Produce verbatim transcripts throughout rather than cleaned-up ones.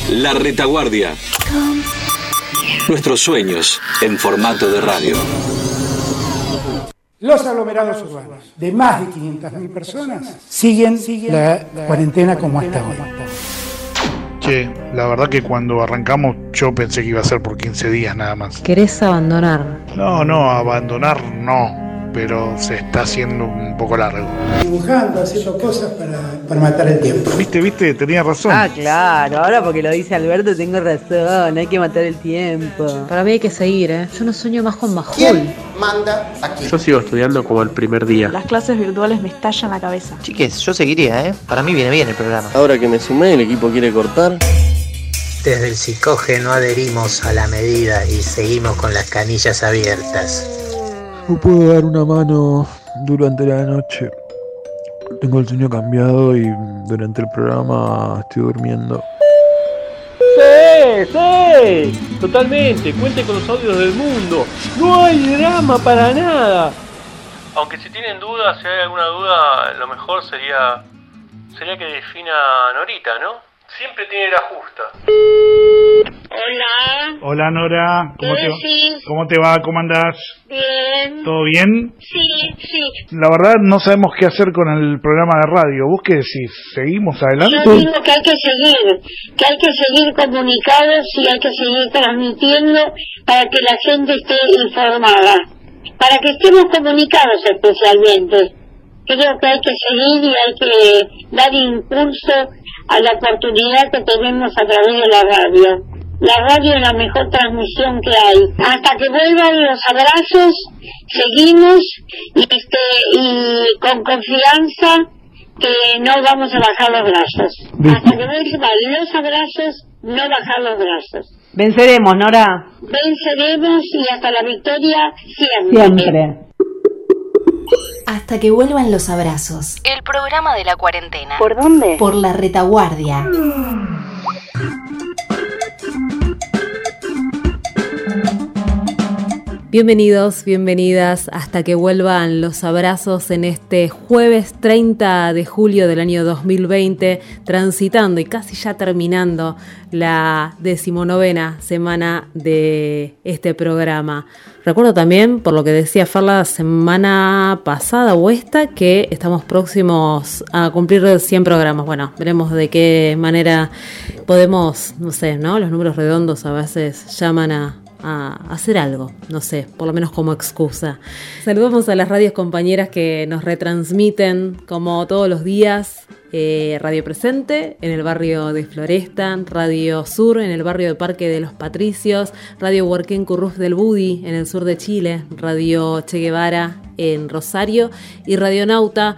La Retaguardia. Nuestros sueños en formato de radio. Los aglomerados urbanos de más de quinientas mil personas siguen, siguen la, la cuarentena como hasta hoy. Che, la verdad que cuando arrancamos yo pensé que iba a ser por quince días nada más. ¿Querés abandonar? No, no, abandonar no, pero se está haciendo un poco largo. Dibujando, haciendo cosas para, para matar el tiempo. Viste, viste, tenía razón. Ah, claro, ahora porque lo dice Alberto tengo razón, hay que matar el tiempo. Para mí hay que seguir, ¿eh? Yo no sueño más con Majul. ¿Quién manda aquí? Yo sigo estudiando como el primer día. Las clases virtuales me estallan la cabeza. Chiques, yo seguiría, ¿eh? Para mí viene bien el programa. Ahora que me sumé, el equipo quiere cortar. Desde el Psicoge no adherimos a la medida y seguimos con las canillas abiertas. No puedo dar una mano durante la noche. Tengo el sueño cambiado y durante el programa estoy durmiendo. ¡Sí! ¡Sí! Totalmente, cuente con los audios del mundo. No hay drama para nada. Aunque si tienen dudas, si hay alguna duda, lo mejor sería sería que defina Norita, ¿no? Siempre tiene la justa. Hola. Hola Nora, ¿cómo ¿Qué te, decís? ¿cómo te va? ¿Cómo andás? Bien. ¿Todo bien? Sí, sí. La verdad no sabemos qué hacer con el programa de radio. ¿Vos qué decís? ¿Seguimos adelante? Yo digo que hay que seguir, que hay que seguir comunicados y hay que seguir transmitiendo para que la gente esté informada, para que estemos comunicados especialmente. Creo que hay que seguir y hay que dar impulso a la oportunidad que tenemos a través de la radio. La radio es la mejor transmisión que hay. Hasta que vuelvan los abrazos, seguimos y, este, y con confianza que no vamos a bajar los brazos. Hasta que vuelvan los abrazos, no bajar los brazos. Venceremos, Nora. Venceremos y hasta la victoria siempre. Siempre. Hasta que vuelvan los abrazos. El programa de la cuarentena. ¿Por dónde? Por La Retaguardia. Bienvenidos, bienvenidas hasta que vuelvan los abrazos en este jueves treinta de julio del año dos mil veinte, transitando y casi ya terminando la decimonovena semana de este programa. Recuerdo también, por lo que decía Fer la semana pasada o esta, que estamos próximos a cumplir cien programas. Bueno, veremos de qué manera podemos, no sé, ¿no? Los números redondos a veces llaman a a hacer algo, no sé, por lo menos como excusa. Saludamos a las radios compañeras que nos retransmiten como todos los días. eh, Radio Presente en el barrio de Floresta, Radio Sur en el barrio de Parque de los Patricios, Radio Huarquén Curruf del Budi en el sur de Chile, Radio Che Guevara en Rosario y Radio Nauta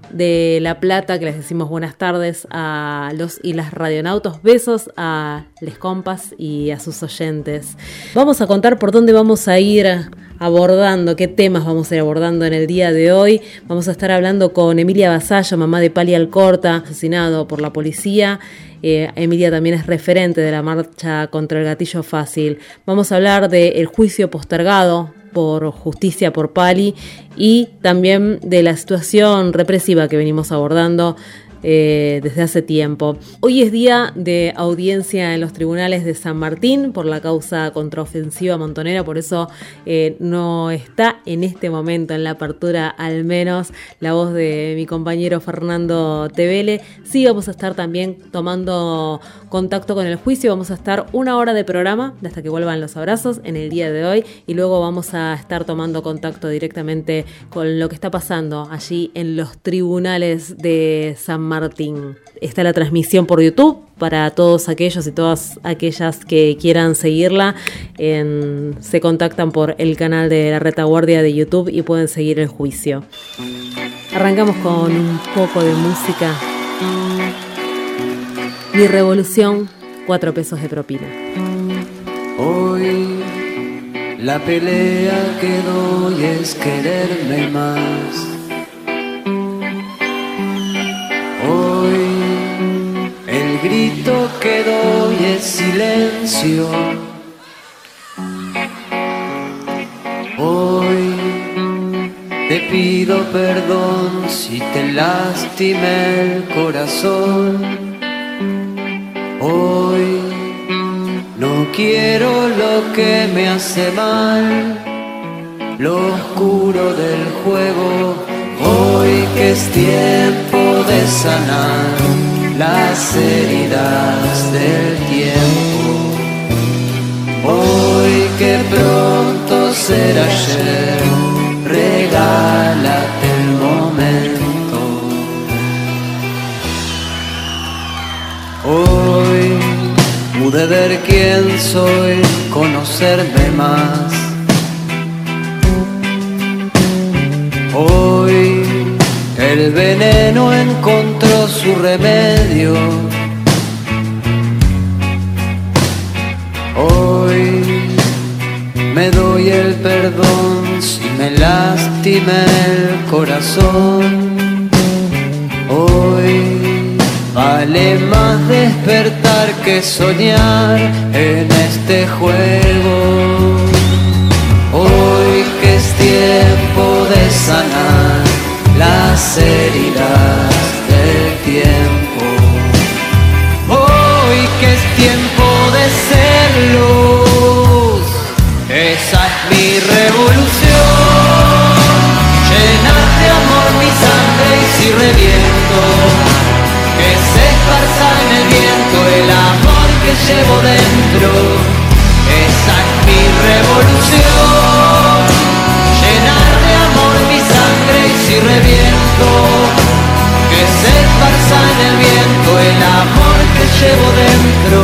de La Plata, que les decimos buenas tardes a los y las radionautos. Besos a les compas y a sus oyentes. Vamos a contar por dónde vamos a ir abordando, qué temas vamos a ir abordando en el día de hoy. Vamos a estar hablando con Emilia Vasallo, mamá de Pali Alcorta, asesinado por la policía. Eh, Emilia también es referente de la marcha contra el gatillo fácil. Vamos a hablar del juicio postergado por justicia por Pali y también de la situación represiva que venimos abordando eh, desde hace tiempo. Hoy es día de audiencia en los tribunales de San Martín por la causa contraofensiva montonera, por eso eh, no está en este momento en la apertura al menos la voz de mi compañero Fernando Tevele. Sí, vamos a estar también tomando contacto con el juicio, vamos a estar una hora de programa hasta que vuelvan los abrazos en el día de hoy y luego vamos a estar tomando contacto directamente con lo que está pasando allí en los tribunales de San Martín. Está la transmisión por YouTube para todos aquellos y todas aquellas que quieran seguirla. En, se contactan por el canal de La Retaguardia de YouTube y pueden seguir el juicio. Arrancamos con un poco de música. Mi revolución, cuatro pesos de propina. Hoy la pelea que doy es quererme más. Hoy el grito que doy es silencio. Hoy te pido perdón si te lastimé el corazón. Hoy quiero lo que me hace mal, lo oscuro del juego. Hoy que es tiempo de sanar las heridas del tiempo. Hoy que pronto será ayer, regálate el momento. Hoy pude ver quién soy, conocerme más. Hoy el veneno encontró su remedio. Hoy me doy el perdón si me lastimé el corazón. Hoy vale más despertar que soñar en este juego. Hoy que es tiempo de sanar las heridas del tiempo. Hoy que es tiempo de ser luz, esa es mi revolución. Llenar de amor mi sangre y si reviento, que se esparza en el viento el amor que llevo dentro. Esa es mi revolución. Llenar de amor mi sangre y si reviento, que se esparza en el viento el amor que llevo dentro.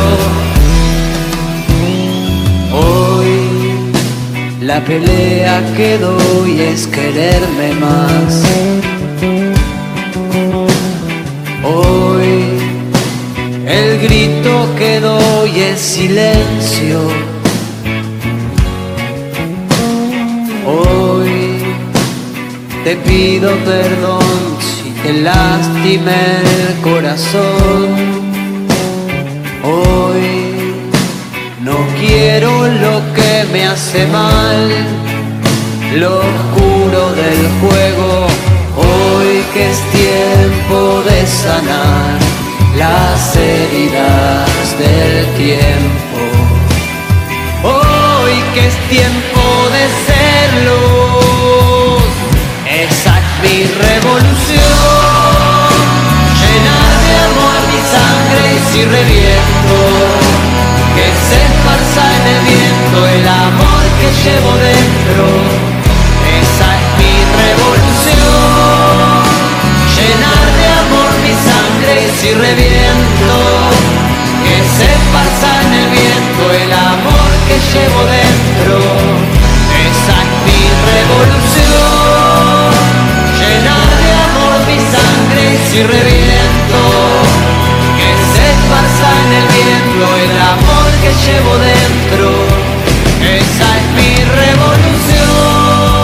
Hoy la pelea que doy es quererme más. Hoy el grito que doy es silencio. Hoy te pido perdón si te lastimé el corazón. Hoy no quiero lo que me hace mal, lo oscuro del juego. Hoy que es tiempo de sanar las heridas del tiempo. Hoy que es tiempo de ser luz, esa es mi revolución. Llenar de amor mi sangre y si reviento, que se esparza en el viento el amor que llevo dentro. Esa es mi revolución. Llenar de amor mi sangre y si reviento, que se esparza en el viento el amor que llevo dentro. Esa es mi revolución. Llenar de amor mi sangre y si reviento, que se esparza en el viento el amor que llevo dentro. Esa es mi revolución.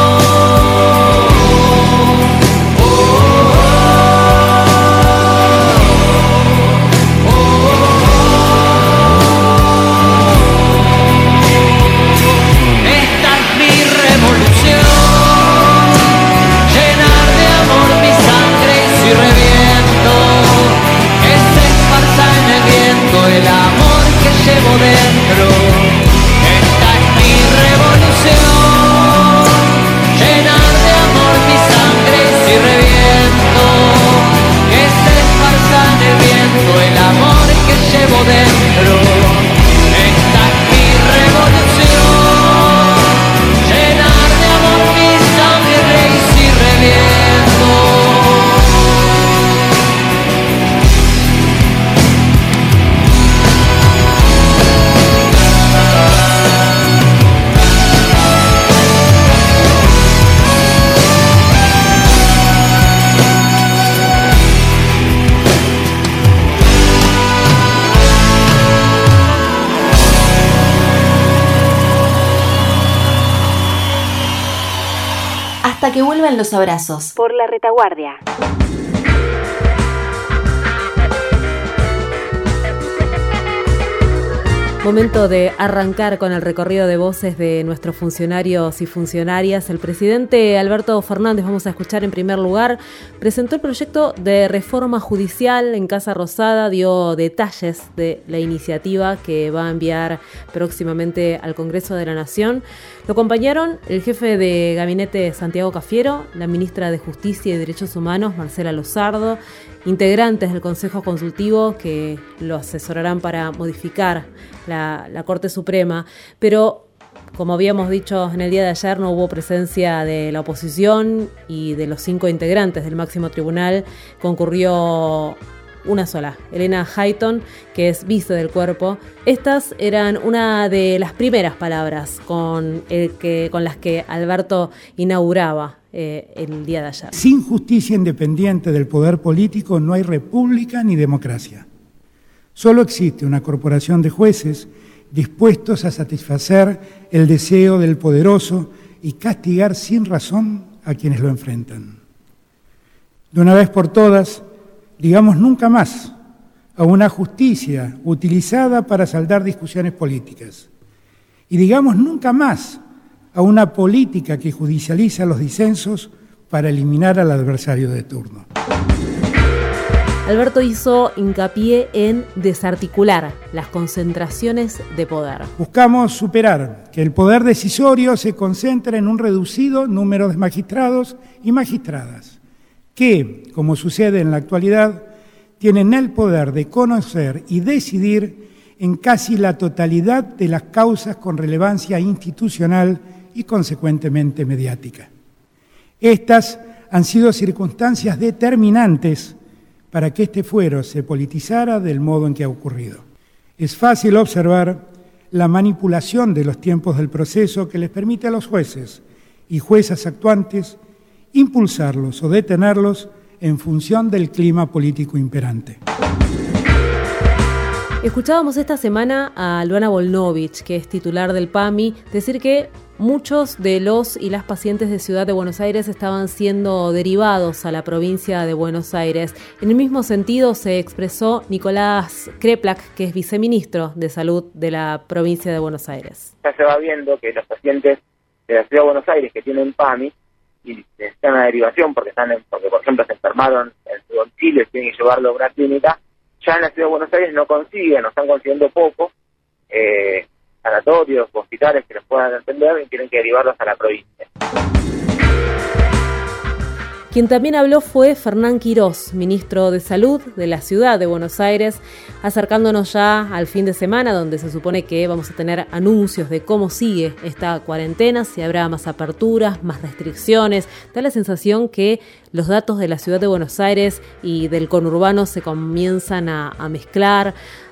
El amor que llevo dentro, esta es mi revolución. Llenar de amor mi sangre si reviento, que se esparza en el viento el amor que llevo dentro. Esta es mi revolución. Llenar de amor mi sangre si reviento. Hasta que vuelvan los abrazos. Por la retaguardia. Momento de arrancar con el recorrido de voces de nuestros funcionarios y funcionarias. El presidente Alberto Fernández, vamos a escuchar en primer lugar, presentó el proyecto de reforma judicial en Casa Rosada, dio detalles de la iniciativa que va a enviar próximamente al Congreso de la Nación. Lo acompañaron el jefe de gabinete Santiago Cafiero, la ministra de Justicia y Derechos Humanos Marcela Luzardo, integrantes del Consejo Consultivo que lo asesorarán para modificar la, la Corte Suprema, pero como habíamos dicho en el día de ayer, no hubo presencia de la oposición y de los cinco integrantes del máximo tribunal. Concurrió una sola, Elena Hayton, que es vice del cuerpo. Estas eran una de las primeras palabras con, el que, con las que Alberto inauguraba eh, el día de ayer. Sin justicia independiente del poder político no hay república ni democracia. Solo existe una corporación de jueces dispuestos a satisfacer el deseo del poderoso y castigar sin razón a quienes lo enfrentan. De una vez por todas, digamos nunca más a una justicia utilizada para saldar discusiones políticas. Y digamos nunca más a una política que judicializa los disensos para eliminar al adversario de turno. Alberto hizo hincapié en desarticular las concentraciones de poder. Buscamos superar que el poder decisorio se concentre en un reducido número de magistrados y magistradas, que, como sucede en la actualidad, tienen el poder de conocer y decidir en casi la totalidad de las causas con relevancia institucional y consecuentemente mediática. Estas han sido circunstancias determinantes para que este fuero se politizara del modo en que ha ocurrido. Es fácil observar la manipulación de los tiempos del proceso que les permite a los jueces y juezas actuantes impulsarlos o detenerlos en función del clima político imperante. Escuchábamos esta semana a Luana Volnovich, que es titular del PAMI, decir que muchos de los y las pacientes de Ciudad de Buenos Aires estaban siendo derivados a la provincia de Buenos Aires. En el mismo sentido se expresó Nicolás Kreplak, que es viceministro de Salud de la provincia de Buenos Aires. Ya se va viendo que los pacientes de la Ciudad de Buenos Aires que tienen PAMI y necesitan una derivación porque están en, porque por ejemplo se enfermaron en su domicilio y tienen que llevarlo a una clínica, ya en la Ciudad de Buenos Aires no consiguen, no están consiguiendo poco, eh, sanatorios, hospitales que los puedan atender y tienen que derivarlos a la provincia. Quien también habló fue Fernán Quirós, ministro de Salud de la Ciudad de Buenos Aires, acercándonos ya al fin de semana, donde se supone que vamos a tener anuncios de cómo sigue esta cuarentena, si habrá más aperturas, más restricciones. Da la sensación que los datos de la Ciudad de Buenos Aires y del conurbano se comienzan a, a mezclar.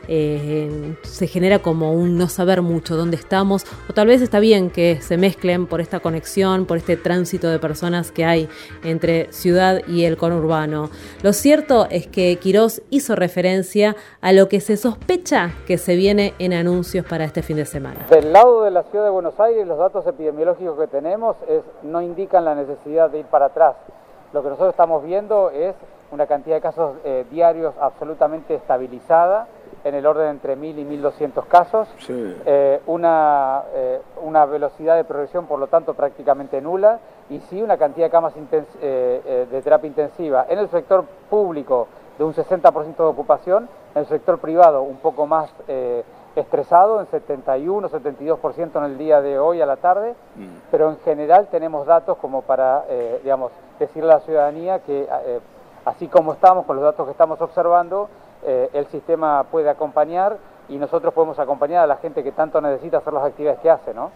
Eh, se genera como un no saber mucho dónde estamos, o tal vez está bien que se mezclen por esta conexión, por este tránsito de personas que hay entre ciudad y el conurbano. Lo cierto es que Quirós hizo referencia a lo que se sospecha que se viene en anuncios para este fin de semana. Del lado de la Ciudad de Buenos Aires, los datos epidemiológicos que tenemos es, no indican la necesidad de ir para atrás. Lo que nosotros estamos viendo es una cantidad de casos eh, diarios absolutamente estabilizada, en el orden entre mil y mil doscientos casos, sí. eh, una, eh, una velocidad de progresión por lo tanto prácticamente nula, y sí una cantidad de camas intens eh, eh, de terapia intensiva en el sector público de un sesenta por ciento de ocupación, en el sector privado un poco más eh, estresado, en setenta y uno, setenta y dos por ciento en el día de hoy a la tarde, mm. pero en general tenemos datos como para eh, digamos, decirle a la ciudadanía que eh, así como estamos con los datos que estamos observando, Eh, el sistema puede acompañar y nosotros podemos acompañar a la gente que tanto necesita hacer las actividades que hace, ¿no?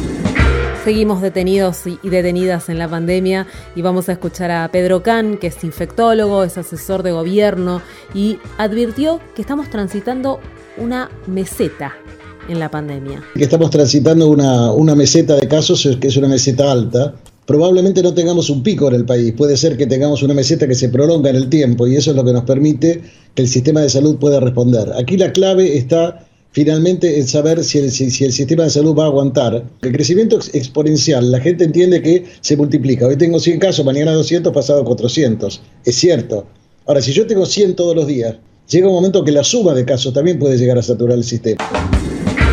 Seguimos detenidos y detenidas en la pandemia y vamos a escuchar a Pedro Can, que es infectólogo, es asesor de gobierno y advirtió que estamos transitando una meseta en la pandemia. Que estamos transitando una, una meseta de casos, que es una meseta alta. Probablemente no tengamos un pico en el país, puede ser que tengamos una meseta que se prolonga en el tiempo y eso es lo que nos permite que el sistema de salud pueda responder. Aquí la clave está finalmente en saber si el, si, si el sistema de salud va a aguantar. El crecimiento es exponencial, la gente entiende que se multiplica. Hoy tengo cien casos, mañana doscientos, pasado cuatrocientos. Es cierto. Ahora, si yo tengo cien todos los días, llega un momento que la suma de casos también puede llegar a saturar el sistema.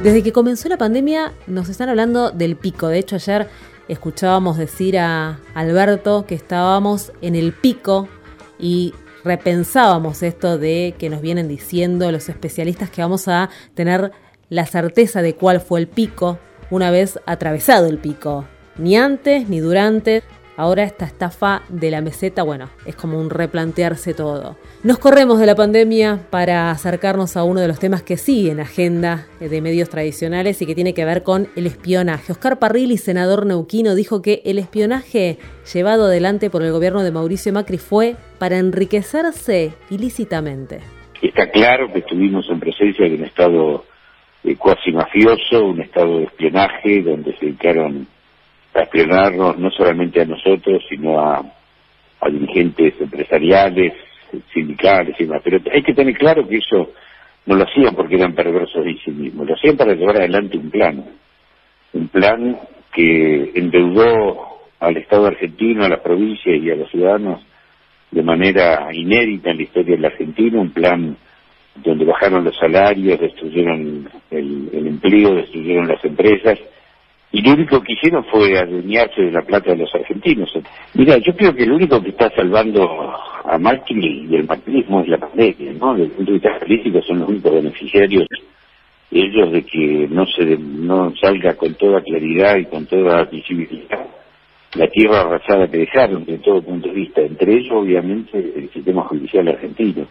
Desde que comenzó la pandemia nos están hablando del pico. De hecho, ayer escuchábamos decir a Alberto que estábamos en el pico y repensábamos esto de que nos vienen diciendo los especialistas que vamos a tener la certeza de cuál fue el pico una vez atravesado el pico. Ni antes ni durante. Ahora esta estafa de la meseta, bueno, es como un replantearse todo. Nos corremos de la pandemia para acercarnos a uno de los temas que sigue en agenda de medios tradicionales y que tiene que ver con el espionaje. Oscar Parrilli, senador neuquino, dijo que el espionaje llevado adelante por el gobierno de Mauricio Macri fue para enriquecerse ilícitamente. Está claro que estuvimos en presencia de un estado eh, cuasi mafioso, un estado de espionaje donde se dedicaron a espionarnos no solamente a nosotros, sino a, a dirigentes empresariales, sindicales y demás. Pero hay que tener claro que eso no lo hacían porque eran perversos en sí mismos, lo hacían para llevar adelante un plan, un plan que endeudó al Estado argentino, a las provincias y a los ciudadanos de manera inédita en la historia de la Argentina, un plan donde bajaron los salarios, destruyeron el, el empleo, destruyeron las empresas, y lo único que hicieron fue adueñarse de la plata de los argentinos. Mira, yo creo que lo único que está salvando a Macri y el macrismo es la pandemia, ¿no? Desde el punto de vista político son los únicos beneficiarios ellos de que no se no salga con toda claridad y con toda visibilidad la tierra arrasada que dejaron, desde todo punto de vista, entre ellos obviamente el sistema judicial argentino.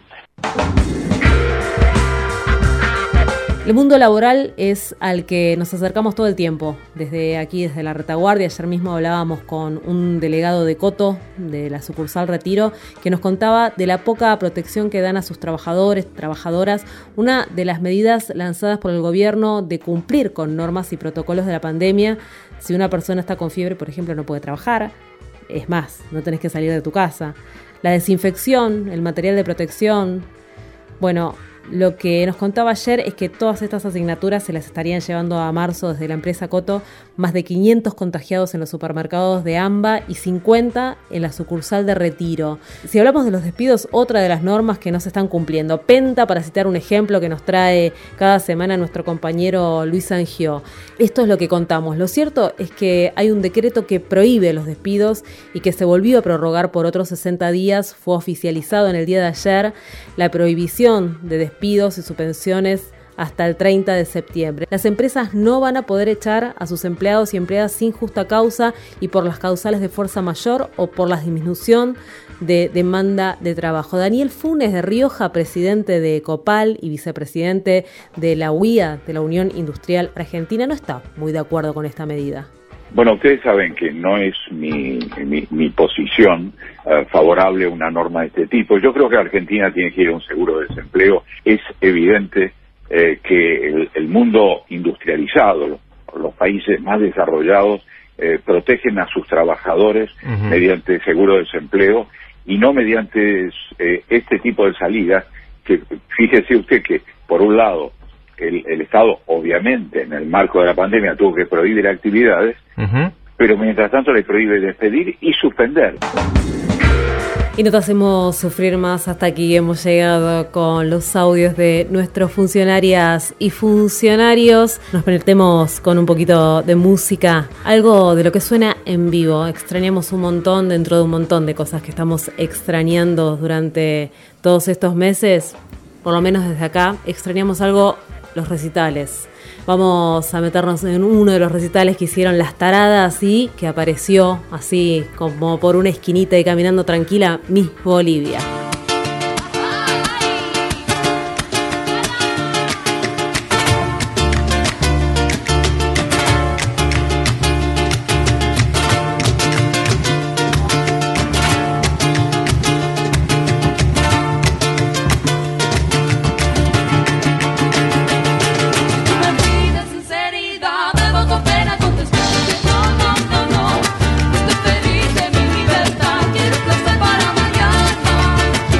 El mundo laboral es al que nos acercamos todo el tiempo, desde aquí, desde la retaguardia. Ayer mismo hablábamos con un delegado de Coto, de la sucursal Retiro, que nos contaba de la poca protección que dan a sus trabajadores, trabajadoras, una de las medidas lanzadas por el gobierno de cumplir con normas y protocolos de la pandemia. Si una persona está con fiebre, por ejemplo, no puede trabajar, es más, no tenés que salir de tu casa. La desinfección, el material de protección, bueno... Lo que nos contaba ayer es que todas estas asignaturas se las estarían llevando a marzo desde la empresa Coto, más de quinientos contagiados en los supermercados de AMBA y cincuenta en la sucursal de Retiro. Si hablamos de los despidos, otra de las normas que no se están cumpliendo. Penta, para citar un ejemplo que nos trae cada semana nuestro compañero Luis Sangió. Esto es lo que contamos. Lo cierto es que hay un decreto que prohíbe los despidos y que se volvió a prorrogar por otros sesenta días. Fue oficializado en el día de ayer la prohibición de despidos despidos y suspensiones hasta el treinta de septiembre. Las empresas no van a poder echar a sus empleados y empleadas sin justa causa y por las causales de fuerza mayor o por la disminución de demanda de trabajo. Daniel Funes de Rioja, presidente de Copal y vicepresidente de la U I A, de la Unión Industrial Argentina, no está muy de acuerdo con esta medida. Bueno, ustedes saben que no es mi, mi, mi posición uh, favorable a una norma de este tipo. Yo creo que Argentina tiene que ir a un seguro de desempleo. Es evidente eh, que el, el mundo industrializado, los, los países más desarrollados, eh, protegen a sus trabajadores uh-huh. mediante seguro de desempleo y no mediante eh, este tipo de salidas que, fíjese usted que, por un lado, El, el Estado, obviamente, en el marco de la pandemia, tuvo que prohibir actividades, uh-huh. pero mientras tanto le prohíbe despedir y suspender. Y no te hacemos sufrir más, hasta aquí hemos llegado con los audios de nuestros funcionarias y funcionarios. Nos metemos con un poquito de música, algo de lo que suena en vivo. Extrañamos un montón dentro de un montón de cosas que estamos extrañando durante todos estos meses. Por lo menos desde acá, extrañamos algo, los recitales. Vamos a meternos en uno de los recitales que hicieron Las Taradas y que apareció así como por una esquinita y caminando tranquila, Miss Bolivia. Feliz de mi libertad, quiero placer para mañana.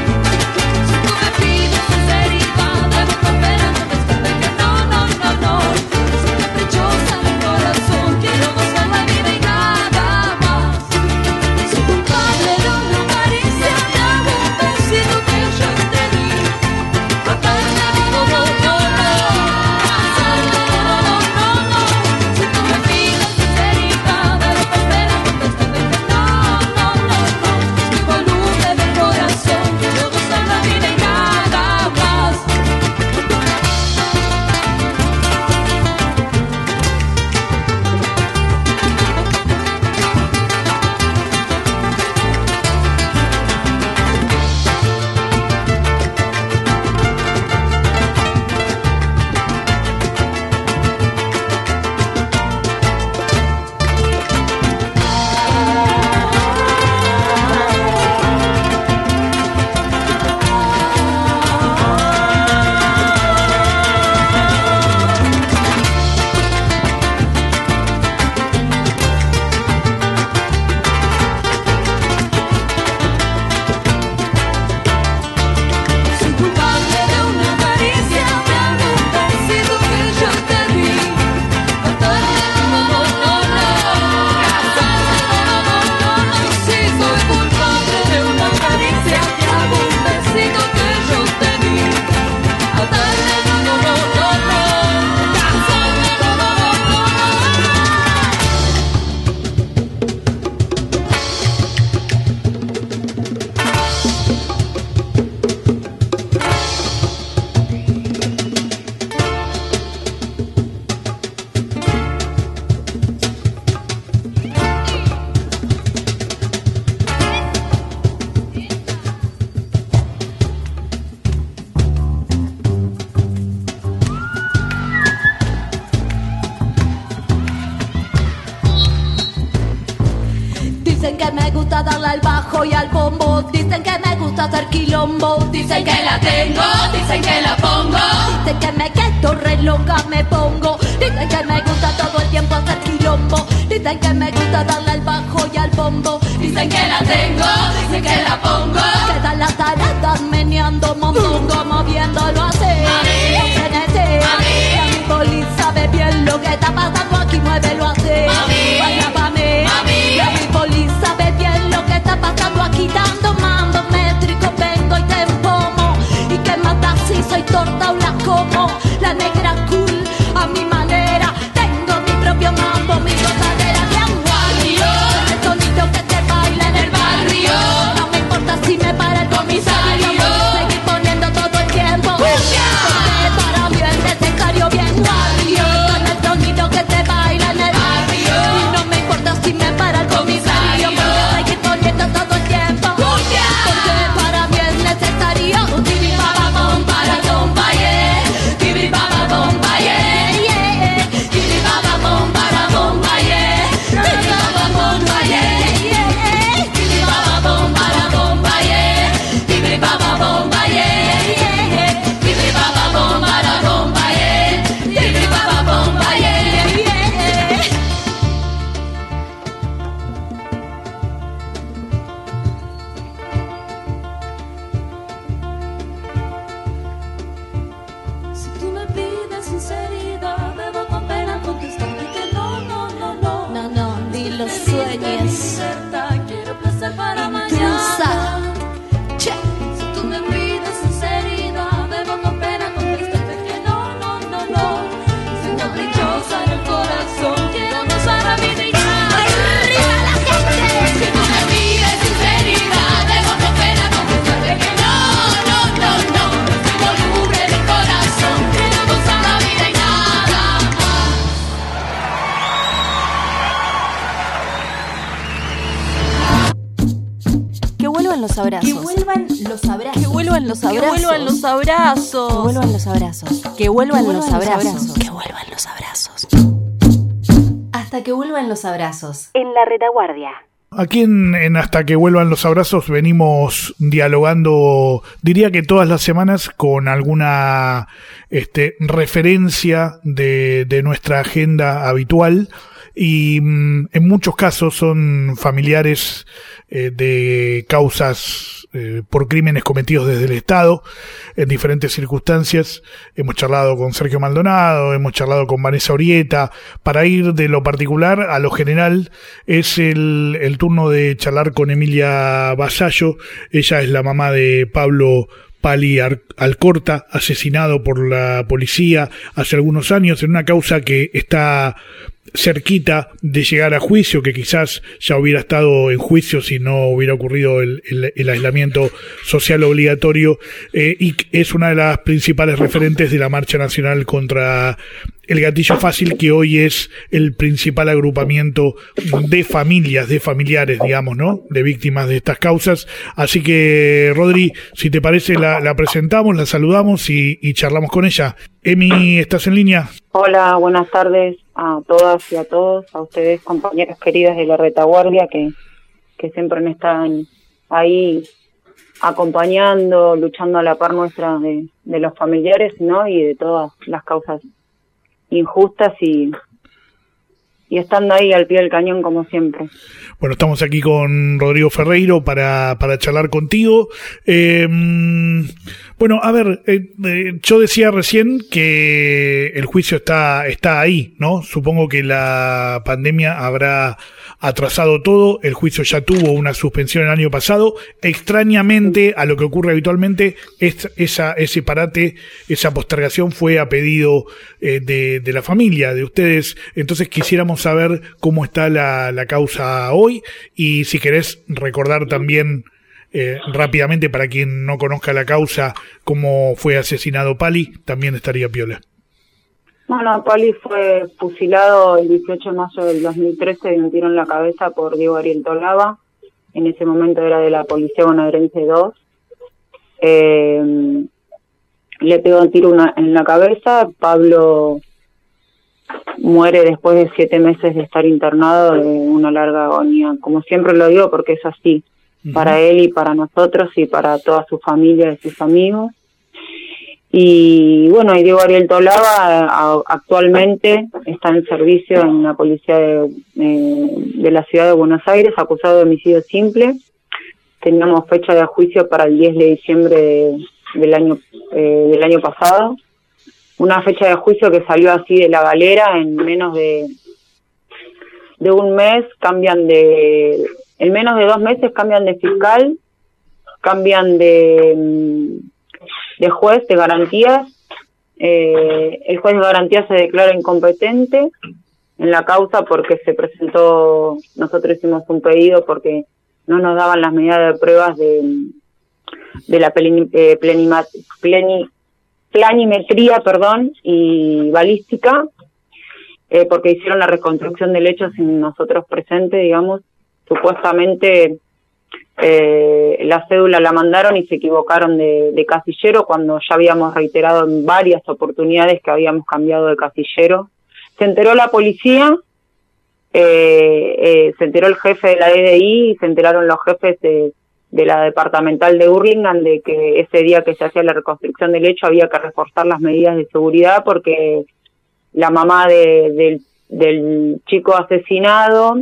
gusta darle al bajo y al bombo. Dicen que me gusta hacer quilombo. Dicen que la tengo, dicen que la pongo. Dicen que me quedo re loca, me pongo. Dicen que me gusta todo el tiempo hacer quilombo. Dicen que me gusta darle al bajo y al bombo. Dicen que la tengo, dicen que la pongo. Quedan las taradas meneando mondongo, moviéndolo así. Y a mi poli sabe bien lo que está pasando aquí, muévelo así. Baila pa' mí. Y a mi poli sabe bien lo que está pasando aquí, dando mambo métrico, vengo y te empomo. Y que mata si soy torta o la como. La negra cool, a mi manera. Tengo mi propio mambo, mi gozadera de barrio. El sonido que te baila en el barrio. No me importa si me para el comisario. Seguir poniendo todo el tiempo. Porque para mí es necesario bien barrio. Con el sonido que te baila en el barrio. Y no me importa si me para el comisario. Porque seguir poniendo todo el tiempo. Porque para mí es necesario. Tibi baba bom para bomba, yeah. Tibi baba bomba, yeah, yeah. Tibi baba bom para bomba, yeah. Tibi baba bomba, yeah, yeah. Tibi baba bom para bomba, yeah. Tibi baba bomba, yeah, yeah. Tibi baba bom para bomba, yeah. Tibi baba bomba, yeah, yeah. Si tú me pides sinceridad, debo con pena contestarte que no, no, no, no. No, no, ni lo sueñes. Quiero placer para mañana. Che. Si tú me pides sinceridad, debo con pena contestarte que no, no, no, no. Si no dichosa en el corazón, quiero gozar la vida y nada. ¡Arriba la gente! Si tú me pides sinceridad, debo con pena contestarte que no, no, no, no. Estoy voluble de corazón, quiero gozar la vida y nada más. Que vuelvan los abrazos. Que vuelvan los abrazos. Que vuelvan los abrazos. Que vuelvan los abrazos. Que vuelvan los abrazos. Que vuelvan los abrazos. Que vuelvan los abrazos. Hasta que vuelvan los abrazos. En la retaguardia. Aquí en, en Hasta que vuelvan los abrazos venimos dialogando, diría que todas las semanas, con alguna este, referencia de, de nuestra agenda habitual. Y mm, en muchos casos son familiares eh, de causas eh, por crímenes cometidos desde el Estado en diferentes circunstancias. Hemos charlado con Sergio Maldonado, hemos charlado con Vanessa Orieta. Para ir de lo particular a lo general, es el, el turno de charlar con Emilia Vasallo. Ella es la mamá de Pablo Pali Alcorta, asesinado por la policía hace algunos años en una causa que está cerquita de llegar a juicio, que quizás ya hubiera estado en juicio si no hubiera ocurrido el, el, el aislamiento social obligatorio, eh, y es una de las principales referentes de la Marcha Nacional contra el Gatillo Fácil, que hoy es el principal agrupamiento de familias, de familiares, digamos, ¿no?, de víctimas de estas causas. Así que, Rodri, si te parece, la, la presentamos, la saludamos y, y charlamos con ella. Emi, ¿estás en línea? Hola, buenas tardes a todas y a todos, a ustedes, compañeras queridas de la retaguardia, que, que siempre me están ahí acompañando, luchando a la par nuestra de, de los familiares, ¿no?, y de todas las causas injustas, y y estando ahí al pie del cañón como siempre. Bueno, estamos aquí con Rodrigo Ferreiro para, para charlar contigo. Eh, bueno, a ver, eh, eh, yo decía recién que el juicio está, está ahí, ¿no? Supongo que la pandemia habrá atrasado todo. El juicio ya tuvo una suspensión el año pasado. Extrañamente, a lo que ocurre habitualmente, es, esa, ese parate, esa postergación fue a pedido eh, de, de la familia, de ustedes. Entonces quisiéramos saber cómo está la, la causa hoy, y si querés recordar también eh, rápidamente, para quien no conozca la causa, cómo fue asesinado Pali, también estaría piola. Bueno, Pali fue fusilado el dieciocho de mayo del dos mil trece de un tiro en la cabeza por Diego Ariel Tolaba. En ese momento era de la Policía Bonaerense dos. Eh, le pegó un tiro una, en la cabeza. Pablo muere después de siete meses de estar internado de una larga agonía. Como siempre lo digo, porque es así, uh-huh. para él y para nosotros y para toda su familia y sus amigos. Y bueno, y Diego Ariel Tolaba a, actualmente está en servicio en la policía de, eh, de la ciudad de Buenos Aires, acusado de homicidio simple. Teníamos fecha de juicio para el diez de diciembre de, del año eh, del año pasado. Una fecha de juicio que salió así de la galera en menos de de un mes. Cambian de en menos de dos meses cambian de fiscal, cambian de de juez de garantías. Eh, el juez de garantías se declara incompetente en la causa porque se presentó, nosotros hicimos un pedido porque no nos daban las medidas de pruebas de de la pleni, eh, plenima, pleni, planimetría, perdón, y balística, eh, porque hicieron la reconstrucción del hecho sin nosotros presentes, digamos. Supuestamente eh, la cédula la mandaron y se equivocaron de, de casillero cuando ya habíamos reiterado en varias oportunidades que habíamos cambiado de casillero. Se enteró la policía, eh, eh, se enteró el jefe de la D D I y se enteraron los jefes de, de la departamental de Hurlingham de que ese día que se hacía la reconstrucción del hecho había que reforzar las medidas de seguridad porque la mamá de, del, del chico asesinado,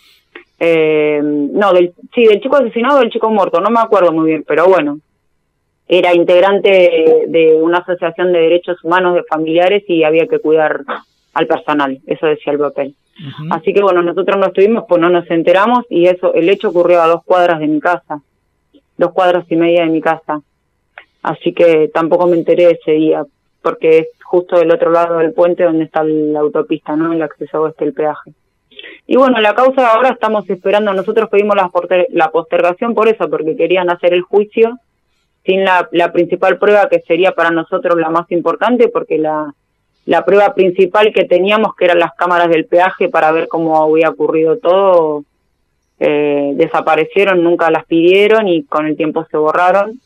eh, no, del, sí, del chico asesinado o del chico muerto, no me acuerdo muy bien, pero bueno, era integrante de, de una asociación de derechos humanos de familiares y había que cuidar al personal, eso decía el papel. Uh-huh. Así que bueno, nosotros no estuvimos, pues no nos enteramos y eso, el hecho ocurrió a dos cuadras de mi casa, dos cuadras y media de mi casa. Así que tampoco me enteré ese día, porque es justo del otro lado del puente donde está la autopista, ¿no? El acceso oeste del peaje. Y bueno, la causa ahora estamos esperando, nosotros pedimos la, poster- la postergación por eso, porque querían hacer el juicio sin la, la principal prueba que sería para nosotros la más importante, porque la La prueba principal que teníamos, que eran las cámaras del peaje para ver cómo había ocurrido todo, eh, desaparecieron, nunca las pidieron y con el tiempo se borraron.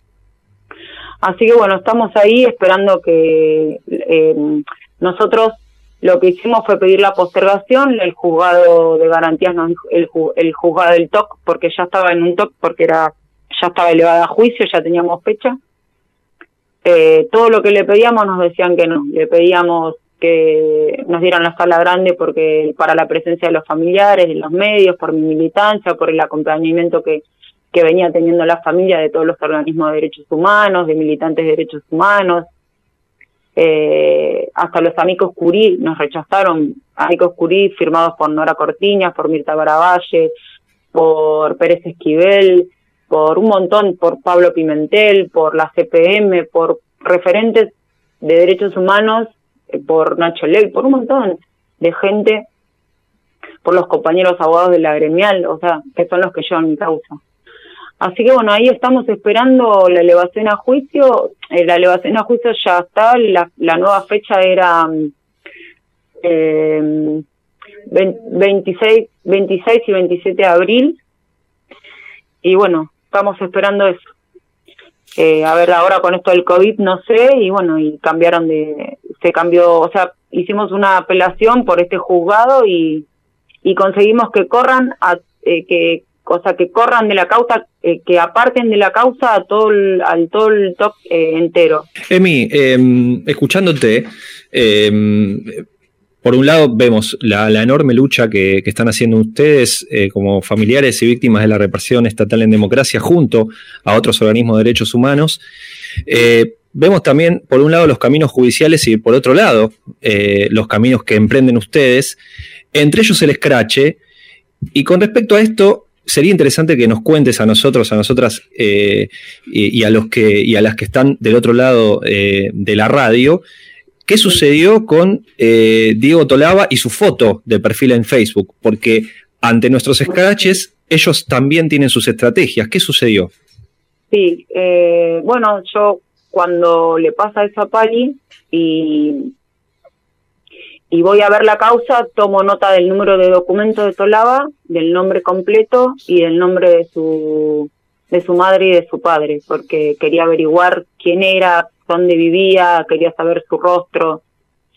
Así que bueno, estamos ahí esperando que eh, nosotros lo que hicimos fue pedir la postergación, el juzgado de garantías, nos dijo, el, el juzgado del T O C, porque ya estaba en un T O C, porque era ya estaba elevada a juicio, ya teníamos fecha. Eh, todo lo que le pedíamos nos decían que no, le pedíamos que nos dieran la sala grande porque para la presencia de los familiares, de los medios, por mi militancia, por el acompañamiento que, que venía teniendo la familia de todos los organismos de derechos humanos, de militantes de derechos humanos, eh, hasta los amigos Curí nos rechazaron, amigos Curí firmados por Nora Cortiñas, por Mirta Baravalle, por Pérez Esquivel, por un montón, por Pablo Pimentel, por la C P M, por referentes de derechos humanos, eh, por Nacho Ley, por un montón de gente, por los compañeros abogados de la gremial, o sea, que son los que llevan mi causa. Así que bueno, ahí estamos esperando la elevación a juicio, eh, la elevación a juicio ya está, la, la nueva fecha era eh, veintiséis, veintiséis y veintisiete de abril, y bueno, estamos esperando eso. Eh, a ver, ahora con esto del COVID no sé, y bueno, y cambiaron de, se cambió, o sea, hicimos una apelación por este juzgado y, y conseguimos que corran, a, eh, que, o sea, que corran de la causa, eh, que aparten de la causa a todo el, al todo el top eh, entero. Emi, eh, escuchándote, eh, por un lado vemos la, la enorme lucha que, que están haciendo ustedes eh, como familiares y víctimas de la represión estatal en democracia junto a otros organismos de derechos humanos. Eh, vemos también, por un lado, los caminos judiciales y por otro lado, eh, los caminos que emprenden ustedes, entre ellos el escrache. Y con respecto a esto, sería interesante que nos cuentes a nosotros, a nosotras eh, y, y, a los que, y a las que están del otro lado eh, de la radio, ¿qué sucedió con eh, Diego Tolaba y su foto de perfil en Facebook? Porque ante nuestros escraches, ellos también tienen sus estrategias. ¿Qué sucedió? Sí, eh, bueno, yo cuando le pasa eso a Pali y, y voy a ver la causa, tomo nota del número de documento de Tolaba, del nombre completo y del nombre de su, de su madre y de su padre, porque quería averiguar quién era, dónde vivía, quería saber su rostro.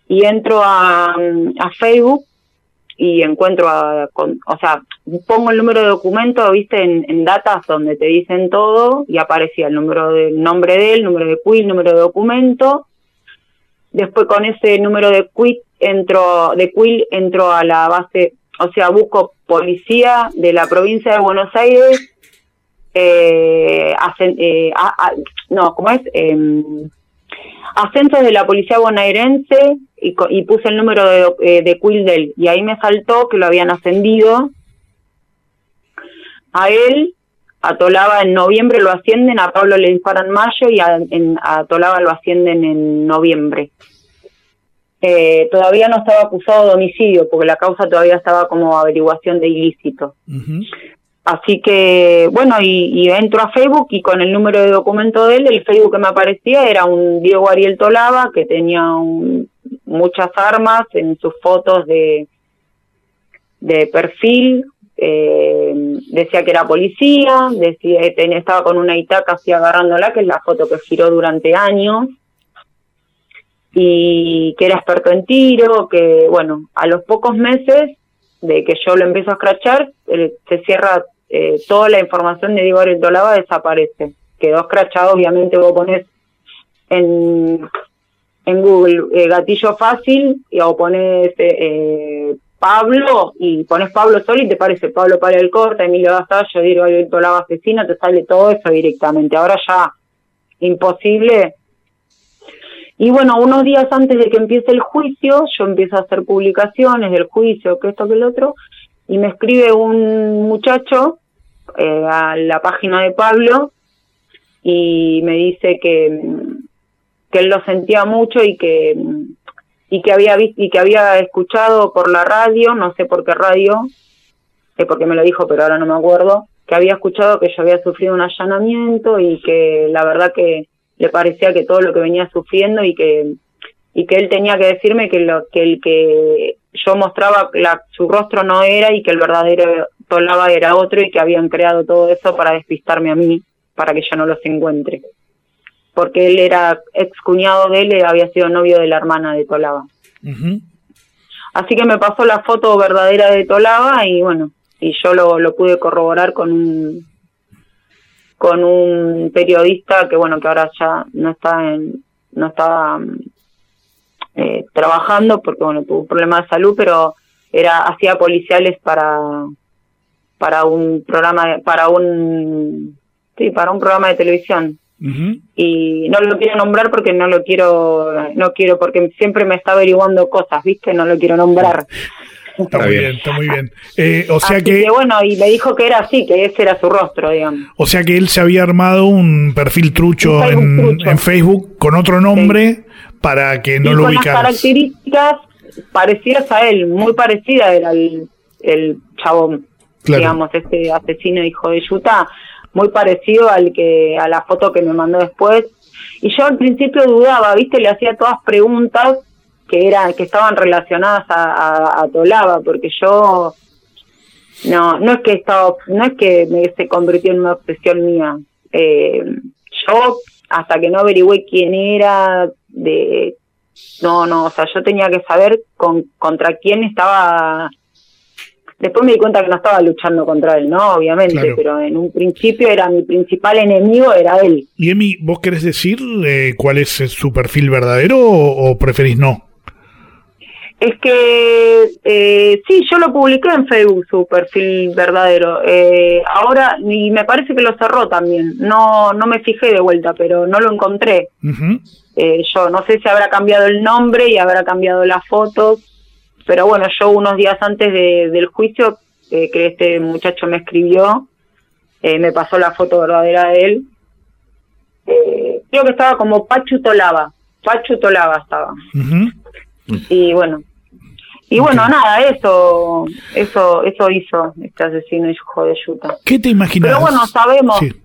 y entro a, a Facebook y encuentro, a, con, o sea, pongo el número de documento, viste, en, en datas donde te dicen todo, y aparecía el número de, el nombre de él, número de quit, número de documento. Después con ese número de quit entro, de quit entro a la base, o sea, busco policía de la provincia de Buenos Aires, eh, hacen, eh, a, a, no, ¿cómo es? Eh, ascensos de la policía bonaerense, y, y puse el número de, eh, de quit de él, y ahí me saltó que lo habían ascendido a él. A Tolaba en noviembre lo ascienden, a Pablo le disparan en mayo y a, en, a Tolaba lo ascienden en noviembre. Eh, todavía no estaba acusado de homicidio porque la causa todavía estaba como averiguación de ilícito. Uh-huh. Así que, bueno, y, y entro a Facebook y con el número de documento de él, el Facebook que me aparecía era un Diego Ariel Tolaba que tenía un, muchas armas en sus fotos de, de perfil. Eh, decía que era policía, decía tenía, estaba con una Itaca así agarrándola, que es la foto que giró durante años, y que era experto en tiro, que bueno, a los pocos meses de que yo lo empiezo a escrachar, eh, se cierra eh, toda la información de Diego Ariel Tolaba, desaparece, quedó escrachado. Obviamente vos ponés en, en Google eh, gatillo fácil y, o ponés eh, Pablo, y pones Pablo solo y te parece Pablo Pala del Corta, Emilio Gastallo, Diego Ariel Tolaba asesino, te sale todo eso directamente. Ahora ya imposible. Y bueno, unos días antes de que empiece el juicio, yo empiezo a hacer publicaciones del juicio, que esto, que el otro, y me escribe un muchacho eh, a la página de Pablo y me dice que, que él lo sentía mucho y que y que había visto y que había escuchado por la radio, no sé por qué radio, eh, porque me lo dijo, pero ahora no me acuerdo, que había escuchado que yo había sufrido un allanamiento y que la verdad que le parecía que todo lo que venía sufriendo y que y que él tenía que decirme que lo que el que yo mostraba la, su rostro no era, y que el verdadero Tolaba era otro, y que habían creado todo eso para despistarme a mí, para que yo no los encuentre, porque él era ex cuñado de él, había sido novio de la hermana de Tolaba. Uh-huh. Así que me pasó la foto verdadera de Tolaba y bueno, y yo lo, lo pude corroborar con un con un periodista que bueno, que ahora ya no está en, no está eh, trabajando porque bueno, tuvo un problema de salud, pero era hacía policiales para para un programa para un sí, para un programa de televisión. Uh-huh. Y no lo quiero nombrar porque no lo quiero no quiero porque siempre me está averiguando cosas, ¿viste? No lo quiero nombrar. Está muy bien, está muy bien. Eh, o sea así que, que bueno, y me dijo que era así, que ese era su rostro, digamos. O sea que él se había armado un perfil trucho, un en, trucho. en Facebook con otro nombre, sí, para que no y lo con ubicaras. Las características parecidas a él, muy parecida era el, el chabón, claro, digamos, este asesino hijo de Utah, muy parecido al que a la foto que me mandó después. Y yo al principio dudaba, ¿viste? Le hacía todas preguntas que eran que estaban relacionadas a, a, a Tolaba, porque yo no no es que estaba no es que me se convirtió en una obsesión mía. Eh, yo hasta que no averigüé quién era, de no no o sea, yo tenía que saber con contra quién estaba. Después me di cuenta que no estaba luchando contra él, ¿no? Obviamente, claro, pero en un principio era mi principal enemigo, era él. Y Emi, ¿vos querés decir eh, cuál es su perfil verdadero o, o preferís no? Es que eh, sí, yo lo publiqué en Facebook, su perfil verdadero. Eh, ahora, y me parece que lo cerró también. No no me fijé de vuelta, pero no lo encontré. Uh-huh. Eh, yo no sé si habrá cambiado el nombre y habrá cambiado las fotos. Pero bueno, yo unos días antes de, del juicio, eh, que este muchacho me escribió, eh, me pasó la foto verdadera de él. Eh, creo que estaba como Pachu Tolaba. Pachu Tolaba estaba. Uh-huh. Y bueno, y bueno, okay, nada, eso eso eso hizo este asesino hijo de Utah. ¿Qué te imaginas? Pero bueno, sabemos. Sí.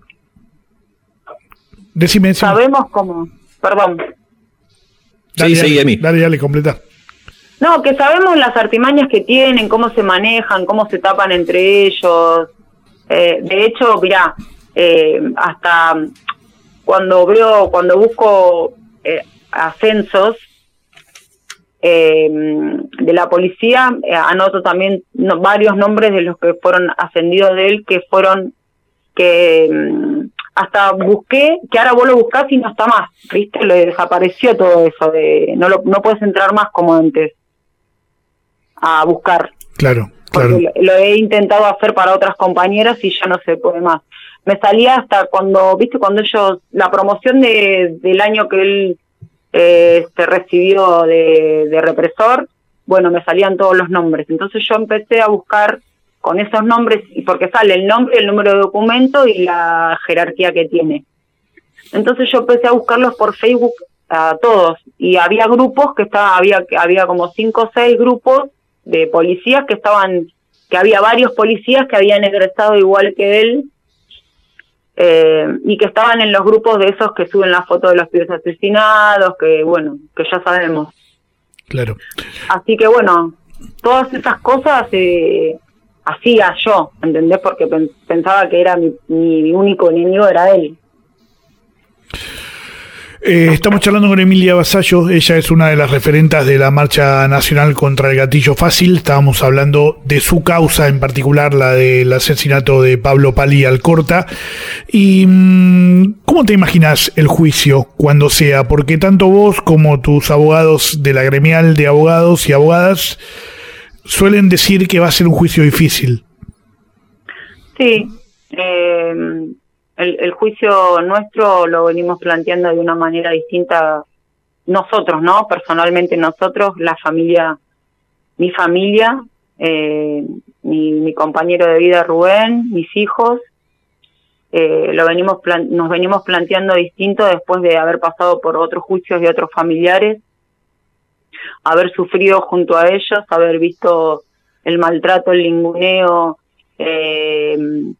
Decime, decime. Sabemos cómo. Perdón. Dale, sí, dale, sí, Emi. Dale, dale, completa. No, que sabemos las artimañas que tienen, cómo se manejan, cómo se tapan entre ellos. Eh, de hecho, mirá, eh, hasta cuando veo, cuando busco eh, ascensos, eh, de la policía, eh, anoto también no, varios nombres de los que fueron ascendidos de él, que fueron, que mm, hasta busqué, que ahora vos lo buscás y no está más, ¿viste? Le desapareció todo eso, de no, lo, no puedes entrar más como antes a buscar. Claro, claro. Lo, lo he intentado hacer para otras compañeras y ya no se puede más. Me salía hasta cuando, viste, cuando ellos, la promoción de del año que él eh, se recibió de, de represor, bueno, me salían todos los nombres. Entonces yo empecé a buscar con esos nombres, y porque sale el nombre, el número de documento y la jerarquía que tiene. Entonces yo empecé a buscarlos por Facebook a todos, y había grupos que estaba, había, había como cinco o seis grupos de policías que estaban, que había varios policías que habían egresado igual que él, eh, y que estaban en los grupos de esos que suben las fotos de los pibes asesinados, que bueno, que ya sabemos. Claro. Así que bueno, todas esas cosas eh, hacía yo, ¿entendés? Porque pen- pensaba que era mi, mi único enemigo, era él. Eh, estamos charlando con Emilia Vasallo, ella es una de las referentas de la Marcha Nacional contra el Gatillo Fácil. Estábamos hablando de su causa, en particular la del asesinato de Pablo Pali Alcorta. Y ¿cómo te imaginas el juicio cuando sea? Porque tanto vos como tus abogados de la gremial de abogados y abogadas suelen decir que va a ser un juicio difícil. Sí, eh... El, el juicio nuestro lo venimos planteando de una manera distinta nosotros, ¿no? Personalmente nosotros, la familia, mi familia, eh, mi, mi compañero de vida Rubén, mis hijos, eh, lo venimos plan- nos venimos planteando distinto después de haber pasado por otros juicios de otros familiares, haber sufrido junto a ellos, haber visto el maltrato, el ninguneo, eh,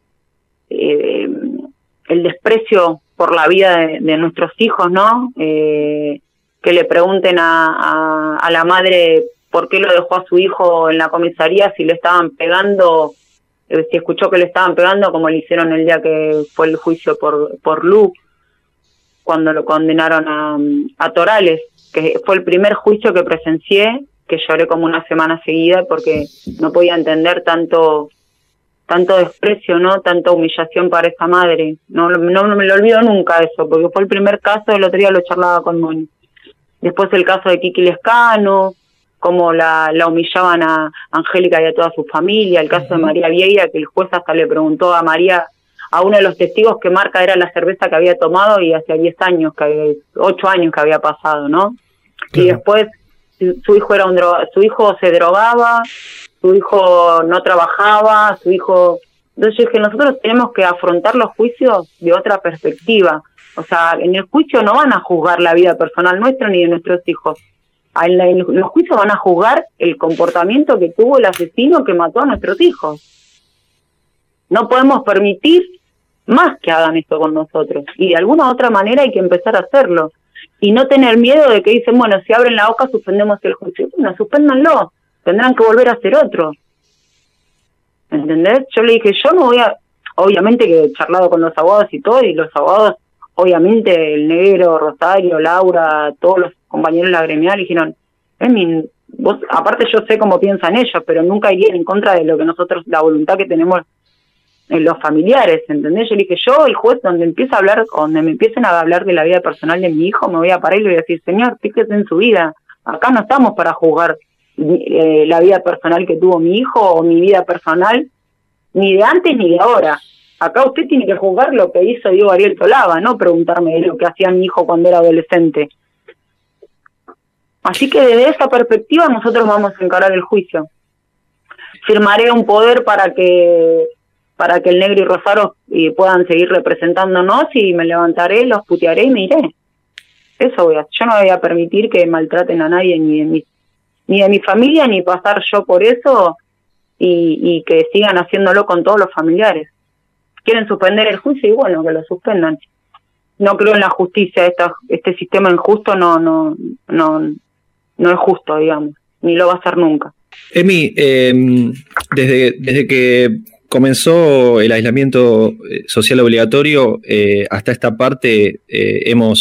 eh, el desprecio por la vida de, de nuestros hijos, ¿no? Eh, que le pregunten a, a, a la madre por qué lo dejó a su hijo en la comisaría si le estaban pegando, eh, si escuchó que le estaban pegando, como le hicieron el día que fue el juicio por por Lu, cuando lo condenaron a, a Torales, que fue el primer juicio que presencié, que lloré como una semana seguida porque no podía entender tanto tanto desprecio, ¿no? Tanta humillación para esa madre. No, no, no me lo olvido nunca eso, porque fue el primer caso, el otro día lo charlaba con Moni. Después el caso de Kiki Lescano, cómo la, la humillaban a Angélica y a toda su familia, el caso de María Vieira, que el juez hasta le preguntó a María, a uno de los testigos qué marca era la cerveza que había tomado, y hacía diez años, que había, ocho años que había pasado, ¿no? Claro. Y después su hijo era un droga, su hijo se drogaba, su hijo no trabajaba, su hijo... Entonces yo dije, nosotros tenemos que afrontar los juicios de otra perspectiva. O sea, en el juicio no van a juzgar la vida personal nuestra ni de nuestros hijos. En, la, en los juicios van a juzgar el comportamiento que tuvo el asesino que mató a nuestros hijos. No podemos permitir más que hagan esto con nosotros. Y de alguna otra manera hay que empezar a hacerlo. Y no tener miedo de que dicen, bueno, si abren la boca suspendemos el juicio. Bueno, suspéndanlo. Tendrán que volver a hacer otro. ¿Entendés? Yo le dije, yo no voy a... Obviamente que he charlado con los abogados y todo, y los abogados, obviamente, el Negro, Rosario, Laura, todos los compañeros de la gremial, dijeron, Emi, vos, aparte yo sé cómo piensan ellos, pero nunca irían en contra de lo que nosotros, la voluntad que tenemos en los familiares, ¿entendés? Yo le dije, yo, el juez, donde empieza a hablar, donde me empiecen a hablar de la vida personal de mi hijo, me voy a parar y le voy a decir, señor, fíjese en su vida, acá no estamos para juzgar Eh, la vida personal que tuvo mi hijo o mi vida personal, ni de antes ni de ahora. Acá usted tiene que juzgar lo que hizo Diego Ariel Tolaba, no preguntarme de lo que hacía mi hijo cuando era adolescente. Así que desde esa perspectiva nosotros vamos a encarar el juicio. Firmaré un poder para que para que el Negro y Rosario eh, puedan seguir representándonos, y me levantaré, los putearé y me iré. Eso voy a, yo no voy a permitir que maltraten a nadie, ni de mi ni de mi familia, ni pasar yo por eso y, y que sigan haciéndolo con todos los familiares. Quieren suspender el juicio y bueno, que lo suspendan. No creo en la justicia, esta, este sistema injusto no no no no es justo, digamos, ni lo va a ser nunca. Emi, eh, desde, desde que comenzó el aislamiento social obligatorio, eh, hasta esta parte eh, hemos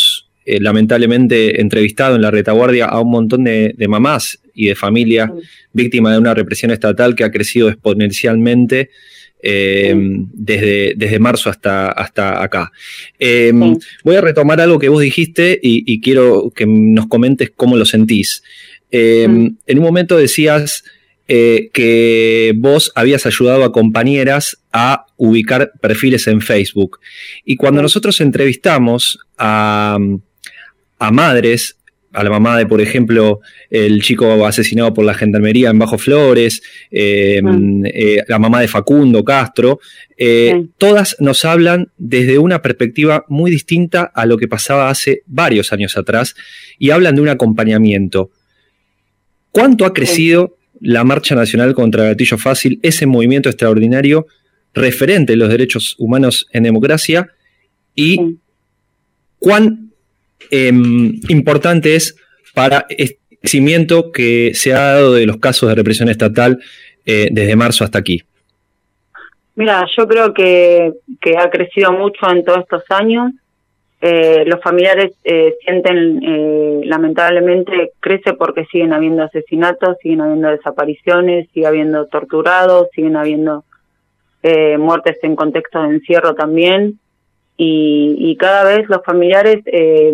eh, lamentablemente entrevistado en la retaguardia a un montón de, de mamás y de familias sí. víctimas de una represión estatal que ha crecido exponencialmente eh, sí. desde, desde marzo hasta, hasta acá. Eh, sí. Voy a retomar algo que vos dijiste y, y quiero que nos comentes cómo lo sentís. Eh, sí. En un momento decías eh, que vos habías ayudado a compañeras a ubicar perfiles en Facebook. Y cuando sí. nosotros entrevistamos a, a madres, a la mamá de, por ejemplo, el chico asesinado por la gendarmería en Bajo Flores, eh, sí. eh, la mamá de Facundo Castro, eh, sí. todas nos hablan desde una perspectiva muy distinta a lo que pasaba hace varios años atrás y hablan de un acompañamiento. ¿Cuánto ha crecido sí. la Marcha Nacional contra el Gatillo Fácil, ese movimiento extraordinario referente de los derechos humanos en democracia, y sí. cuán eh, importante es para este crecimiento que se ha dado de los casos de represión estatal eh, desde marzo hasta aquí? Mira, yo creo que, que ha crecido mucho en todos estos años. Eh, los familiares eh, sienten, eh, lamentablemente, crece porque siguen habiendo asesinatos, siguen habiendo desapariciones, sigue habiendo torturados, siguen habiendo eh, muertes en contexto de encierro también, y, y cada vez los familiares eh,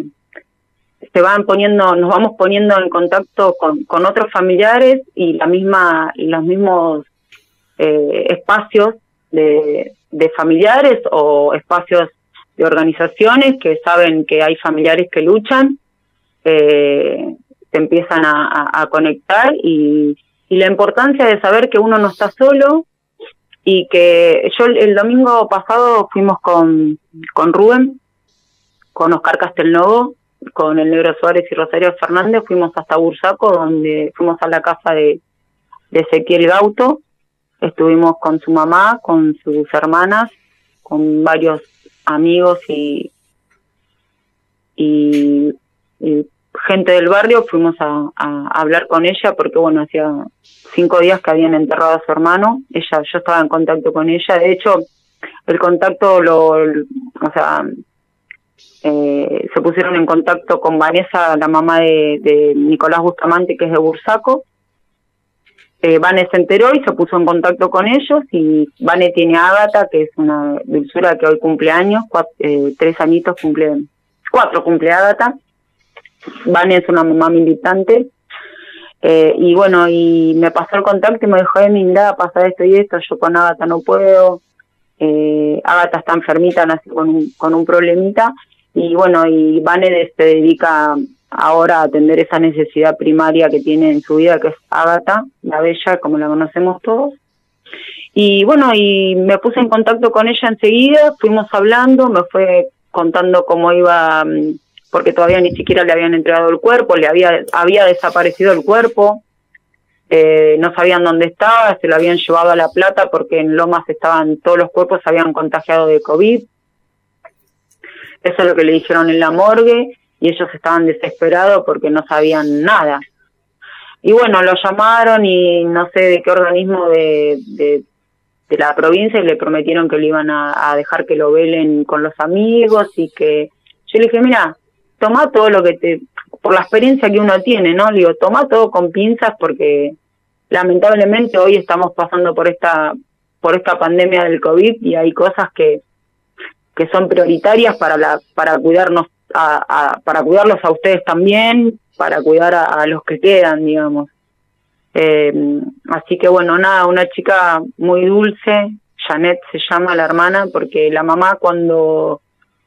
se van poniendo, nos vamos poniendo en contacto con, con otros familiares y la misma, los mismos eh, espacios de, de familiares o espacios de organizaciones que saben que hay familiares que luchan, eh, se empiezan a, a, a conectar y, y la importancia de saber que uno no está solo, y que yo el, el domingo pasado fuimos con, con Rubén, con Oscar Castelnovo, con el Negro Suárez y Rosario Fernández, fuimos hasta Bursaco, donde fuimos a la casa de, de Ezequiel Gauto, estuvimos con su mamá, con sus hermanas, con varios amigos y, y, y gente del barrio. Fuimos a, a, a hablar con ella porque, bueno, hacía cinco días que habían enterrado a su hermano. Ella, yo estaba en contacto con ella. De hecho, el contacto lo, o sea, eh, se pusieron en contacto con Vanessa, la mamá de, de Nicolás Bustamante, que es de Bursaco. Eh, Vane se enteró y se puso en contacto con ellos, y Vane tiene a Ágata, que es una dulzura que hoy cumple años, cuatro, eh, tres añitos cumple, cuatro cumple Ágata. Vane es una mamá militante, eh, y bueno, y me pasó el contacto y me dijo, eh, mira, pasa esto y esto, yo con Ágata no puedo, eh, Ágata está enfermita, nació con un, con un problemita, y bueno, y Vane se dedica ahora a atender esa necesidad primaria que tiene en su vida, que es Ágata, la bella, como la conocemos todos. Y bueno, y me puse en contacto con ella enseguida, fuimos hablando, me fue contando cómo iba, porque todavía ni siquiera le habían entregado el cuerpo, le había había desaparecido el cuerpo, eh, no sabían dónde estaba, se lo habían llevado a La Plata porque en Lomas estaban, todos los cuerpos se habían contagiado de COVID. Eso es lo que le dijeron en la morgue, y ellos estaban desesperados porque no sabían nada. Y bueno, lo llamaron y no sé de qué organismo de, de, de la provincia, y le prometieron que le iban a, a dejar que lo velen con los amigos, y que yo le dije, mira, toma todo lo que te, por la experiencia que uno tiene, ¿no? Le digo, toma todo con pinzas, porque lamentablemente hoy estamos pasando por esta, por esta pandemia del COVID, y hay cosas que, que son prioritarias para la, para cuidarnos, A, a, para cuidarlos a ustedes también, para cuidar a, a los que quedan, digamos. Eh, así que bueno, nada, una chica muy dulce, Janet se llama la hermana, porque la mamá cuando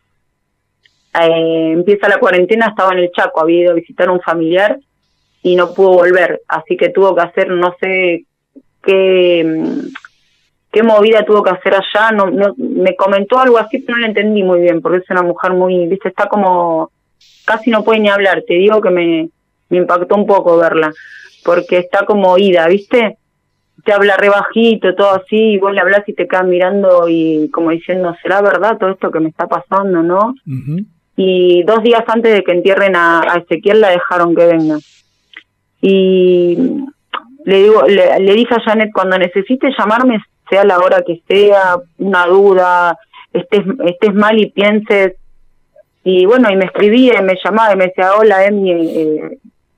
eh, empieza la cuarentena estaba en el Chaco, había ido a visitar a un familiar y no pudo volver, así que tuvo que hacer, no sé qué... qué movida tuvo que hacer allá, no, no me comentó algo así, pero no lo entendí muy bien, porque es una mujer muy, viste, está como, casi no puede ni hablar, te digo que me, me impactó un poco verla, porque está como oída, viste, te habla re bajito, todo así, y vos le hablas y te quedas mirando y como diciendo, ¿será verdad todo esto que me está pasando, no? Uh-huh. Y dos días antes de que entierren a, a Ezequiel la dejaron que venga. Y le digo, le, le dije a Janet, cuando necesites llamarme, sea la hora que sea, una duda, estés, estés mal y pienses, y bueno, y me escribía, y me llamaba, y me decía, hola, Emi, eh,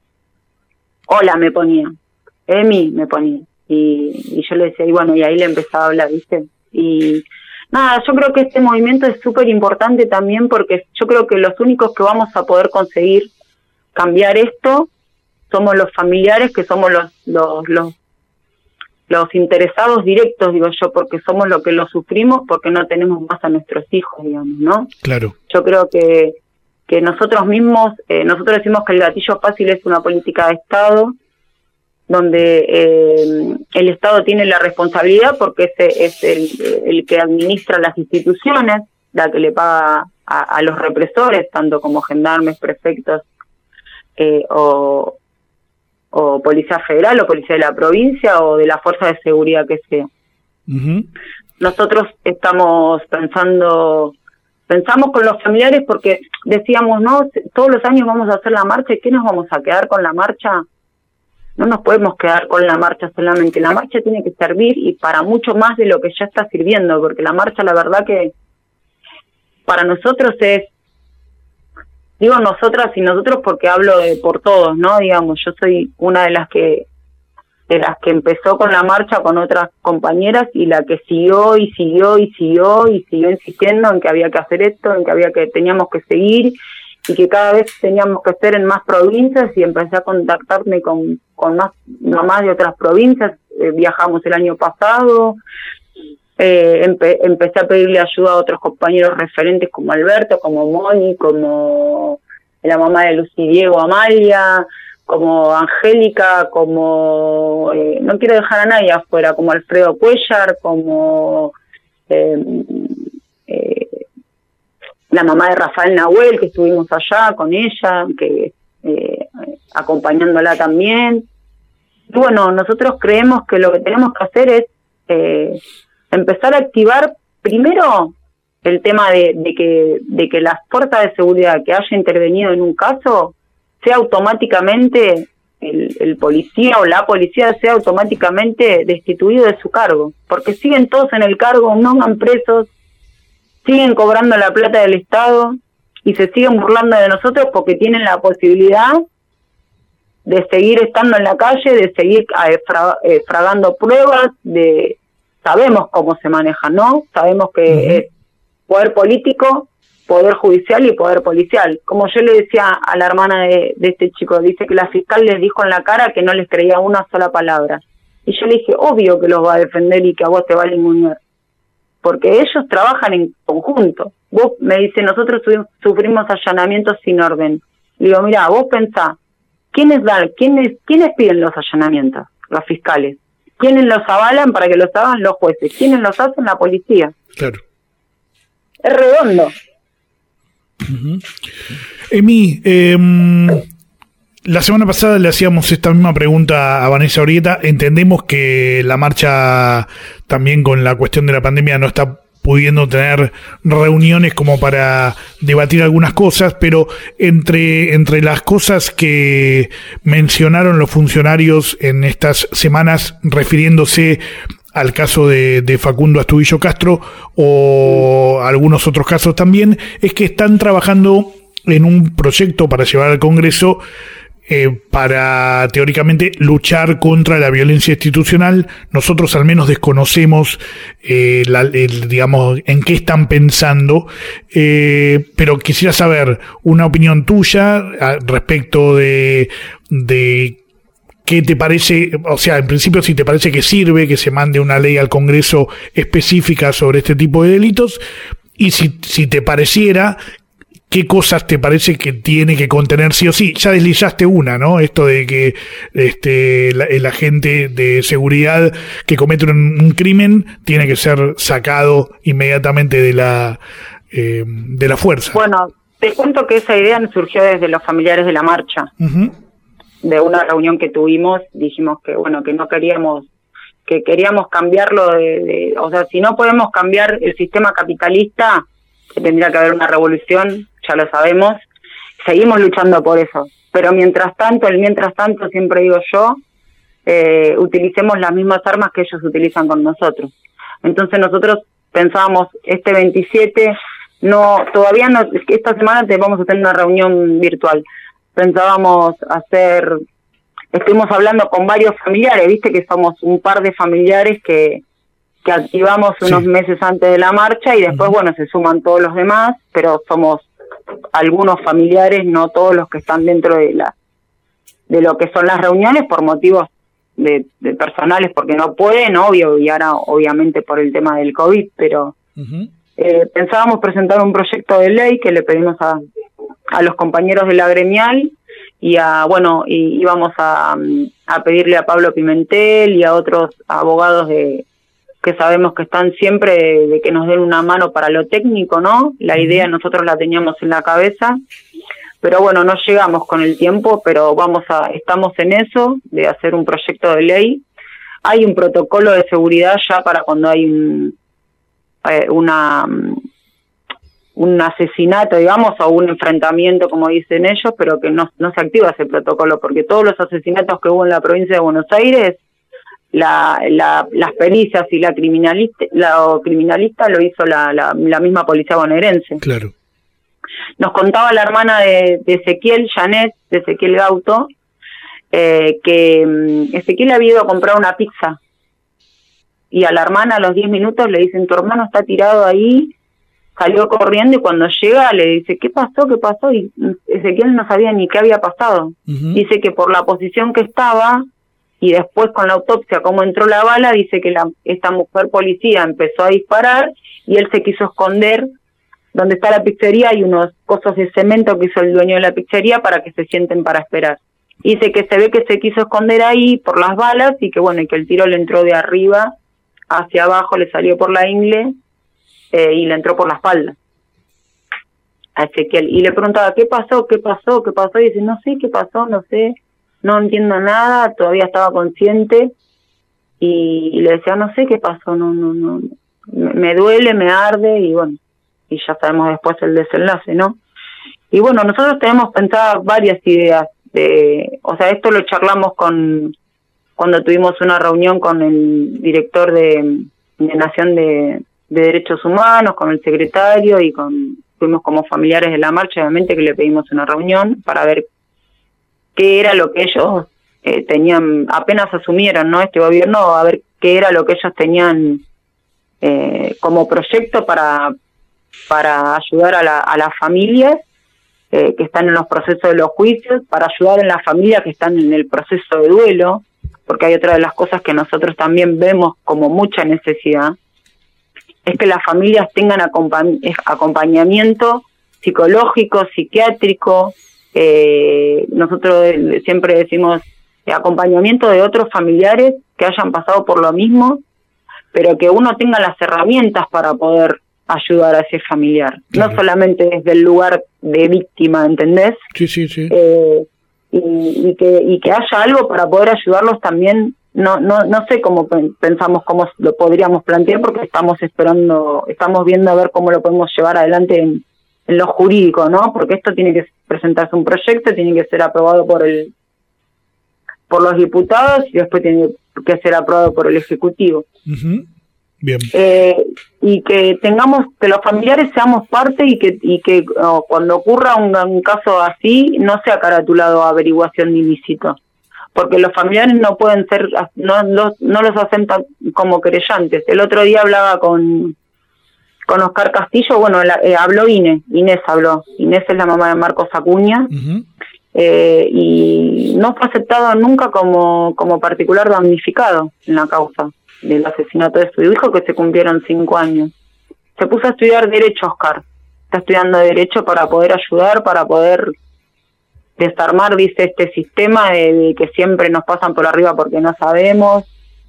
hola, me ponía, Emi, me ponía, y, y yo le decía, y bueno, y ahí le empezaba a hablar, ¿viste? Y nada, yo creo que este movimiento es súper importante también, porque yo creo que los únicos que vamos a poder conseguir cambiar esto somos los familiares, que somos los los los los interesados directos, digo yo, porque somos los que lo sufrimos, porque no tenemos más a nuestros hijos, digamos, ¿no? Claro. Yo creo que que nosotros mismos, eh, nosotros decimos que el gatillo fácil es una política de Estado, donde eh, el Estado tiene la responsabilidad porque ese es el, el que administra las instituciones, la que le paga a, a los represores, tanto como gendarmes, prefectos, eh, o o Policía Federal, o Policía de la Provincia, o de la Fuerza de Seguridad que sea. Uh-huh. Nosotros estamos pensando, pensamos con los familiares porque decíamos, no, todos los años vamos a hacer la marcha, ¿y qué nos vamos a quedar con la marcha? No nos podemos quedar con la marcha solamente, la marcha tiene que servir y para mucho más de lo que ya está sirviendo, porque la marcha, la verdad que para nosotros es, digo nosotras y nosotros porque hablo de por todos, ¿no? Digamos, yo soy una de las que de las que empezó con la marcha con otras compañeras y la que siguió y siguió y siguió y siguió insistiendo en que había que hacer esto, en que había que teníamos que seguir y que cada vez teníamos que estar en más provincias, y empecé a contactarme con con más mamás de otras provincias. Eh, viajamos el año pasado. Eh, empe- empecé a pedirle ayuda a otros compañeros referentes como Alberto, como Moni, como la mamá de Lucy Diego, Amalia, como Angélica, como, eh, no quiero dejar a nadie afuera, como Alfredo Cuellar, como eh, eh, la mamá de Rafael Nahuel, que estuvimos allá con ella, que eh, acompañándola también. Y bueno, nosotros creemos que lo que tenemos que hacer es eh, empezar a activar primero el tema de, de que de que la fuerza de seguridad que haya intervenido en un caso sea automáticamente el, el policía o la policía sea automáticamente destituido de su cargo, porque siguen todos en el cargo, no van presos, siguen cobrando la plata del Estado y se siguen burlando de nosotros porque tienen la posibilidad de seguir estando en la calle, de seguir eh, fra, eh, fragando pruebas, de sabemos cómo se maneja, ¿no? Sabemos que uh-huh. es poder político, poder judicial y poder policial. Como yo le decía a la hermana de, de este chico, dice que la fiscal les dijo en la cara que no les creía una sola palabra. Y yo le dije, obvio que los va a defender y que a vos te va a ningunear, porque ellos trabajan en conjunto. Vos me dice, nosotros sufrimos allanamientos sin orden. Le digo, mira, vos pensá, ¿quiénes dan, quiénes, quiénes piden los allanamientos? Los fiscales. ¿Quiénes los avalan para que los hagan? Los jueces. ¿Quiénes los hacen? La policía. Claro. Es redondo. Uh-huh. Emi, eh, la semana pasada le hacíamos esta misma pregunta a Vanessa Orieta. Entendemos que la marcha también con la cuestión de la pandemia no está pudiendo tener reuniones como para debatir algunas cosas, pero entre, entre las cosas que mencionaron los funcionarios en estas semanas refiriéndose al caso de, de Facundo Astudillo Castro o algunos otros casos también, es que están trabajando en un proyecto para llevar al Congreso Eh, para teóricamente luchar contra la violencia institucional. Nosotros al menos desconocemos eh, la, el, digamos, en qué están pensando, eh, pero quisiera saber una opinión tuya a, respecto de, de qué te parece, o sea, en principio si te parece que sirve que se mande una ley al Congreso específica sobre este tipo de delitos, y si, si te pareciera, ¿qué cosas te parece que tiene que contener sí o sí? Ya deslizaste una, ¿no? Esto de que este la, el agente de seguridad que comete un, un crimen tiene que ser sacado inmediatamente de la eh, de la fuerza. Bueno, te cuento que esa idea surgió desde los familiares de la marcha. Uh-huh. De una reunión que tuvimos, dijimos que bueno, que no queríamos que queríamos cambiarlo de, de o sea, si no podemos cambiar el sistema capitalista, que tendría que haber una revolución, ya lo sabemos, seguimos luchando por eso, pero mientras tanto, el mientras tanto, siempre digo yo, eh, utilicemos las mismas armas que ellos utilizan con nosotros. Entonces nosotros pensábamos este veintisiete no, todavía no, es que esta semana te vamos a tener una reunión virtual. Pensábamos hacer, estuvimos hablando con varios familiares, viste que somos un par de familiares que, que activamos unos sí. meses antes de la marcha y después, uh-huh. bueno, se suman todos los demás, pero somos algunos familiares, no todos los que están dentro de la de lo que son las reuniones por motivos de, de personales, porque no pueden, obvio, y ahora obviamente por el tema del COVID, pero uh-huh. eh, pensábamos presentar un proyecto de ley que le pedimos a, a los compañeros de la gremial y a, bueno, y íbamos a, a pedirle a Pablo Pimentel y a otros abogados de que sabemos que están siempre de, de que nos den una mano para lo técnico, ¿no? La uh-huh. idea nosotros la teníamos en la cabeza, pero bueno, no llegamos con el tiempo, pero vamos a, estamos en eso, de hacer un proyecto de ley. Hay un protocolo de seguridad ya para cuando hay un, eh, una, un asesinato, digamos, o un enfrentamiento, como dicen ellos, pero que no, no se activa ese protocolo, porque todos los asesinatos que hubo en la provincia de Buenos Aires, la, la, las pericias y la criminalista, la criminalista lo hizo la, la, la misma policía bonaerense. Claro. Nos contaba la hermana de, de Ezequiel, Janet, de Ezequiel Gauto, eh, que um, Ezequiel había ido a comprar una pizza y a la hermana a los diez minutos le dicen, tu hermano está tirado ahí, salió corriendo y cuando llega le dice, ¿qué pasó? ¿Qué pasó? Y Ezequiel no sabía ni qué había pasado. Uh-huh. Dice que por la posición que estaba y después con la autopsia cómo entró la bala, dice que la, esta mujer policía empezó a disparar y él se quiso esconder. Donde está la pizzería hay unos cosos de cemento que hizo el dueño de la pizzería para que se sienten para esperar. Dice que se ve que se quiso esconder ahí por las balas y que bueno, y que el tiro le entró de arriba hacia abajo, le salió por la ingle eh, y le entró por la espalda a Ezequiel. Y le preguntaba, ¿qué pasó? ¿Qué pasó? ¿Qué pasó? Y dice, no sé qué pasó, no sé, no entiendo nada, todavía estaba consciente. Y, y le decía, no sé qué pasó, no, no, no, me, me duele, me arde y bueno. Y ya sabemos después el desenlace, ¿no? Y bueno, nosotros tenemos pensadas varias ideas, de, o sea, esto lo charlamos con cuando tuvimos una reunión con el director de, de Nación de, de Derechos Humanos, con el secretario y con fuimos como familiares de la marcha, obviamente que le pedimos una reunión para ver qué era lo que ellos eh, tenían, apenas asumieron, ¿no? Este gobierno, a ver qué era lo que ellos tenían eh, como proyecto para para ayudar a, la, a las familias eh, que están en los procesos de los juicios, para ayudar en las familias que están en el proceso de duelo, porque hay otra de las cosas que nosotros también vemos como mucha necesidad, es que las familias tengan acompañ- acompañamiento psicológico, psiquiátrico, eh, nosotros siempre decimos eh, acompañamiento de otros familiares que hayan pasado por lo mismo, pero que uno tenga las herramientas para poder ayudar a ese familiar, claro. No solamente desde el lugar de víctima, ¿entendés? Sí, sí, sí. Eh, y, y que y que haya algo para poder ayudarlos también. No no no sé cómo pensamos cómo lo podríamos plantear porque estamos esperando, estamos viendo a ver cómo lo podemos llevar adelante en, en lo jurídico, ¿no? Porque esto tiene que presentarse un proyecto, tiene que ser aprobado por el por los diputados y después tiene que ser aprobado por el Ejecutivo. Uh-huh. Bien. Eh, y que tengamos, que los familiares seamos parte y que y que oh, cuando ocurra un, un caso así no sea caratulado a averiguación de ilícito, porque los familiares no pueden ser, no, no, no los aceptan como querellantes. El otro día hablaba con con Oscar Castillo, bueno, la, eh, habló Inés, Inés habló, Inés es la mamá de Marcos Acuña, uh-huh. eh, y no fue aceptado nunca como, como particular damnificado en la causa del asesinato de su hijo, que se cumplieron cinco años. Se puso a estudiar Derecho, Oscar. Está estudiando Derecho para poder ayudar, para poder desarmar, dice, este sistema de, de que siempre nos pasan por arriba porque no sabemos.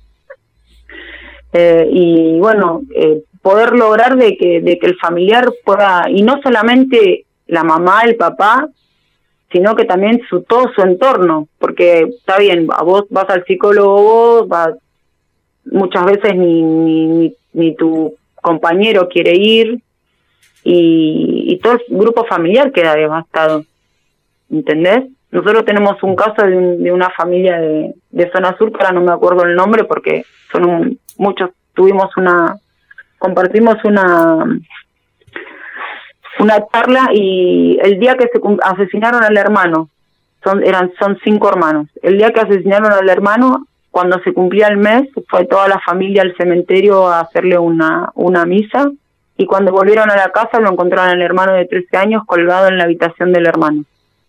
Eh, y bueno, eh, poder lograr de que, de que el familiar pueda, y no solamente la mamá, el papá, sino que también su todo su entorno, porque está bien, a vos vas al psicólogo, vos vas, muchas veces ni, ni, ni, ni tu compañero quiere ir y, y todo el grupo familiar queda devastado, ¿entendés? Nosotros tenemos un caso de, un, de una familia de, de zona sur, que ahora no me acuerdo el nombre porque son un, muchos, tuvimos una, compartimos una una charla y el día que se asesinaron al hermano, son eran son cinco hermanos, el día que asesinaron al hermano, cuando se cumplía el mes, fue toda la familia al cementerio a hacerle una, una misa, y cuando volvieron a la casa lo encontraron al hermano de trece años colgado en la habitación del hermano.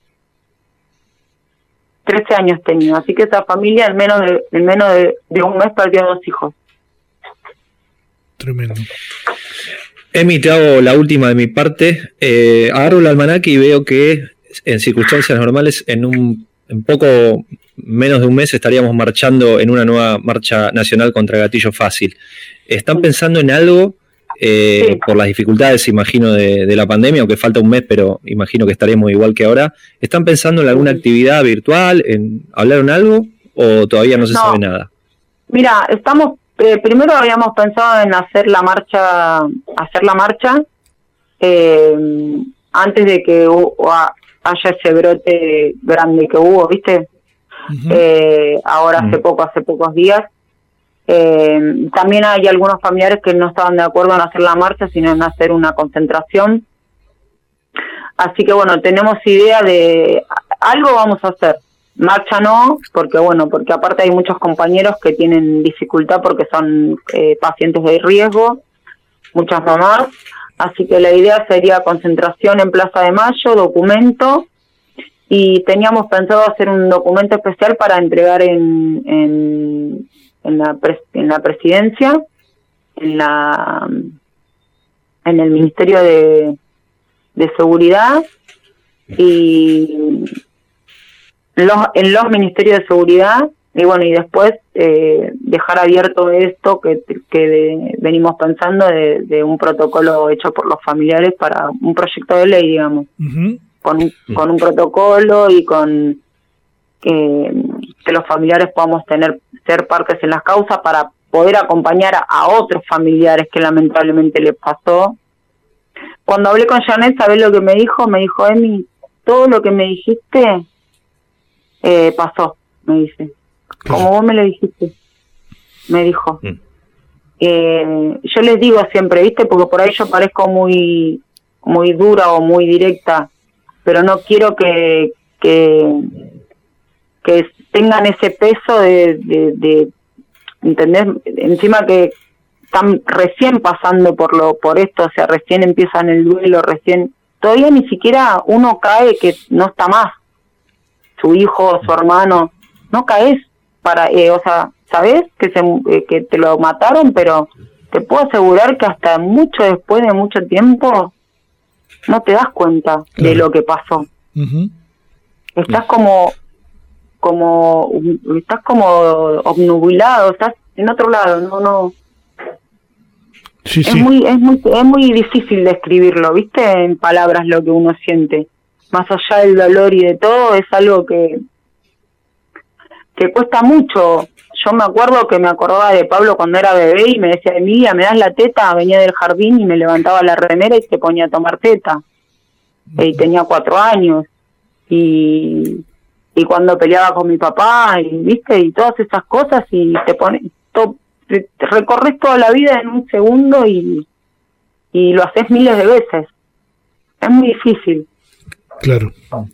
trece años tenía, así que esa familia en menos de, en menos de, de un mes perdió dos hijos. Tremendo. Emi, te hago la última de mi parte. Eh, agarro el almanaque y veo que en circunstancias normales, en un en poco menos de un mes estaríamos marchando en una nueva marcha nacional contra gatillo fácil. ¿Están pensando en algo eh, sí. por las dificultades, imagino, de, de la pandemia, aunque falta un mes, pero imagino que estaremos igual que ahora? ¿Están pensando en alguna actividad virtual? ¿En ¿Hablaron algo o todavía no se no. sabe nada? Mira, estamos eh, primero habíamos pensado en hacer la marcha, hacer la marcha eh, antes de que uh, haya ese brote grande que hubo, ¿viste? Uh-huh. Eh, ahora hace uh-huh. poco, hace pocos días. Eh, también hay algunos familiares que no estaban de acuerdo en hacer la marcha, sino en hacer una concentración. Así que bueno, tenemos idea de algo vamos a hacer. Marcha no, porque bueno, porque aparte hay muchos compañeros que tienen dificultad porque son eh, pacientes de riesgo, muchas mamás. Así que la idea sería concentración en Plaza de Mayo, documento, y teníamos pensado hacer un documento especial para entregar en en, en la pres, en la presidencia, en la en el Ministerio de, de Seguridad y los, en los Ministerios de Seguridad, y bueno, y después eh, dejar abierto esto que, que de, venimos pensando de, de un protocolo hecho por los familiares para un proyecto de ley, digamos, uh-huh. con, un, con un protocolo y con eh, que los familiares podamos tener ser partes en las causas para poder acompañar a, a otros familiares que lamentablemente les pasó. Cuando hablé con Janet, ¿sabés lo que me dijo? Me dijo, Emi, todo lo que me dijiste eh, pasó, me dice. Como vos me lo dijiste, me dijo. Mm. Eh, yo les digo siempre, ¿viste? Porque por ahí yo parezco muy muy dura o muy directa, pero no quiero que que, que tengan ese peso de, de, de, ¿entendés? Encima que están recién pasando por lo por esto, o sea, recién empiezan el duelo, recién... Todavía ni siquiera uno cae que no está más. Su hijo, su hermano, no caes. Para, eh, o sea, sabes que se eh, que te lo mataron, pero te puedo asegurar que hasta mucho después de mucho tiempo no te das cuenta claro. de lo que pasó. Uh-huh. Estás como como estás como obnubilado, estás en otro lado, no no. Sí, es sí. muy es muy es muy difícil describirlo, ¿viste? En palabras lo que uno siente. Más allá del dolor y de todo, es algo que que cuesta mucho. Yo me acuerdo que me acordaba de Pablo cuando era bebé y me decía, Emilia, ¿me das la teta? Venía del jardín y me levantaba la remera y se ponía a tomar teta. Y tenía cuatro años. Y y cuando peleaba con mi papá, y viste, y todas esas cosas, y te pones, to, te, te recorres toda la vida en un segundo y, y lo haces miles de veces. Es muy difícil. Claro.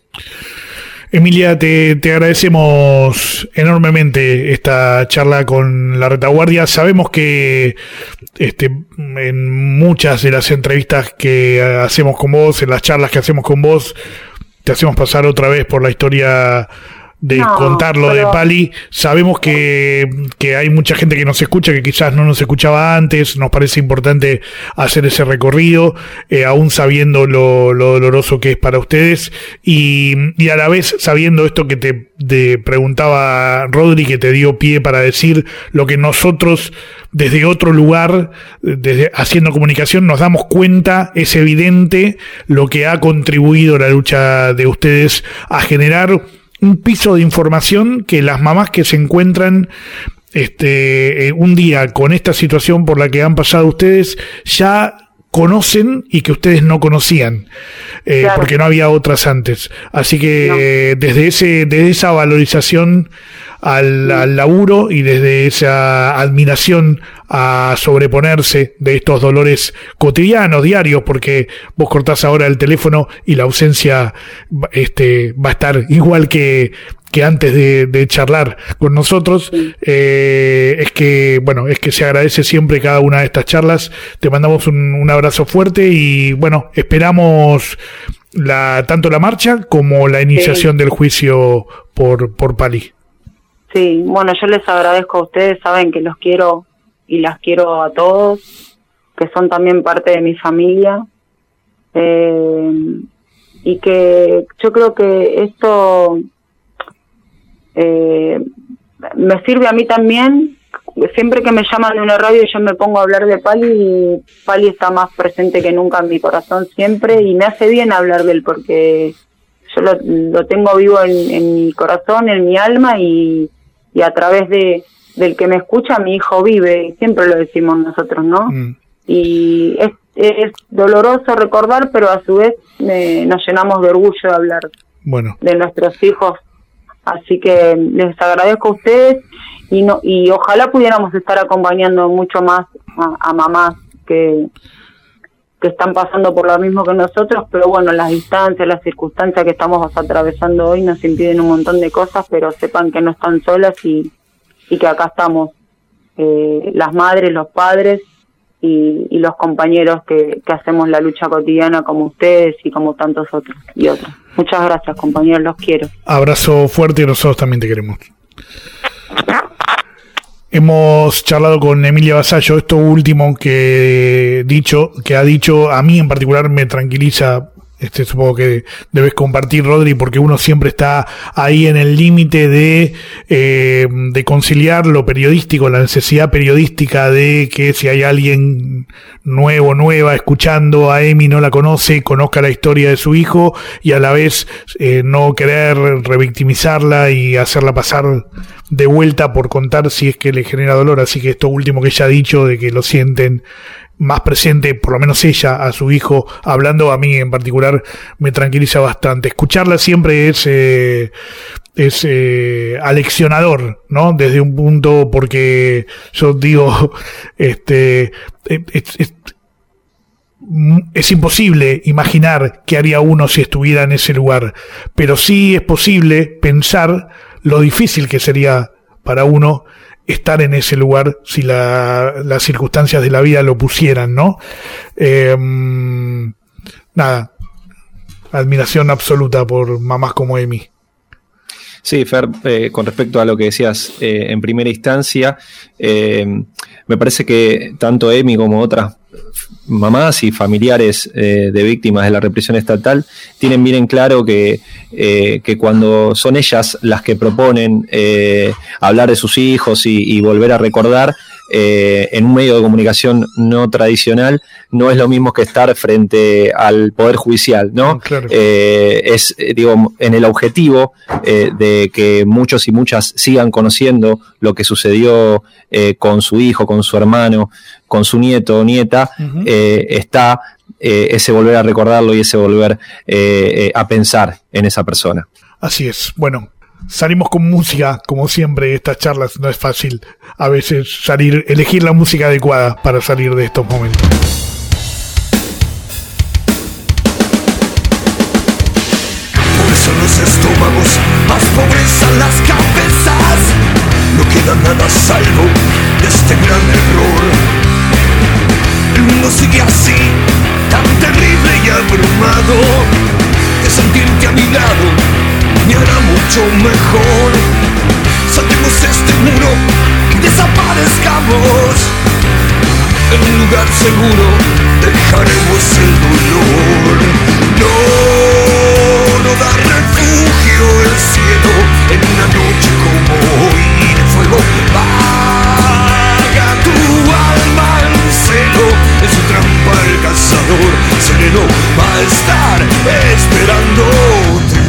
Emilia, te, te agradecemos enormemente esta charla con la retaguardia. Sabemos que este, en muchas de las entrevistas que hacemos con vos, en las charlas que hacemos con vos, te hacemos pasar otra vez por la historia de no, contarlo pero... de Pali. Sabemos que, que hay mucha gente que nos escucha, que quizás no nos escuchaba antes. Nos parece importante hacer ese recorrido, eh, aún sabiendo lo, lo doloroso que es para ustedes, y, y a la vez sabiendo esto que te, te preguntaba Rodri, que te dio pie para decir lo que nosotros desde otro lugar, desde haciendo comunicación, nos damos cuenta, es evidente lo que ha contribuido la lucha de ustedes a generar un piso de información que las mamás que se encuentran este un día con esta situación por la que han pasado ustedes ya conocen y que ustedes no conocían, eh, claro. porque no había otras antes. Así que no. desde ese desde esa valorización al, al laburo y desde esa admiración a sobreponerse de estos dolores cotidianos, diarios, porque vos cortás ahora el teléfono y la ausencia este, va a estar igual que, que antes de, de charlar con nosotros. Eh, es que, bueno, es que se agradece siempre cada una de estas charlas. Te mandamos un, un abrazo fuerte y, bueno, esperamos la tanto la marcha como la iniciación sí. del juicio por, por Pali. Sí, bueno, yo les agradezco a ustedes, saben que los quiero y las quiero a todos, que son también parte de mi familia, eh, y que yo creo que esto eh, me sirve a mí también. Siempre que me llaman de una radio y yo me pongo a hablar de Pali, Pali está más presente que nunca en mi corazón siempre, y me hace bien hablar de él porque yo lo, lo tengo vivo en, en mi corazón, en mi alma, y, y a través de del que me escucha mi hijo vive, siempre lo decimos nosotros, ¿no? Mm. Y es, es doloroso recordar, pero a su vez eh, nos llenamos de orgullo de hablar bueno. de nuestros hijos. Así que les agradezco a ustedes y no y ojalá pudiéramos estar acompañando mucho más a, a mamás que que están pasando por lo mismo que nosotros, pero bueno, las distancias, las circunstancias que estamos atravesando hoy nos impiden un montón de cosas, pero sepan que no están solas y y que acá estamos, eh, las madres, los padres y, y los compañeros que, que hacemos la lucha cotidiana como ustedes y como tantos otros y otros. Muchas gracias, compañeros, los quiero. Abrazo fuerte y nosotros también te queremos. Hemos charlado con Emilia Vasallo. Esto último que dicho, que ha dicho, a mí en particular me tranquiliza. Este, supongo que debes compartir, Rodri, porque uno siempre está ahí en el límite de eh, de conciliar lo periodístico, la necesidad periodística de que si hay alguien nuevo, nueva, escuchando a Emi, no la conoce, conozca la historia de su hijo, y a la vez eh, no querer revictimizarla y hacerla pasar de vuelta por contar si es que le genera dolor. Así que esto último que ella ha dicho, de que lo sienten más presente, por lo menos ella, a su hijo, hablando, a mí en particular, me tranquiliza bastante. Escucharla siempre es, eh, es eh, aleccionador, ¿no? Desde un punto, porque yo digo, este, es, es, es imposible imaginar qué haría uno si estuviera en ese lugar, pero sí es posible pensar lo difícil que sería para uno estar en ese lugar si la, las circunstancias de la vida lo pusieran, ¿no? Eh, nada, admiración absoluta por mamás como Emi. Sí, Fer, eh, con respecto a lo que decías eh, en primera instancia, eh, me parece que tanto Emi como otras mamás y familiares eh, de víctimas de la represión estatal tienen bien en claro que, eh, que cuando son ellas las que proponen eh, hablar de sus hijos y, y volver a recordar eh, en un medio de comunicación no tradicional, no es lo mismo que estar frente al Poder Judicial, ¿no? Claro. Eh, es, digo, en el objetivo eh, de que muchos y muchas sigan conociendo lo que sucedió eh, con su hijo, con su hermano, con su nieto o nieta, uh-huh. eh, está eh, ese volver a recordarlo y ese volver eh, eh, a pensar en esa persona. Así es. Bueno, salimos con música, como siempre, estas charlas no es fácil a veces salir, elegir la música adecuada para salir de estos momentos. Por eso los estómagos más pobres a las cabezas no queda nada a salvo de este gran error. El mundo sigue así, tan terrible y abrumado, que sentirte a mi lado me hará mucho mejor. Saltemos este muro y desaparezcamos. En un lugar seguro dejaremos el dolor. No, no da refugio el cielo en una noche como hoy de fuego. Vaga tu alma en celo, en su trampa el cazador sereno va a estar esperándote.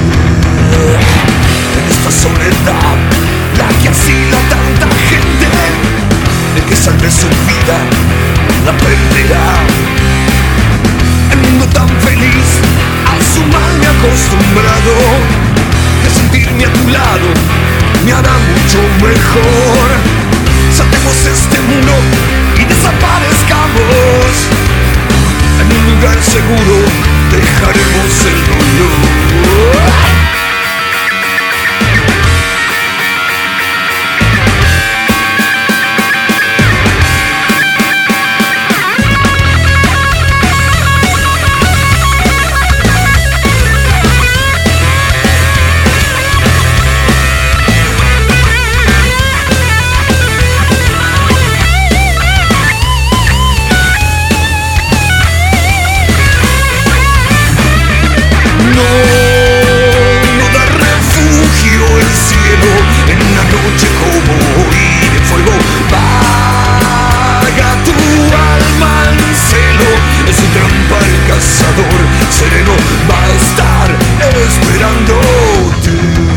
En esta soledad, la que asila tanta gente, el que salve su vida la perderá. El mundo tan feliz, a su mal me he acostumbrado, de sentirme a tu lado me hará mucho mejor. Saltemos este muro y desaparezcamos. En un lugar seguro dejaremos el dolor. Sereno va a estar esperándote.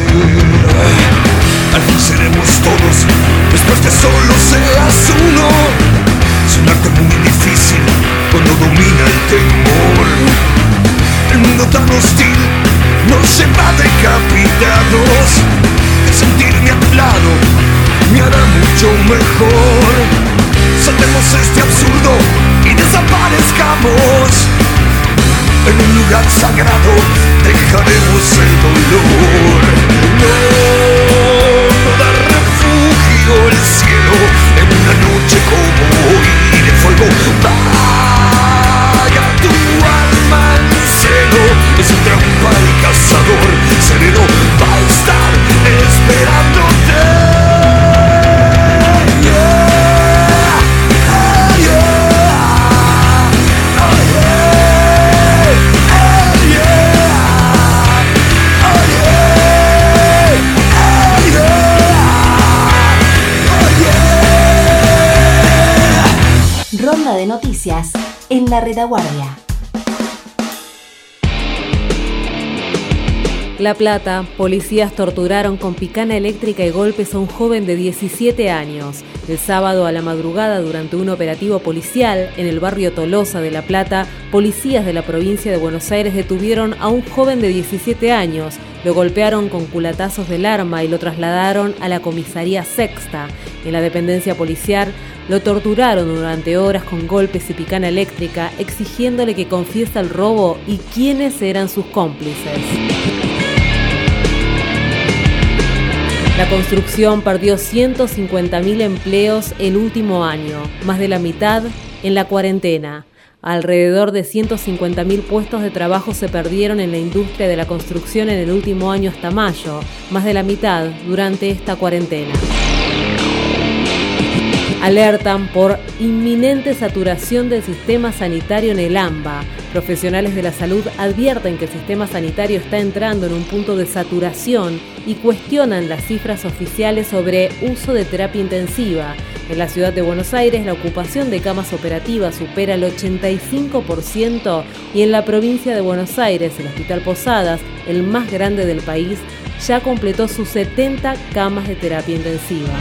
Al fin seremos todos, después que solo seas uno. Es un arte muy difícil cuando domina el temor. El mundo tan hostil nos lleva decapitados. El sentirme a tu lado me hará mucho mejor. Saltemos este absurdo y desaparezcamos. En un lugar sagrado dejaremos el dolor. No, no da refugio el cielo en una noche como hoy de fuego. Vaya tu alma al cielo, es un trampa el cazador. Sereno va a estar esperándote. Ronda de noticias en la retaguardia. La Plata, policías torturaron con picana eléctrica y golpes a un joven de diecisiete años. El sábado a la madrugada, durante un operativo policial en el barrio Tolosa de La Plata, policías de la provincia de Buenos Aires detuvieron a un joven de diecisiete años. Lo golpearon con culatazos del arma y lo trasladaron a la comisaría Sexta. En la dependencia policial lo torturaron durante horas con golpes y picana eléctrica, exigiéndole que confiese el robo y quiénes eran sus cómplices. La construcción perdió ciento cincuenta mil empleos el último año, más de la mitad en la cuarentena. Alrededor de ciento cincuenta mil puestos de trabajo se perdieron en la industria de la construcción en el último año hasta mayo, más de la mitad durante esta cuarentena. Alertan por inminente saturación del sistema sanitario en el AMBA. Profesionales de la salud advierten que el sistema sanitario está entrando en un punto de saturación y cuestionan las cifras oficiales sobre uso de terapia intensiva. En la ciudad de Buenos Aires, la ocupación de camas operativas supera el ochenta y cinco por ciento y en la provincia de Buenos Aires, el Hospital Posadas, el más grande del país, ya completó sus setenta camas de terapia intensiva.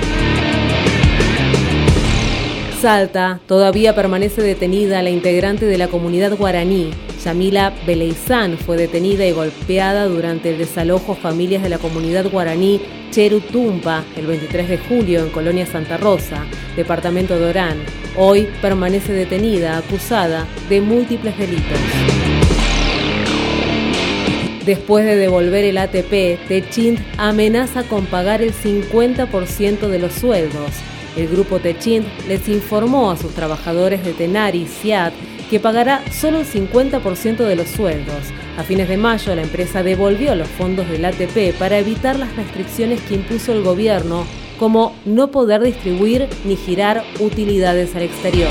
Salta, todavía permanece detenida la integrante de la comunidad guaraní. Yamila Beleizán fue detenida y golpeada durante el desalojo a familias de la comunidad guaraní Cherutumpa el veintitrés de julio en Colonia Santa Rosa, departamento de Orán. Hoy permanece detenida, acusada de múltiples delitos. Después de devolver el A T P, Techint amenaza con pagar el cincuenta por ciento de los sueldos. El grupo Techint les informó a sus trabajadores de Tenaris y Fiat que pagará solo el cincuenta por ciento de los sueldos. A fines de mayo, la empresa devolvió los fondos del A T P para evitar las restricciones que impuso el gobierno, como no poder distribuir ni girar utilidades al exterior.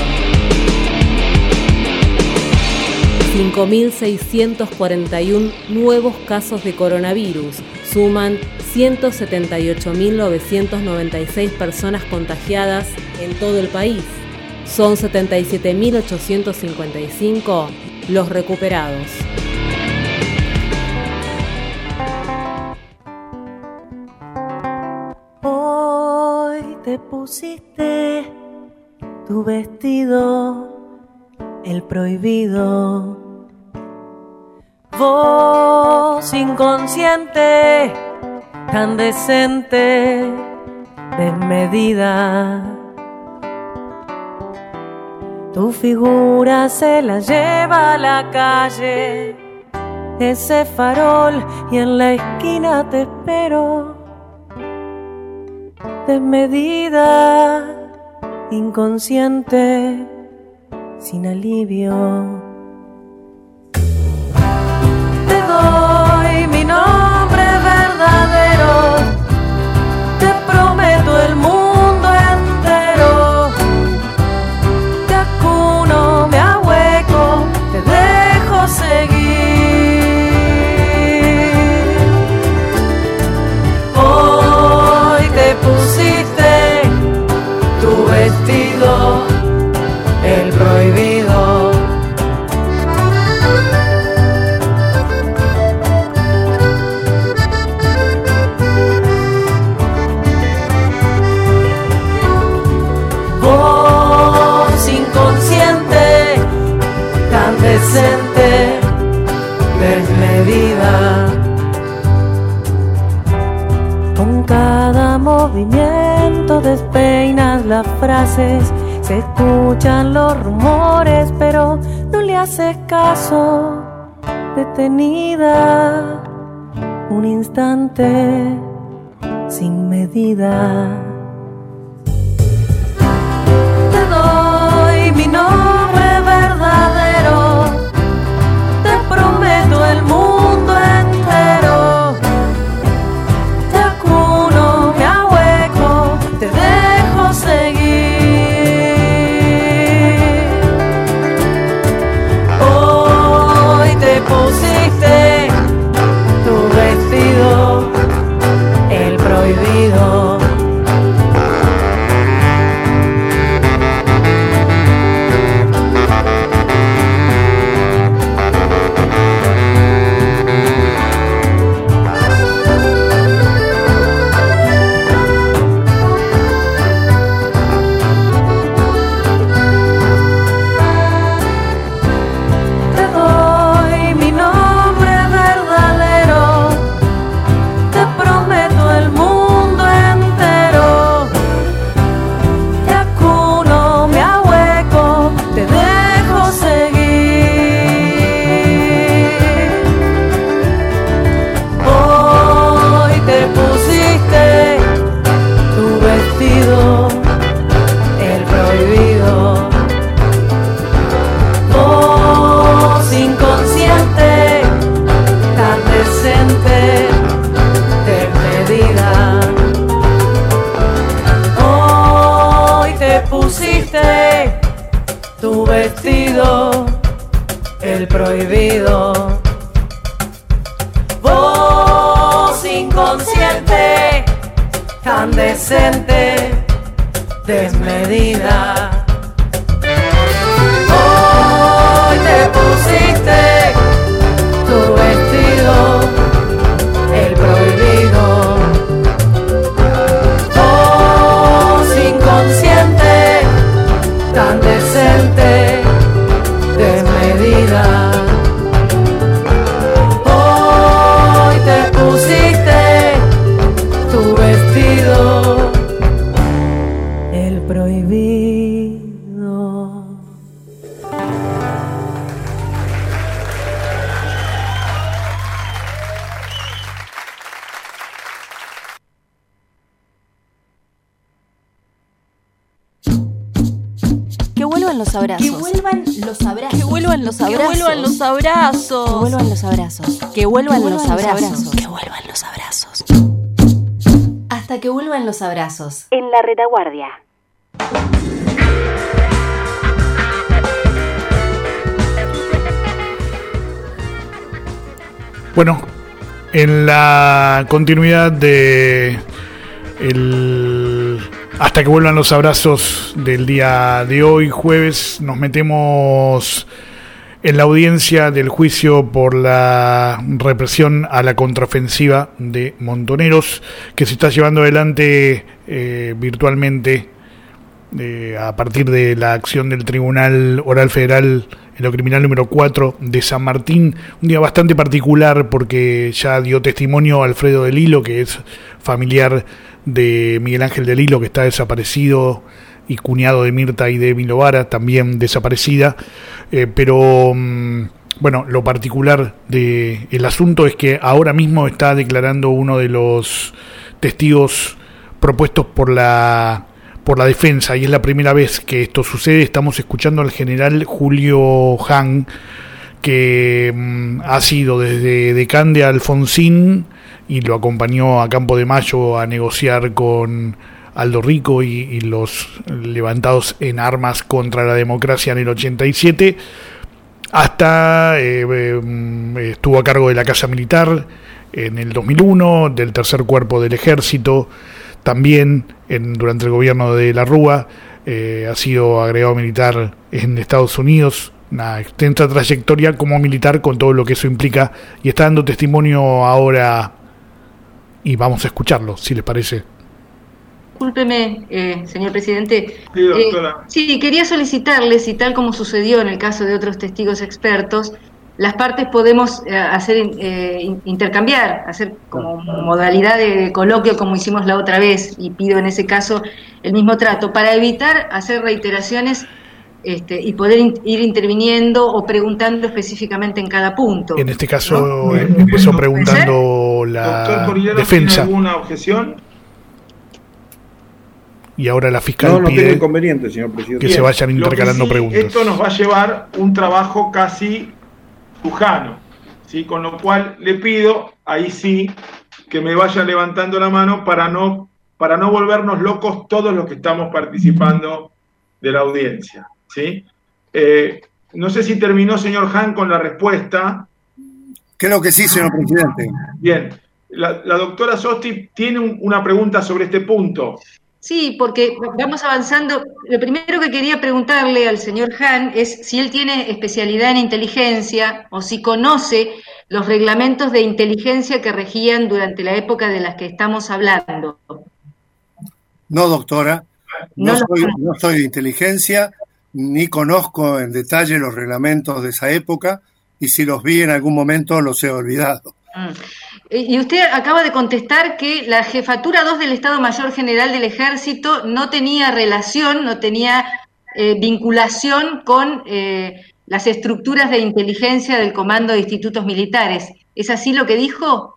cinco mil seiscientos cuarenta y uno nuevos casos de coronavirus. Suman ciento setenta y ocho mil novecientos noventa y seis personas contagiadas en todo el país. Son setenta y siete mil ochocientos cincuenta y cinco los recuperados. Hoy te pusiste tu vestido, el prohibido. Vos inconsciente tan decente, desmedida. Tu figura se la lleva a la calle, ese farol, y en la esquina te espero. Desmedida, inconsciente, sin alivio. Te doy mi nombre verdadero, te prometo el mundo entero. Te acuno, me ahueco, te dejo seguir. Hoy te pusiste tu vestido, el prohibido. Voz inconsciente, tan decente, desmedida. Con cada movimiento despeinas las frases, se escuchan los rumores, pero no le haces caso. Detenida, un instante, sin medida. Te doy mi nombre verdadero, te prometo el mundo entero. Te acuno, me ahueco, te dejo seguir. Hoy te pusiste tu vestido, el prohibido. Te doy mi nombre verdadero, te prometo el mundo entero. Te acuno, me ahueco, te dejo seguir. Hoy te pusiste tu vestido, el prohibido. Voz inconsciente, tan decente, desmedida. Hoy te pusiste tu vestido, el prohibido. Voz inconsciente, tan decente, desmedida. Hoy te pusiste tu vestido, el prohibido. Voz inconsciente, tan decente, desmedida. Hoy te pusiste tu vestido, el prohibido. Que vuelvan los abrazos. Que vuelvan los abrazos. Que vuelvan los abrazos. Que vuelvan los abrazos. Que vuelvan los abrazos. Que vuelvan los abrazos. Que vuelvan los abrazos. Hasta que vuelvan los abrazos. En la retaguardia. Bueno, en la continuidad de el hasta que vuelvan los abrazos del día de hoy, jueves, nos metemos en la audiencia del juicio por la represión a la contraofensiva de Montoneros, que se está llevando adelante eh, virtualmente eh, a partir de la acción del Tribunal Oral Federal en lo criminal número cuatro de San Martín, un día bastante particular porque ya dio testimonio Alfredo del Hilo, que es familiar de Miguel Ángel del Hilo, que está desaparecido, y cuñado de Mirta y de Emilio Vara, también desaparecida, eh, pero mm, bueno, lo particular del asunto es que ahora mismo está declarando uno de los testigos propuestos por la por la defensa, y es la primera vez que esto sucede. Estamos escuchando al general Julio Hahn, que mm, ha sido desde decán de Alfonsín y lo acompañó a Campo de Mayo a negociar con Aldo Rico y, y los levantados en armas contra la democracia en el ochenta y siete, hasta eh, eh, estuvo a cargo de la Casa Militar en el dos mil uno, del tercer cuerpo del ejército, también en, durante el gobierno de la Rúa, eh, ha sido agregado militar en Estados Unidos, una extensa trayectoria como militar con todo lo que eso implica, y está dando testimonio ahora, y vamos a escucharlo, si les parece. Discúlpeme, eh, señor presidente. Sí, doctora. Eh, sí, quería solicitarle si, tal como sucedió en el caso de otros testigos expertos, las partes podemos eh, hacer eh, intercambiar, hacer como modalidad de coloquio como hicimos la otra vez, y pido en ese caso el mismo trato, para evitar hacer reiteraciones este, y poder in- ir interviniendo o preguntando específicamente en cada punto. En este caso, ¿no? eh, empezó preguntando la Doctor Cordillera, defensa. ¿tiene alguna objeción? Y ahora la fiscal No, no pide tiene inconveniente, señor presidente. que Bien, se vayan intercalando lo que sí, preguntas. Esto nos va a llevar un trabajo casi pujano, ¿sí? Con lo cual le pido, ahí sí, que me vayan levantando la mano para no, para no volvernos locos todos los que estamos participando de la audiencia, ¿sí? Eh, no sé si terminó, señor Hahn, con la respuesta. Creo que sí, señor presidente. Bien, la, la doctora Sosti tiene un, una pregunta sobre este punto. Sí, porque vamos avanzando. Lo primero que quería preguntarle al señor Hahn es si él tiene especialidad en inteligencia o si conoce los reglamentos de inteligencia que regían durante la época de las que estamos hablando. No, doctora, no, No lo soy, conozco. no soy de inteligencia, ni conozco en detalle los reglamentos de esa época, y si los vi en algún momento los he olvidado. Mm. Y usted acaba de contestar que la Jefatura dos del Estado Mayor General del Ejército no tenía relación, no tenía eh, vinculación con eh, las estructuras de inteligencia del Comando de Institutos Militares. ¿Es así lo que dijo?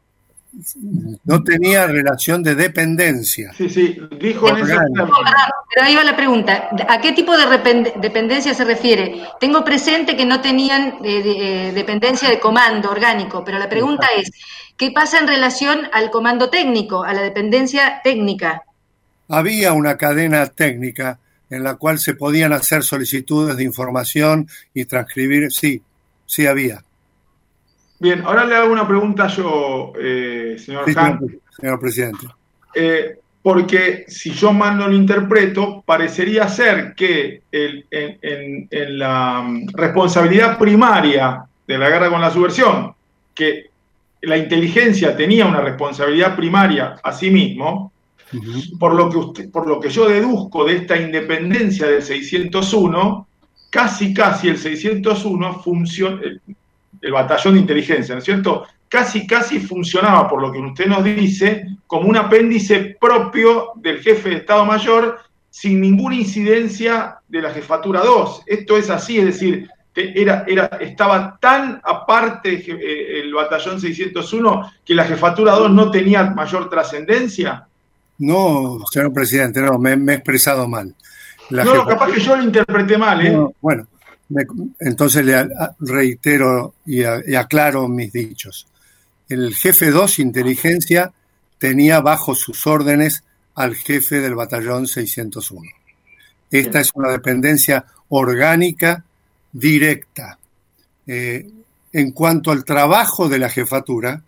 No tenía relación de dependencia. Sí, sí, dijo en ese No, perdón, pero ahí va la pregunta. ¿A qué tipo de repend- dependencia se refiere? Tengo presente que no tenían eh, de- eh, dependencia de comando orgánico, pero la pregunta es, ¿qué pasa en relación al comando técnico, a la dependencia técnica? Había una cadena técnica en la cual se podían hacer solicitudes de información y transcribir. Sí, sí había. Bien, ahora le hago una pregunta yo, eh, señor Sí, Hahn. señor, señor presidente. Eh, porque si yo mal no lo interpreto, parecería ser que el- en, en- en la mm, responsabilidad primaria de la guerra con la subversión, que la inteligencia tenía una responsabilidad primaria a sí mismo, por lo que usted, por lo que yo deduzco de esta independencia del seiscientos uno, casi casi el seiscientos uno funciona, el, el batallón de inteligencia, ¿no es cierto? Casi casi funcionaba, por lo que usted nos dice, como un apéndice propio del jefe de Estado Mayor, sin ninguna incidencia de la Jefatura dos. Esto es así, es decir, te- era, era, estaba tan aparte eh, el batallón seiscientos uno que la Jefatura dos no tenía mayor trascendencia. No, señor presidente, no, me, me he expresado mal. La No, jefa- capaz que yo lo interpreté mal, ¿eh? No, bueno, me- entonces le a- reitero y, a- y aclaro mis dichos. El jefe dos, inteligencia, tenía bajo sus órdenes al jefe del batallón seiscientos uno. Esta es una dependencia orgánica directa. Eh, en cuanto al trabajo de la jefatura,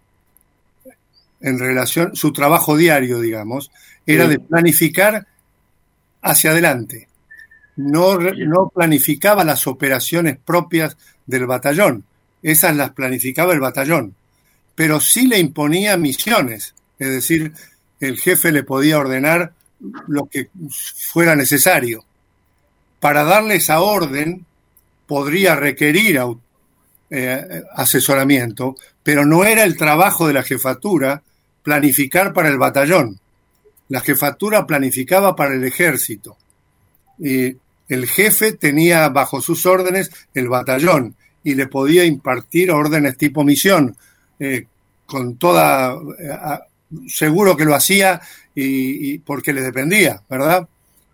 en relación, su trabajo diario, digamos, era Sí. de planificar hacia adelante. No, re- no planificaba las operaciones propias del batallón, esas las planificaba el batallón, pero sí le imponía misiones, es decir, el jefe le podía ordenar lo que fuera necesario. para darle esa orden podría requerir eh, asesoramiento, pero no era el trabajo de la jefatura planificar para el batallón. La jefatura planificaba para el ejército. Y el jefe tenía bajo sus órdenes el batallón y le podía impartir órdenes tipo misión, eh, con toda... Eh, seguro que lo hacía y, y porque le dependía, ¿verdad?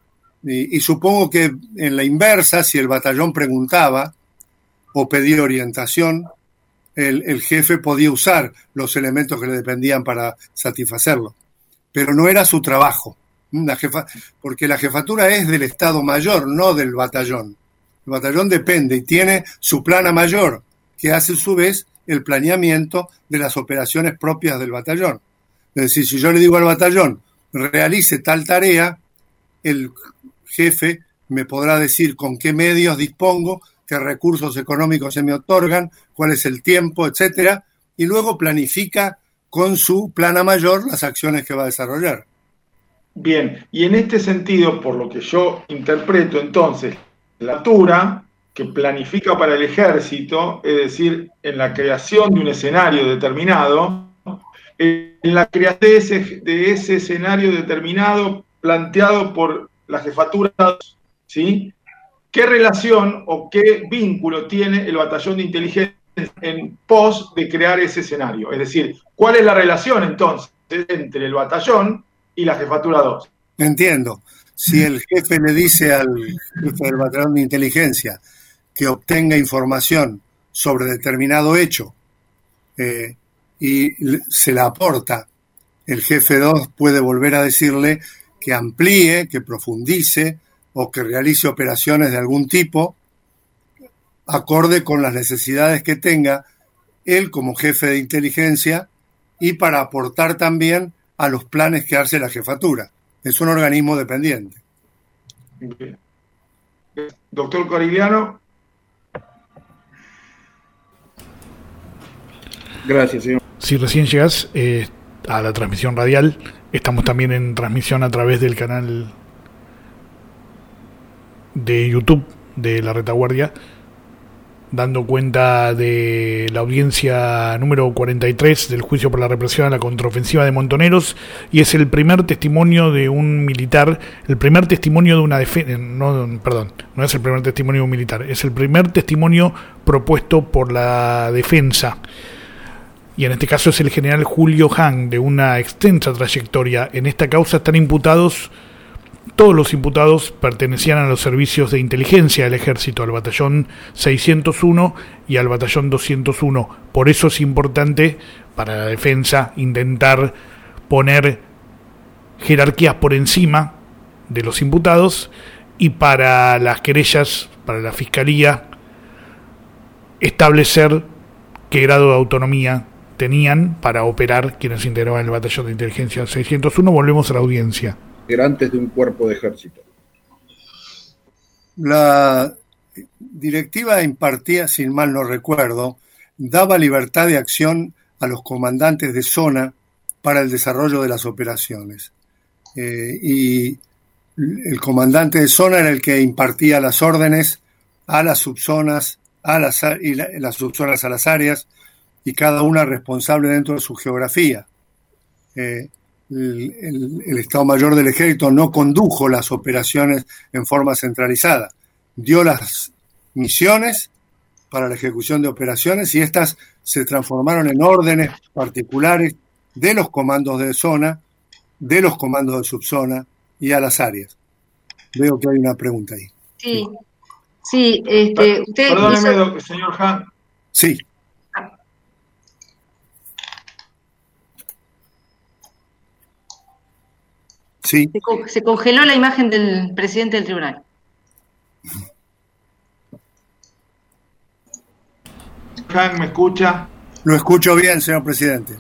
Y, y supongo que en la inversa, si el batallón preguntaba o pedía orientación, el, el jefe podía usar los elementos que le dependían para satisfacerlo. Pero no era su trabajo, la jefa, porque la jefatura es del Estado Mayor, no del batallón. El batallón depende y tiene su plana mayor, que hace a su vez el planeamiento de las operaciones propias del batallón. Es decir, si yo le digo al batallón, realice tal tarea, el jefe me podrá decir con qué medios dispongo, qué recursos económicos se me otorgan, cuál es el tiempo, etcétera, y luego planifica con su plana mayor las acciones que va a desarrollar. Bien, y en este sentido, por lo que yo interpreto entonces, la jefatura que planifica para el ejército, es decir, en la creación de un escenario determinado, en la creación de ese, de ese escenario determinado planteado por la jefatura, ¿sí? ¿Qué relación o qué vínculo tiene el batallón de inteligencia en pos de crear ese escenario? Es decir, ¿cuál es la relación entonces entre el batallón y la jefatura dos? Entiendo. Si el jefe le dice al jefe del batallón de inteligencia que obtenga información sobre determinado hecho, eh, y se la aporta, el jefe dos puede volver a decirle que amplíe, que profundice o que realice operaciones de algún tipo acorde con las necesidades que tenga él como jefe de inteligencia y para aportar también a los planes que hace la jefatura. Es un organismo dependiente. Bien. Doctor Corigliano. Gracias, señor. Si recién llegas eh, a la transmisión radial, estamos también en transmisión a través del canal de YouTube de La Retaguardia, dando cuenta de la audiencia número cuarenta y tres del juicio por la represión a la contraofensiva de Montoneros, y es el primer testimonio de un militar, el primer testimonio de una defensa, no, perdón, no es el primer testimonio de un militar, es el primer testimonio propuesto por la defensa. Y en este caso es el general Julio Hahn, de una extensa trayectoria. En esta causa están imputados, todos los imputados pertenecían a los servicios de inteligencia del ejército, al batallón seiscientos uno y al batallón doscientos uno. Por eso es importante para la defensa intentar poner jerarquías por encima de los imputados, y para las querellas, para la fiscalía, establecer qué grado de autonomía tenían para operar quienes integraban el batallón de inteligencia seiscientos uno. Volvemos a la audiencia. Integrantes de un cuerpo de ejército. La directiva impartía, sin mal no recuerdo, daba libertad de acción a los comandantes de zona para el desarrollo de las operaciones. Eh, y el comandante de zona era el que impartía las órdenes a las subzonas, a las, y la, las subzonas a las áreas, y cada una responsable dentro de su geografía. Eh, el, el, el Estado Mayor del Ejército no condujo las operaciones en forma centralizada, dio las misiones para la ejecución de operaciones y estas se transformaron en órdenes particulares de los comandos de zona, de los comandos de subzona y a las áreas. Veo que hay una pregunta ahí. Sí, sí, este, usted Perdóneme, hizo... señor Hahn. Sí. Sí. Se, co se congeló la imagen del presidente del tribunal. Hahn, ¿me escucha? Lo escucho bien, señor presidente.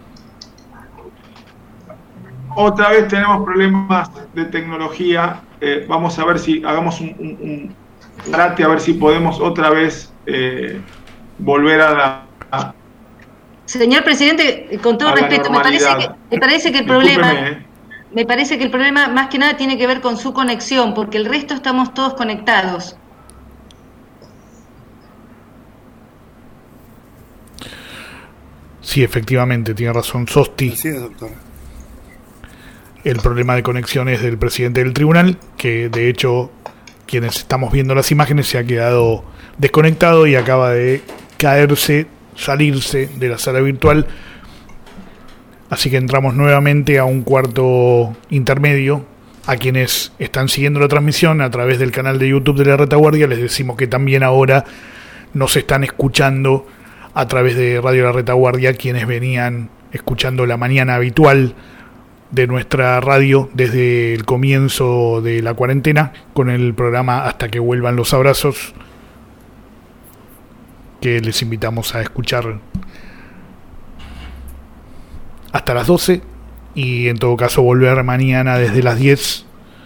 Otra vez tenemos problemas de tecnología. Eh, vamos a ver si hagamos un, un, un parate, a ver si podemos otra vez eh, volver a la... A, Señor presidente, con todo respeto, me parece, que, me parece que el problema... Eh. me parece que el problema más que nada tiene que ver con su conexión, porque el resto estamos todos conectados. Sí, efectivamente, tiene razón Sosti. Así es, doctora. El problema de conexión es del presidente del tribunal, que de hecho quienes estamos viendo las imágenes se ha quedado desconectado y acaba de caerse, salirse de la sala virtual. Así que entramos nuevamente a un cuarto intermedio. A quienes están siguiendo la transmisión a través del canal de YouTube de la Retaguardia, les decimos que también ahora nos están escuchando a través de Radio La Retaguardia, quienes venían escuchando la mañana habitual de nuestra radio desde el comienzo de la cuarentena, con el programa Hasta que vuelvan los abrazos, que les invitamos a escuchar hasta las doce, y en todo caso volver mañana desde las diez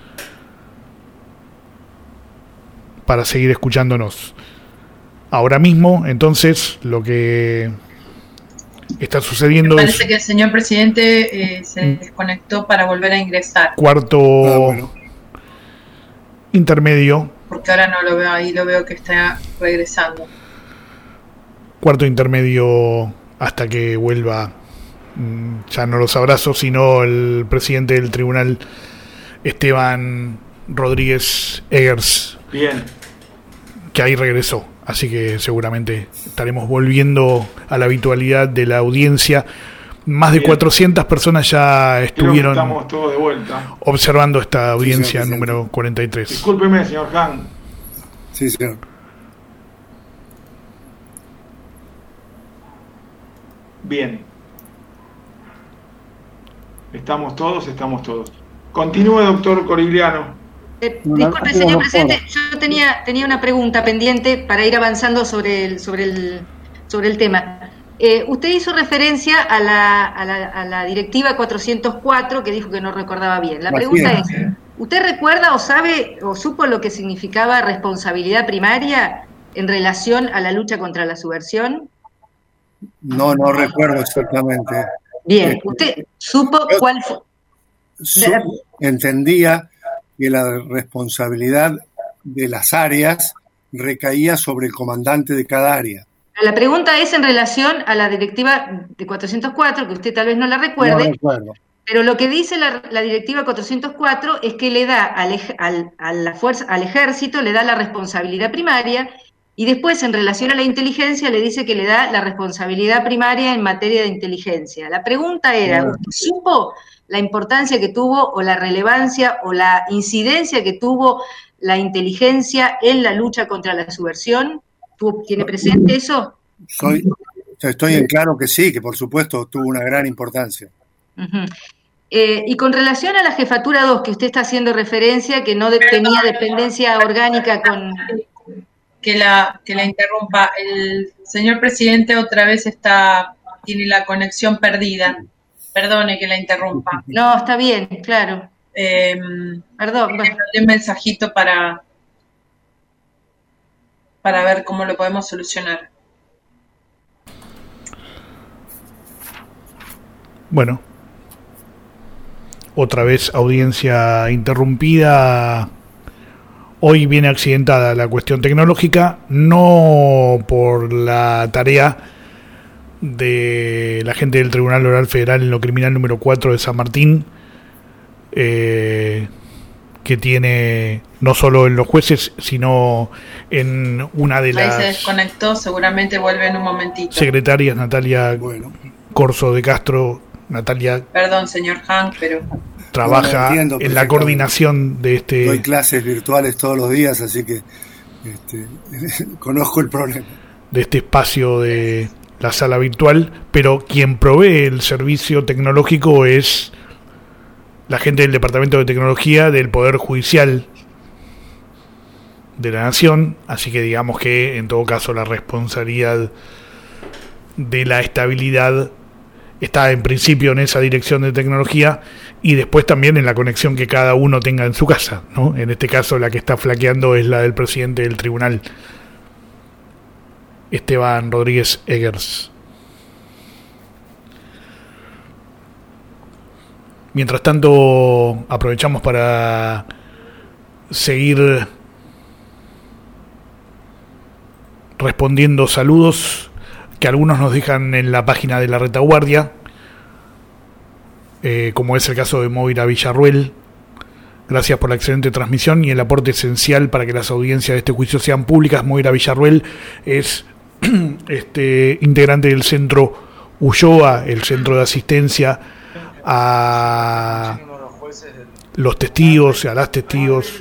para seguir escuchándonos. Ahora mismo, entonces, lo que está sucediendo Me parece es... que el señor presidente eh, se desconectó para volver a ingresar. Cuarto ah, bueno. intermedio. Porque ahora no lo veo ahí, lo veo que está regresando. Cuarto intermedio hasta que vuelva, ya no los abrazos, sino el presidente del tribunal, Esteban Rodríguez Eggers. Bien. Que ahí regresó. Así que seguramente estaremos volviendo a la habitualidad de la audiencia. Más de Bien. cuatrocientas personas ya estuvieron estamos todos de vuelta. observando esta audiencia sí, número cuarenta y tres. Discúlpeme, señor Han. Sí, señor. Bien. Estamos todos, estamos todos. Continúe, doctor Corigliano. Eh, disculpe, señor presidente, yo tenía tenía una pregunta pendiente para ir avanzando sobre el sobre el sobre el tema. Eh, usted hizo referencia a la, a la a la directiva cuatrocientos cuatro, que dijo que no recordaba bien. La pregunta es, ¿usted recuerda o sabe o supo lo que significaba responsabilidad primaria en relación a la lucha contra la subversión? No, no recuerdo exactamente. Bien, ¿usted supo cuál fue? Su, entendía que la responsabilidad de las áreas recaía sobre el comandante de cada área. La pregunta es en relación a la directiva de cuatrocientos cuatro, que usted tal vez no la recuerde, no recuerdo. Pero lo que dice la, la directiva cuatrocientos cuatro es que le da al, al, a la fuerza, al ejército, le da la responsabilidad primaria, y después en relación a la inteligencia le dice que le da la responsabilidad primaria en materia de inteligencia. La pregunta era, ¿usted supo la importancia que tuvo o la relevancia o la incidencia que tuvo la inteligencia en la lucha contra la subversión? ¿Tiene presente eso? Soy, estoy en claro que sí, que por supuesto tuvo una gran importancia. Uh-huh. Eh, y con relación a la jefatura dos, que usted está haciendo referencia, que no de, tenía dependencia orgánica con... Que la, que la interrumpa. El señor presidente otra vez está tiene la conexión perdida. Perdone que la interrumpa. No, está bien, claro. Eh, Perdón. Le mandé un mensajito para, para ver cómo lo podemos solucionar. Bueno. Otra vez audiencia interrumpida. Hoy viene accidentada la cuestión tecnológica, no por la tarea de la gente del Tribunal Oral Federal en lo criminal número cuatro de San Martín, eh, que tiene no solo en los jueces, sino en una de las... Ahí se desconectó, seguramente vuelve en un momentito. Secretarias, Natalia bueno. Corso de Castro. Natalia... Perdón, señor Hank, pero... Trabaja bueno, en la coordinación de este... Doy clases virtuales todos los días, así que este, conozco el problema. De este espacio de la sala virtual, pero quien provee el servicio tecnológico es la gente del Departamento de Tecnología del Poder Judicial de la Nación, así que digamos que en todo caso la responsabilidad de la estabilidad está en principio en esa dirección de tecnología y después también en la conexión que cada uno tenga en su casa, ¿no? En este caso la que está flaqueando es la del presidente del tribunal, Esteban Rodríguez Eggers. Mientras tanto, aprovechamos para seguir respondiendo saludos que algunos nos dejan en la página de la Retaguardia, eh, como es el caso de Moira Villarruel. Gracias por la excelente transmisión y el aporte esencial para que las audiencias de este juicio sean públicas. Moira Villarruel es este integrante del centro Ulloa, el centro de asistencia a los testigos, a las testigos.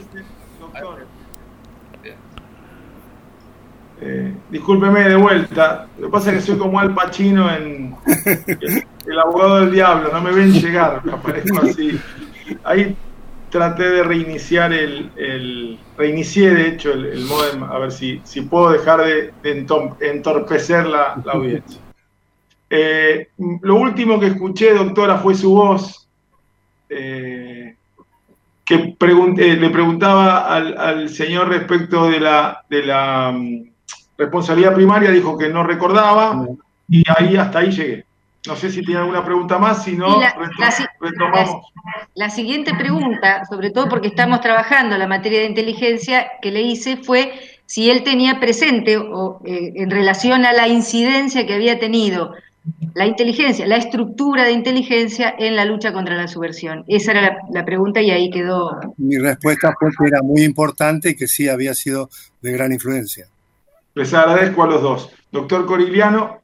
Eh, discúlpeme de vuelta. Lo que pasa es que soy como Al Pacino en el, el abogado del diablo. No me ven llegar, me aparezco así. Ahí traté de reiniciar el, el reinicié de hecho el, el modem, a ver si, si puedo dejar de, de entorpecer la, la audiencia. Eh, lo último que escuché, doctora, fue su voz, eh, que pregunté, le preguntaba al, al señor respecto de la, de la um, responsabilidad primaria, dijo que no recordaba, y ahí hasta ahí llegué. No sé si tiene alguna pregunta más, si no, la, retom la, retomamos. La, la siguiente pregunta, sobre todo porque estamos trabajando la materia de inteligencia que le hice, fue si él tenía presente o eh, en relación a la incidencia que había tenido la inteligencia, la estructura de inteligencia en la lucha contra la subversión. Esa era la, la pregunta y ahí quedó. Mi respuesta fue que era muy importante y que sí había sido de gran influencia. Les agradezco a los dos. Doctor Corigliano.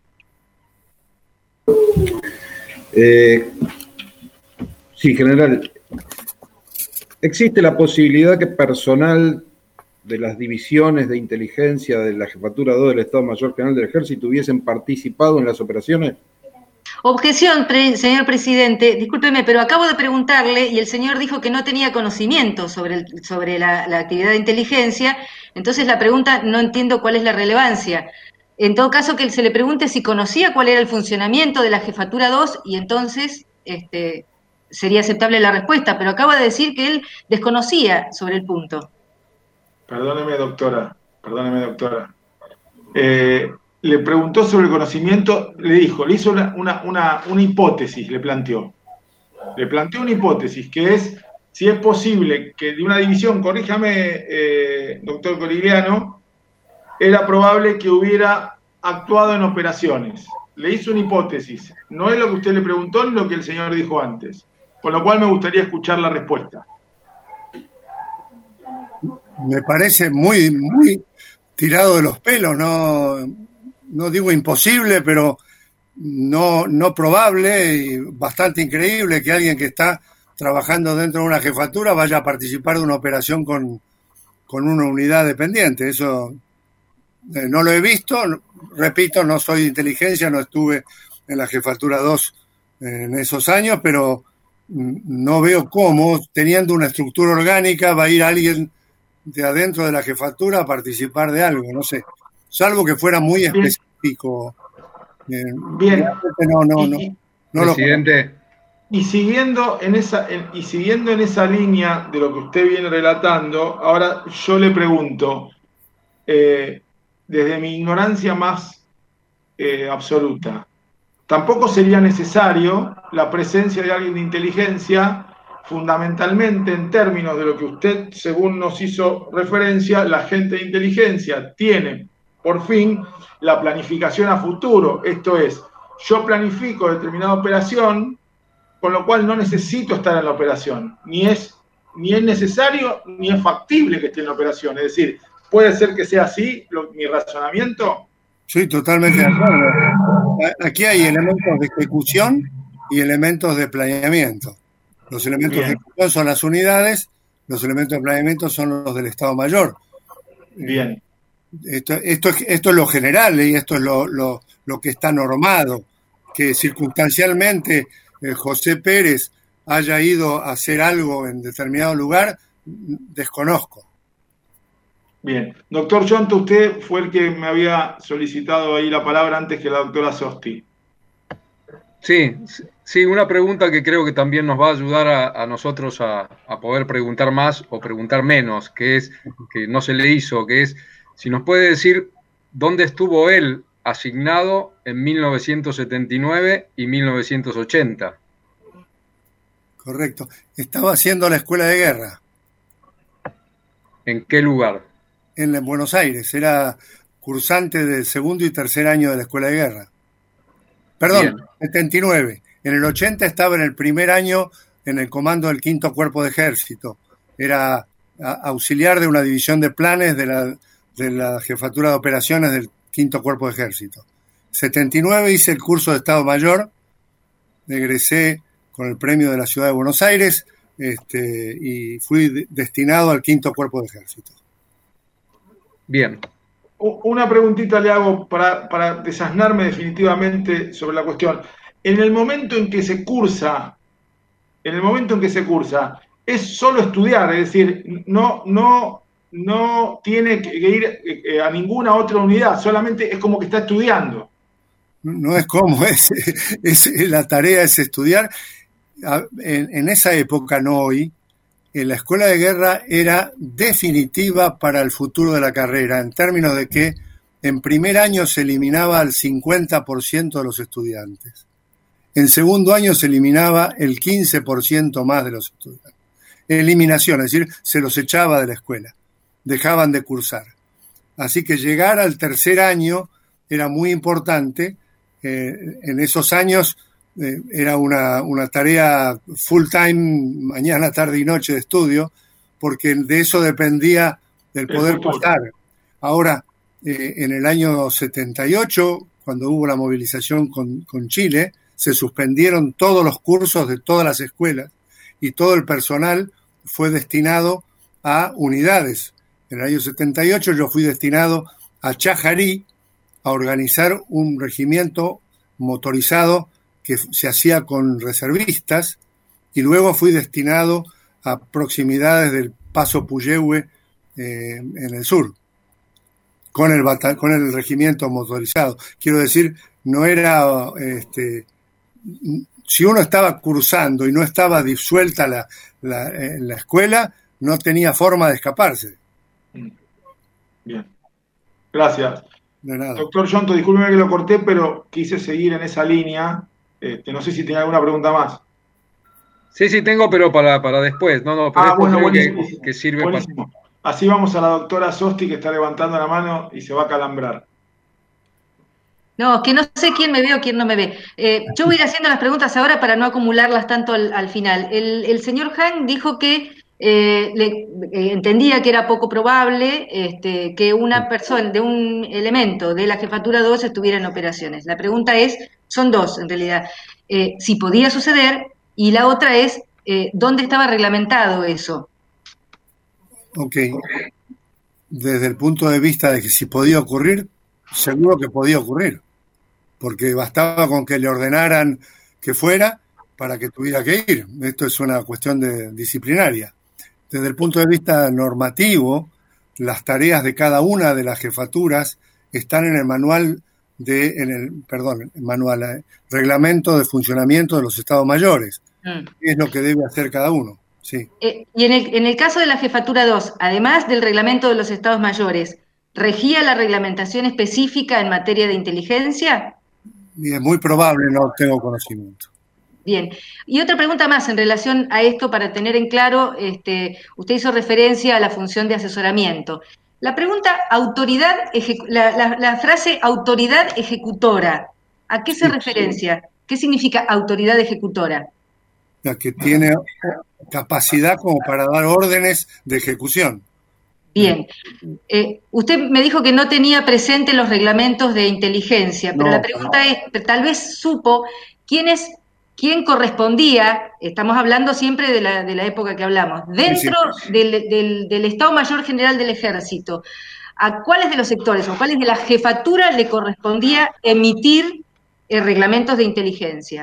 Eh, sí, general. ¿Existe la posibilidad que personal de las divisiones de inteligencia de la Jefatura dos del Estado Mayor General del Ejército hubiesen participado en las operaciones? Objeción, pre señor presidente. Discúlpeme, pero acabo de preguntarle y el señor dijo que no tenía conocimiento sobre, el, sobre la, la actividad de inteligencia. Entonces la pregunta no entiendo cuál es la relevancia. En todo caso, que se le pregunte si conocía cuál era el funcionamiento de la Jefatura dos y entonces este, sería aceptable la respuesta, pero acaba de decir que él desconocía sobre el punto. Perdóneme, doctora, perdóneme, doctora. Eh, le preguntó sobre el conocimiento, le dijo, le hizo una, una, una, una hipótesis, le planteó. Le planteó una hipótesis, que es si es posible que de una división, corríjame, eh, doctor Corigliano, era probable que hubiera actuado en operaciones. Le hizo una hipótesis. No es lo que usted le preguntó ni lo que el señor dijo antes. Con lo cual me gustaría escuchar la respuesta. Me parece muy, muy tirado de los pelos, no, no digo imposible, pero no, no probable y bastante increíble que alguien que está trabajando dentro de una jefatura vaya a participar de una operación con, con una unidad dependiente. Eso eh, no lo he visto, repito, no soy de inteligencia, no estuve en la Jefatura dos en esos años, pero no veo cómo, teniendo una estructura orgánica, va a ir alguien de adentro de la jefatura a participar de algo, no sé, salvo que fuera muy específico. Bien. Bien. No, no, no. no Presidente. Y siguiendo en esa en, y siguiendo en esa línea de lo que usted viene relatando, ahora yo le pregunto, eh, desde mi ignorancia más eh, absoluta, tampoco sería necesario la presencia de alguien de inteligencia, fundamentalmente en términos de lo que usted, según nos hizo referencia, la gente de inteligencia tiene, por fin, la planificación a futuro. Esto es, yo planifico determinada operación, con lo cual no necesito estar en la operación. Ni es, ni es necesario, ni es factible que esté en la operación. Es decir, ¿puede ser que sea así lo, mi razonamiento? Sí, totalmente de acuerdo. Aquí hay elementos de ejecución y elementos de planeamiento. Los elementos Bien. de ejecución son las unidades, los elementos de planeamiento son los del Estado Mayor. Bien. Esto, esto, esto es lo general y esto es lo, lo, lo que está normado. Que circunstancialmente eh, José Pérez haya ido a hacer algo en determinado lugar, desconozco. Bien. Doctor Yonto, usted fue el que me había solicitado ahí la palabra antes que la doctora Sosti. Sí, sí, una pregunta que creo que también nos va a ayudar a, a nosotros a, a poder preguntar más o preguntar menos, que es, que no se le hizo, que es, si nos puede decir dónde estuvo él asignado en mil novecientos setenta y nueve y mil novecientos ochenta. Correcto. Estaba haciendo la escuela de guerra. ¿En qué lugar? En, en Buenos Aires. Era cursante del segundo y tercer año de la escuela de guerra. Perdón, Bien. setenta y nueve. En el ochenta estaba en el primer año en el comando del quinto Cuerpo de Ejército. Era a, auxiliar de una división de planes de la, de la Jefatura de Operaciones del quinto Cuerpo de Ejército. setenta y nueve hice el curso de Estado Mayor, egresé con el premio de la Ciudad de Buenos Aires este, y fui de, destinado al quinto Cuerpo de Ejército. Bien. Una preguntita le hago para, para desasnarme definitivamente sobre la cuestión. En el momento en que se cursa, en el momento en que se cursa, es solo estudiar, es decir, no, no, no tiene que ir a ninguna otra unidad, solamente es como que está estudiando. No es como, es, es la tarea es estudiar. En, en esa época, no hoy, en la escuela de guerra era definitiva para el futuro de la carrera, en términos de que en primer año se eliminaba al cincuenta por ciento de los estudiantes. En segundo año se eliminaba el quince por ciento más de los estudiantes. Eliminación, es decir, se los echaba de la escuela, dejaban de cursar. Así que llegar al tercer año era muy importante. Eh, en esos años eh, era una, una tarea full time, mañana, tarde y noche de estudio, porque de eso dependía del poder pasar. Ahora, eh, en el año setenta y ocho, cuando hubo la movilización con, con Chile, se suspendieron todos los cursos de todas las escuelas y todo el personal fue destinado a unidades. En el año setenta y ocho yo fui destinado a Chajarí a organizar un regimiento motorizado que se hacía con reservistas y luego fui destinado a proximidades del Paso Puyehue eh, en el sur con el, bata- con el regimiento motorizado. Quiero decir, no era... este si uno estaba cursando y no estaba disuelta la, la, en la escuela, no tenía forma de escaparse. Bien. Gracias. De nada. Doctor Yonto, discúlpeme que lo corté, pero quise seguir en esa línea. Este, no sé si tenía alguna pregunta más. Sí, sí, tengo, pero para, para después. No, no, pero ah, bueno, que, que sirve buenísimo. Para... Así vamos a la doctora Sosti, que está levantando la mano y se va a calambrar. No, que no sé quién me ve o quién no me ve. Eh, yo voy a ir haciendo las preguntas ahora para no acumularlas tanto al, al final. El, el señor Han dijo que eh, le, eh, entendía que era poco probable este, que una persona de un elemento de la Jefatura dos estuviera en operaciones. La pregunta es, son dos en realidad, eh, si podía suceder, y la otra es, eh, ¿dónde estaba reglamentado eso? Ok. Desde el punto de vista de que si podía ocurrir, seguro que podía ocurrir. Porque bastaba con que le ordenaran que fuera para que tuviera que ir. Esto es una cuestión de, disciplinaria. Desde el punto de vista normativo, las tareas de cada una de las jefaturas están en el manual de, en el, perdón, el manual, eh, reglamento de funcionamiento de los Estados Mayores. Mm. Es lo que debe hacer cada uno. Sí. Eh, y en el, en el caso de la Jefatura dos, además del reglamento de los Estados Mayores, ¿regía la reglamentación específica en materia de inteligencia? Y es muy probable, no tengo conocimiento. Bien. Y otra pregunta más en relación a esto para tener en claro, este, usted hizo referencia a la función de asesoramiento. La pregunta autoridad, la, la, la frase autoridad ejecutora, ¿a qué se sí, referencia? Sí. ¿Qué significa autoridad ejecutora? La que tiene capacidad como para dar órdenes de ejecución. Bien. Eh, usted me dijo que no tenía presente los reglamentos de inteligencia, pero no, la pregunta no. es, tal vez supo quién es, quién correspondía, estamos hablando siempre de la, de la época que hablamos, dentro sí, sí. Del, del, del Estado Mayor General del Ejército, ¿a cuáles de los sectores o cuáles de la jefatura le correspondía emitir eh, reglamentos de inteligencia?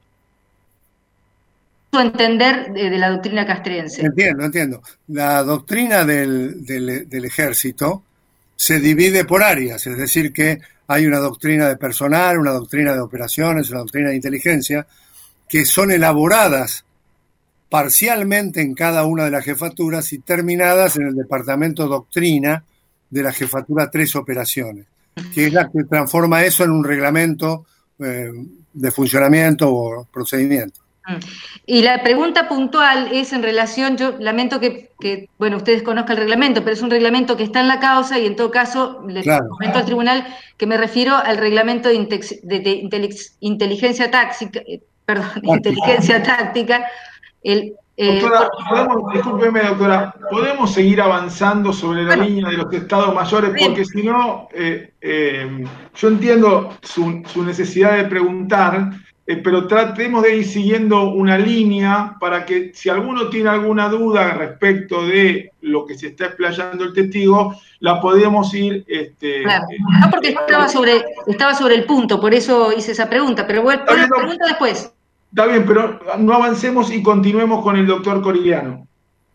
Entender de, de la doctrina castrense. Entiendo, entiendo. La doctrina del, del, del ejército se divide por áreas, es decir, que hay una doctrina de personal, una doctrina de operaciones, una doctrina de inteligencia, que son elaboradas parcialmente en cada una de las jefaturas y terminadas en el departamento doctrina de la jefatura tres operaciones, que es la que transforma eso en un reglamento eh, de funcionamiento o procedimiento. Y la pregunta puntual es en relación, yo lamento que, que, bueno, ustedes conozcan el reglamento, pero es un reglamento que está en la causa y en todo caso le Claro. comento al tribunal que me refiero al reglamento de, intex- de- de inteligencia, inteligencia táctica, eh, perdón, inteligencia táctica. El, eh, Doctora, podemos, discúlpeme, doctora, ¿podemos seguir avanzando sobre la línea de los estados mayores? Porque si no, eh, eh, yo entiendo su, su necesidad de preguntar, eh, pero tratemos de ir siguiendo una línea para que si alguno tiene alguna duda respecto de lo que se está explayando el testigo, la podemos ir... Este, claro. No, porque estaba sobre, estaba sobre el punto, por eso hice esa pregunta, pero bueno, Está bien, no. pregunta después. Está bien, pero no avancemos y continuemos con el doctor Corigliano.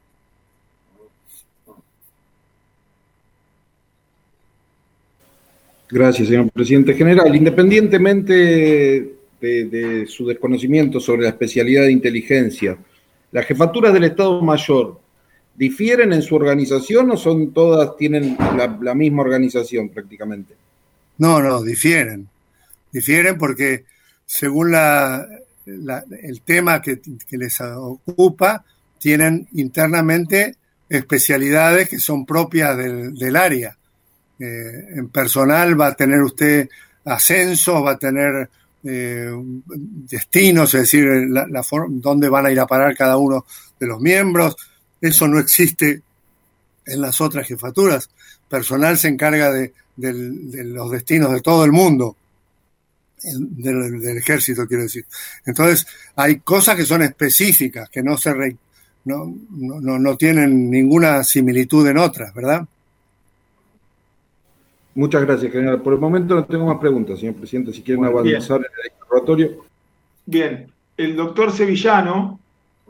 Gracias, señor presidente general. Independientemente de, de su desconocimiento sobre la especialidad de inteligencia, ¿las jefaturas del Estado Mayor difieren en su organización o son todas, tienen la, la misma organización prácticamente? No, no, difieren. Difieren porque según la... La, el tema que, que les ocupa, tienen internamente especialidades que son propias del, del área. Eh, en personal va a tener usted ascensos, va a tener eh, destinos, es decir, la, la forma, dónde van a ir a parar cada uno de los miembros. Eso no existe en las otras jefaturas. Personal se encarga de, de, de los destinos de todo el mundo. Del, del ejército, quiero decir. Entonces, hay cosas que son específicas, que no se re, no, no, no tienen ninguna similitud en otras, ¿verdad? Muchas gracias, general. Por el momento no tengo más preguntas, señor presidente, si quieren Bueno, avanzar bien en el interrogatorio. Bien, el doctor Sevillano.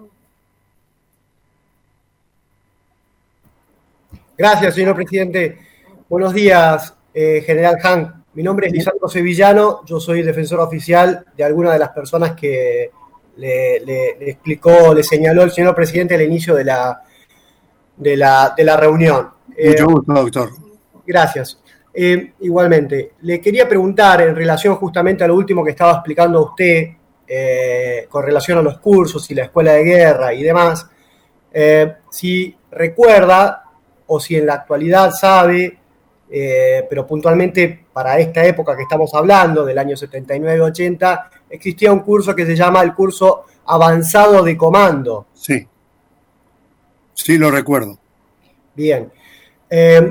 Gracias, señor presidente. Buenos días, eh, general Hank. Mi nombre es Lisandro Sevillano, yo soy defensor oficial de alguna de las personas que le, le, le explicó, le señaló el señor presidente al inicio de la, de la, de la reunión. Mucho eh, gusto, doctor. Gracias. Eh, igualmente, le quería preguntar en relación justamente a lo último que estaba explicando usted, eh, con relación a los cursos y la escuela de guerra y demás, eh, si recuerda o si en la actualidad sabe, eh, pero puntualmente para esta época que estamos hablando, del año setenta y nueve ochenta, existía un curso que se llama el curso avanzado de comando. Sí, sí lo recuerdo. Bien. Eh,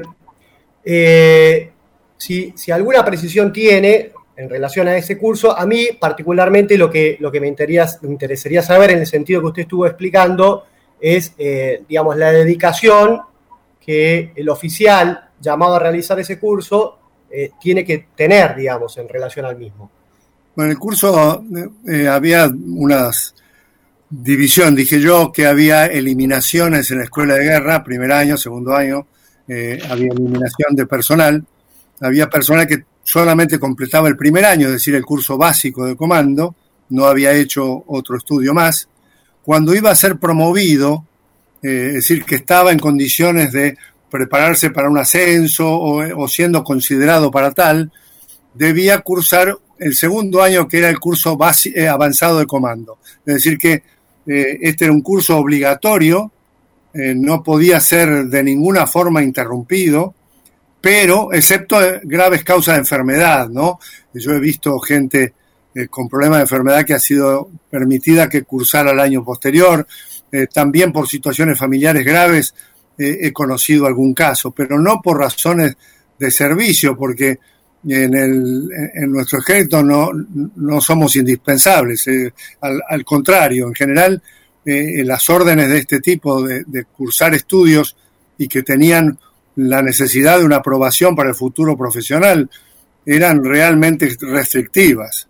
eh, si, si alguna precisión tiene en relación a ese curso, a mí particularmente lo que, lo que me, interesa, me interesaría saber en el sentido que usted estuvo explicando es, eh, digamos, la dedicación que el oficial llamado a realizar ese curso eh, tiene que tener, digamos, en relación al mismo. Bueno, el curso eh, había unas división, dije yo, que había eliminaciones en la escuela de guerra, primer año, segundo año, eh, había eliminación de personal, había personal que solamente completaba el primer año, es decir, el curso básico de comando, no había hecho otro estudio más. Cuando iba a ser promovido, eh, es decir, que estaba en condiciones de prepararse para un ascenso o, o siendo considerado para tal, debía cursar el segundo año, que era el curso base, eh, avanzado de comando. Es decir, que eh, este era un curso obligatorio, eh, no podía ser de ninguna forma interrumpido, pero excepto graves causas de enfermedad, ¿no? Yo he visto gente eh, con problemas de enfermedad que ha sido permitida que cursara el año posterior, eh, también por situaciones familiares graves eh, he conocido algún caso, pero no por razones de servicio, porque en, el, en nuestro ejército no, no somos indispensables, eh, al, al contrario, en general eh, las órdenes de este tipo de, de cursar estudios y que tenían la necesidad de una aprobación para el futuro profesional eran realmente restrictivas.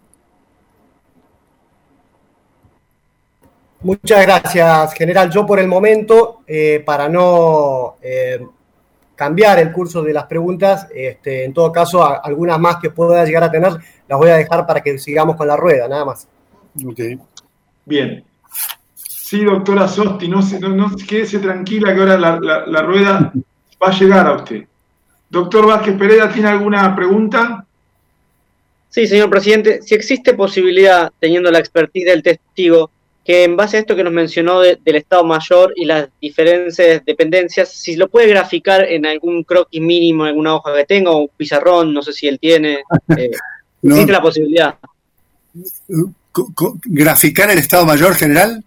Muchas gracias, general. Yo por el momento, eh, para no eh, cambiar el curso de las preguntas, este, en todo caso, a, algunas más que pueda llegar a tener, las voy a dejar para que sigamos con la rueda, nada más. Ok. Bien. Sí, doctora Sosti, no, no, no quédese tranquila que ahora la, la, la rueda va a llegar a usted. Doctor Vázquez Pereda, ¿tiene alguna pregunta? Sí, señor presidente. Si existe posibilidad, teniendo la expertise del testigo, que en base a esto que nos mencionó de, del Estado Mayor y las diferentes dependencias, si lo puede graficar en algún croquis mínimo, en alguna hoja que tenga, o un pizarrón, no sé si él tiene, eh, No. existe la posibilidad. Co- co- ¿Graficar el Estado Mayor General?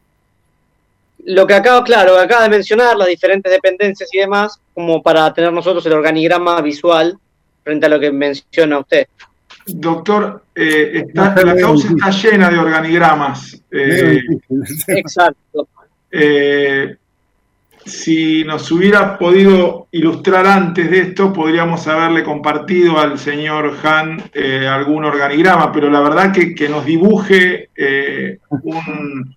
Lo que acaba, claro, lo que acaba de mencionar, las diferentes dependencias y demás, como para tener nosotros el organigrama visual frente a lo que menciona usted. Doctor, eh, está, la causa está llena de organigramas. Eh, Exacto. eh, si nos hubiera podido ilustrar antes de esto, podríamos haberle compartido al señor Han eh, algún organigrama, pero la verdad que, que nos dibuje eh, un,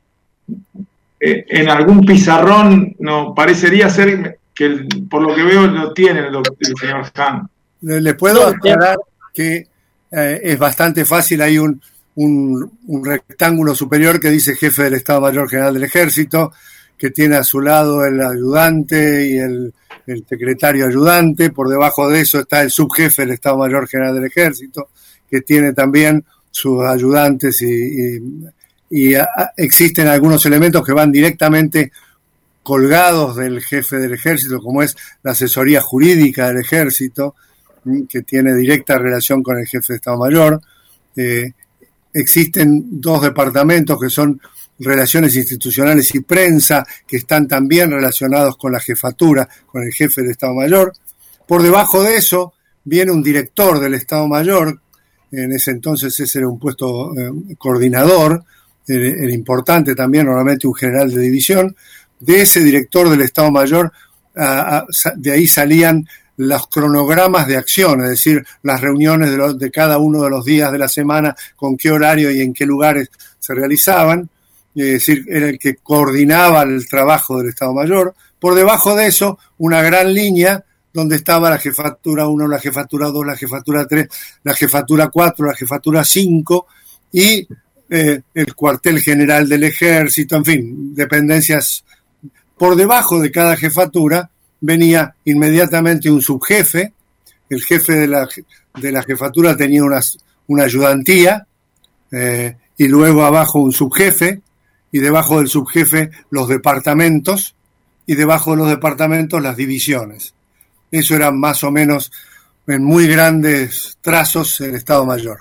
eh, en algún pizarrón, no parecería ser que el, por lo que veo lo tiene el, doc- el señor Han. Le, le puedo aclarar que eh, es bastante fácil, hay un, un, un rectángulo superior que dice jefe del Estado Mayor General del Ejército, que tiene a su lado el ayudante y el, el secretario ayudante, por debajo de eso está el subjefe del Estado Mayor General del Ejército, que tiene también sus ayudantes y, y, y a, existen algunos elementos que van directamente colgados del jefe del ejército, como es la asesoría jurídica del ejército, que tiene directa relación con el jefe de Estado Mayor. Eh, existen dos departamentos que son Relaciones Institucionales y Prensa, que están también relacionados con la jefatura, con el jefe del Estado Mayor. Por debajo de eso viene un director del Estado Mayor, en ese entonces ese era un puesto eh, coordinador, el, el importante también, normalmente un general de división. De ese director del Estado Mayor, a, a, de ahí salían los cronogramas de acción, es decir, las reuniones de, los, de cada uno de los días de la semana, con qué horario y en qué lugares se realizaban, es decir, era el que coordinaba el trabajo del Estado Mayor. Por debajo de eso, una gran línea donde estaba la jefatura uno, la jefatura dos, la jefatura tres, la jefatura cuatro, la jefatura cinco y eh, el cuartel general del ejército, en fin, dependencias. Por debajo de cada jefatura venía inmediatamente un subjefe, el jefe de la, de la jefatura tenía una, una ayudantía, eh, y luego abajo un subjefe, y debajo del subjefe los departamentos, y debajo de los departamentos las divisiones. Eso era más o menos, en muy grandes trazos, el Estado Mayor.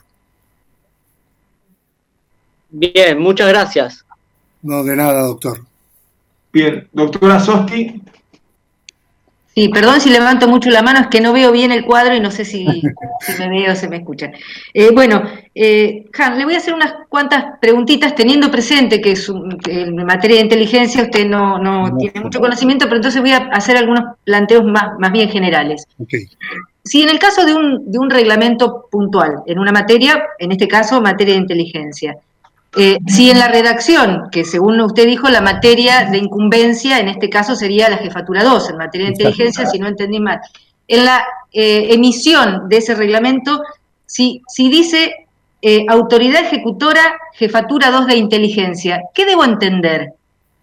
Bien, muchas gracias. No, de nada, doctor. Bien, doctora Sosti. Sí, perdón si levanto mucho la mano, es que no veo bien el cuadro y no sé si, si me veo o se me escucha. Eh, bueno, eh, Han, le voy a hacer unas cuantas preguntitas teniendo presente que, su, que en materia de inteligencia usted no, no, no tiene mucho conocimiento, pero entonces voy a hacer algunos planteos más, más bien generales. Okay. Si en el caso de un, de un reglamento puntual, en una materia, en este caso materia de inteligencia, Eh, si en la redacción, que según usted dijo, la materia de incumbencia, en este caso sería la jefatura dos, en materia de inteligencia, si no entendí mal, en la eh, emisión de ese reglamento, si, si dice eh, autoridad ejecutora, jefatura dos de inteligencia, ¿qué debo entender?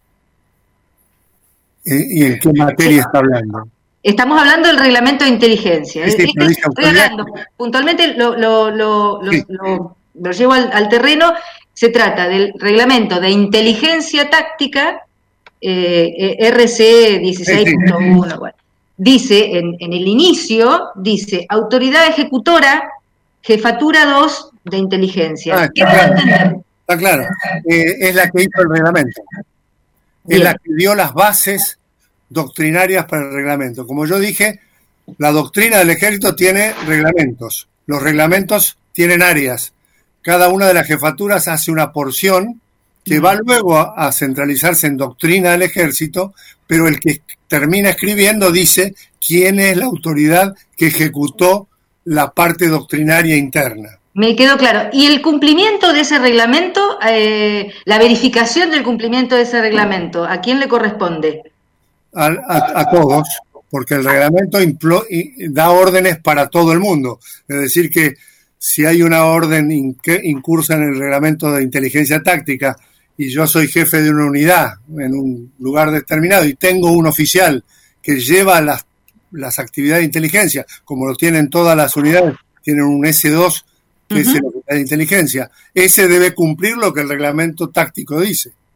¿Y en qué materia está hablando? Estamos hablando del reglamento de inteligencia. Sí, sí, Este, pero dice estoy autoridad. hablando, puntualmente lo, lo, lo, lo, Sí. lo, lo llevo al, al terreno. Se trata del reglamento de inteligencia táctica, eh, eh, R C dieciséis punto uno. Bueno. Dice, en, en el inicio, dice, autoridad ejecutora, jefatura dos de inteligencia. Ah, ¿Qué está debo claro. entender? Está claro. Eh, es la que hizo el reglamento. Es Bien. la que dio las bases doctrinarias para el reglamento. Como yo dije, la doctrina del ejército tiene reglamentos. Los reglamentos tienen áreas. Cada una de las jefaturas hace una porción que va luego a, a centralizarse en doctrina del ejército, pero el que termina escribiendo dice quién es la autoridad que ejecutó la parte doctrinaria interna. Me quedó claro. ¿Y el cumplimiento de ese reglamento, eh, la verificación del cumplimiento de ese reglamento, a quién le corresponde? A, a, a todos, porque el reglamento implo, da órdenes para todo el mundo. Es decir que si hay una orden incursa en el reglamento de inteligencia táctica y yo soy jefe de una unidad en un lugar determinado y tengo un oficial que lleva las, las actividades de inteligencia, como lo tienen todas las unidades, tienen un ese dos, que uh-huh. es el oficial de inteligencia, ese debe cumplir lo que el reglamento táctico dice.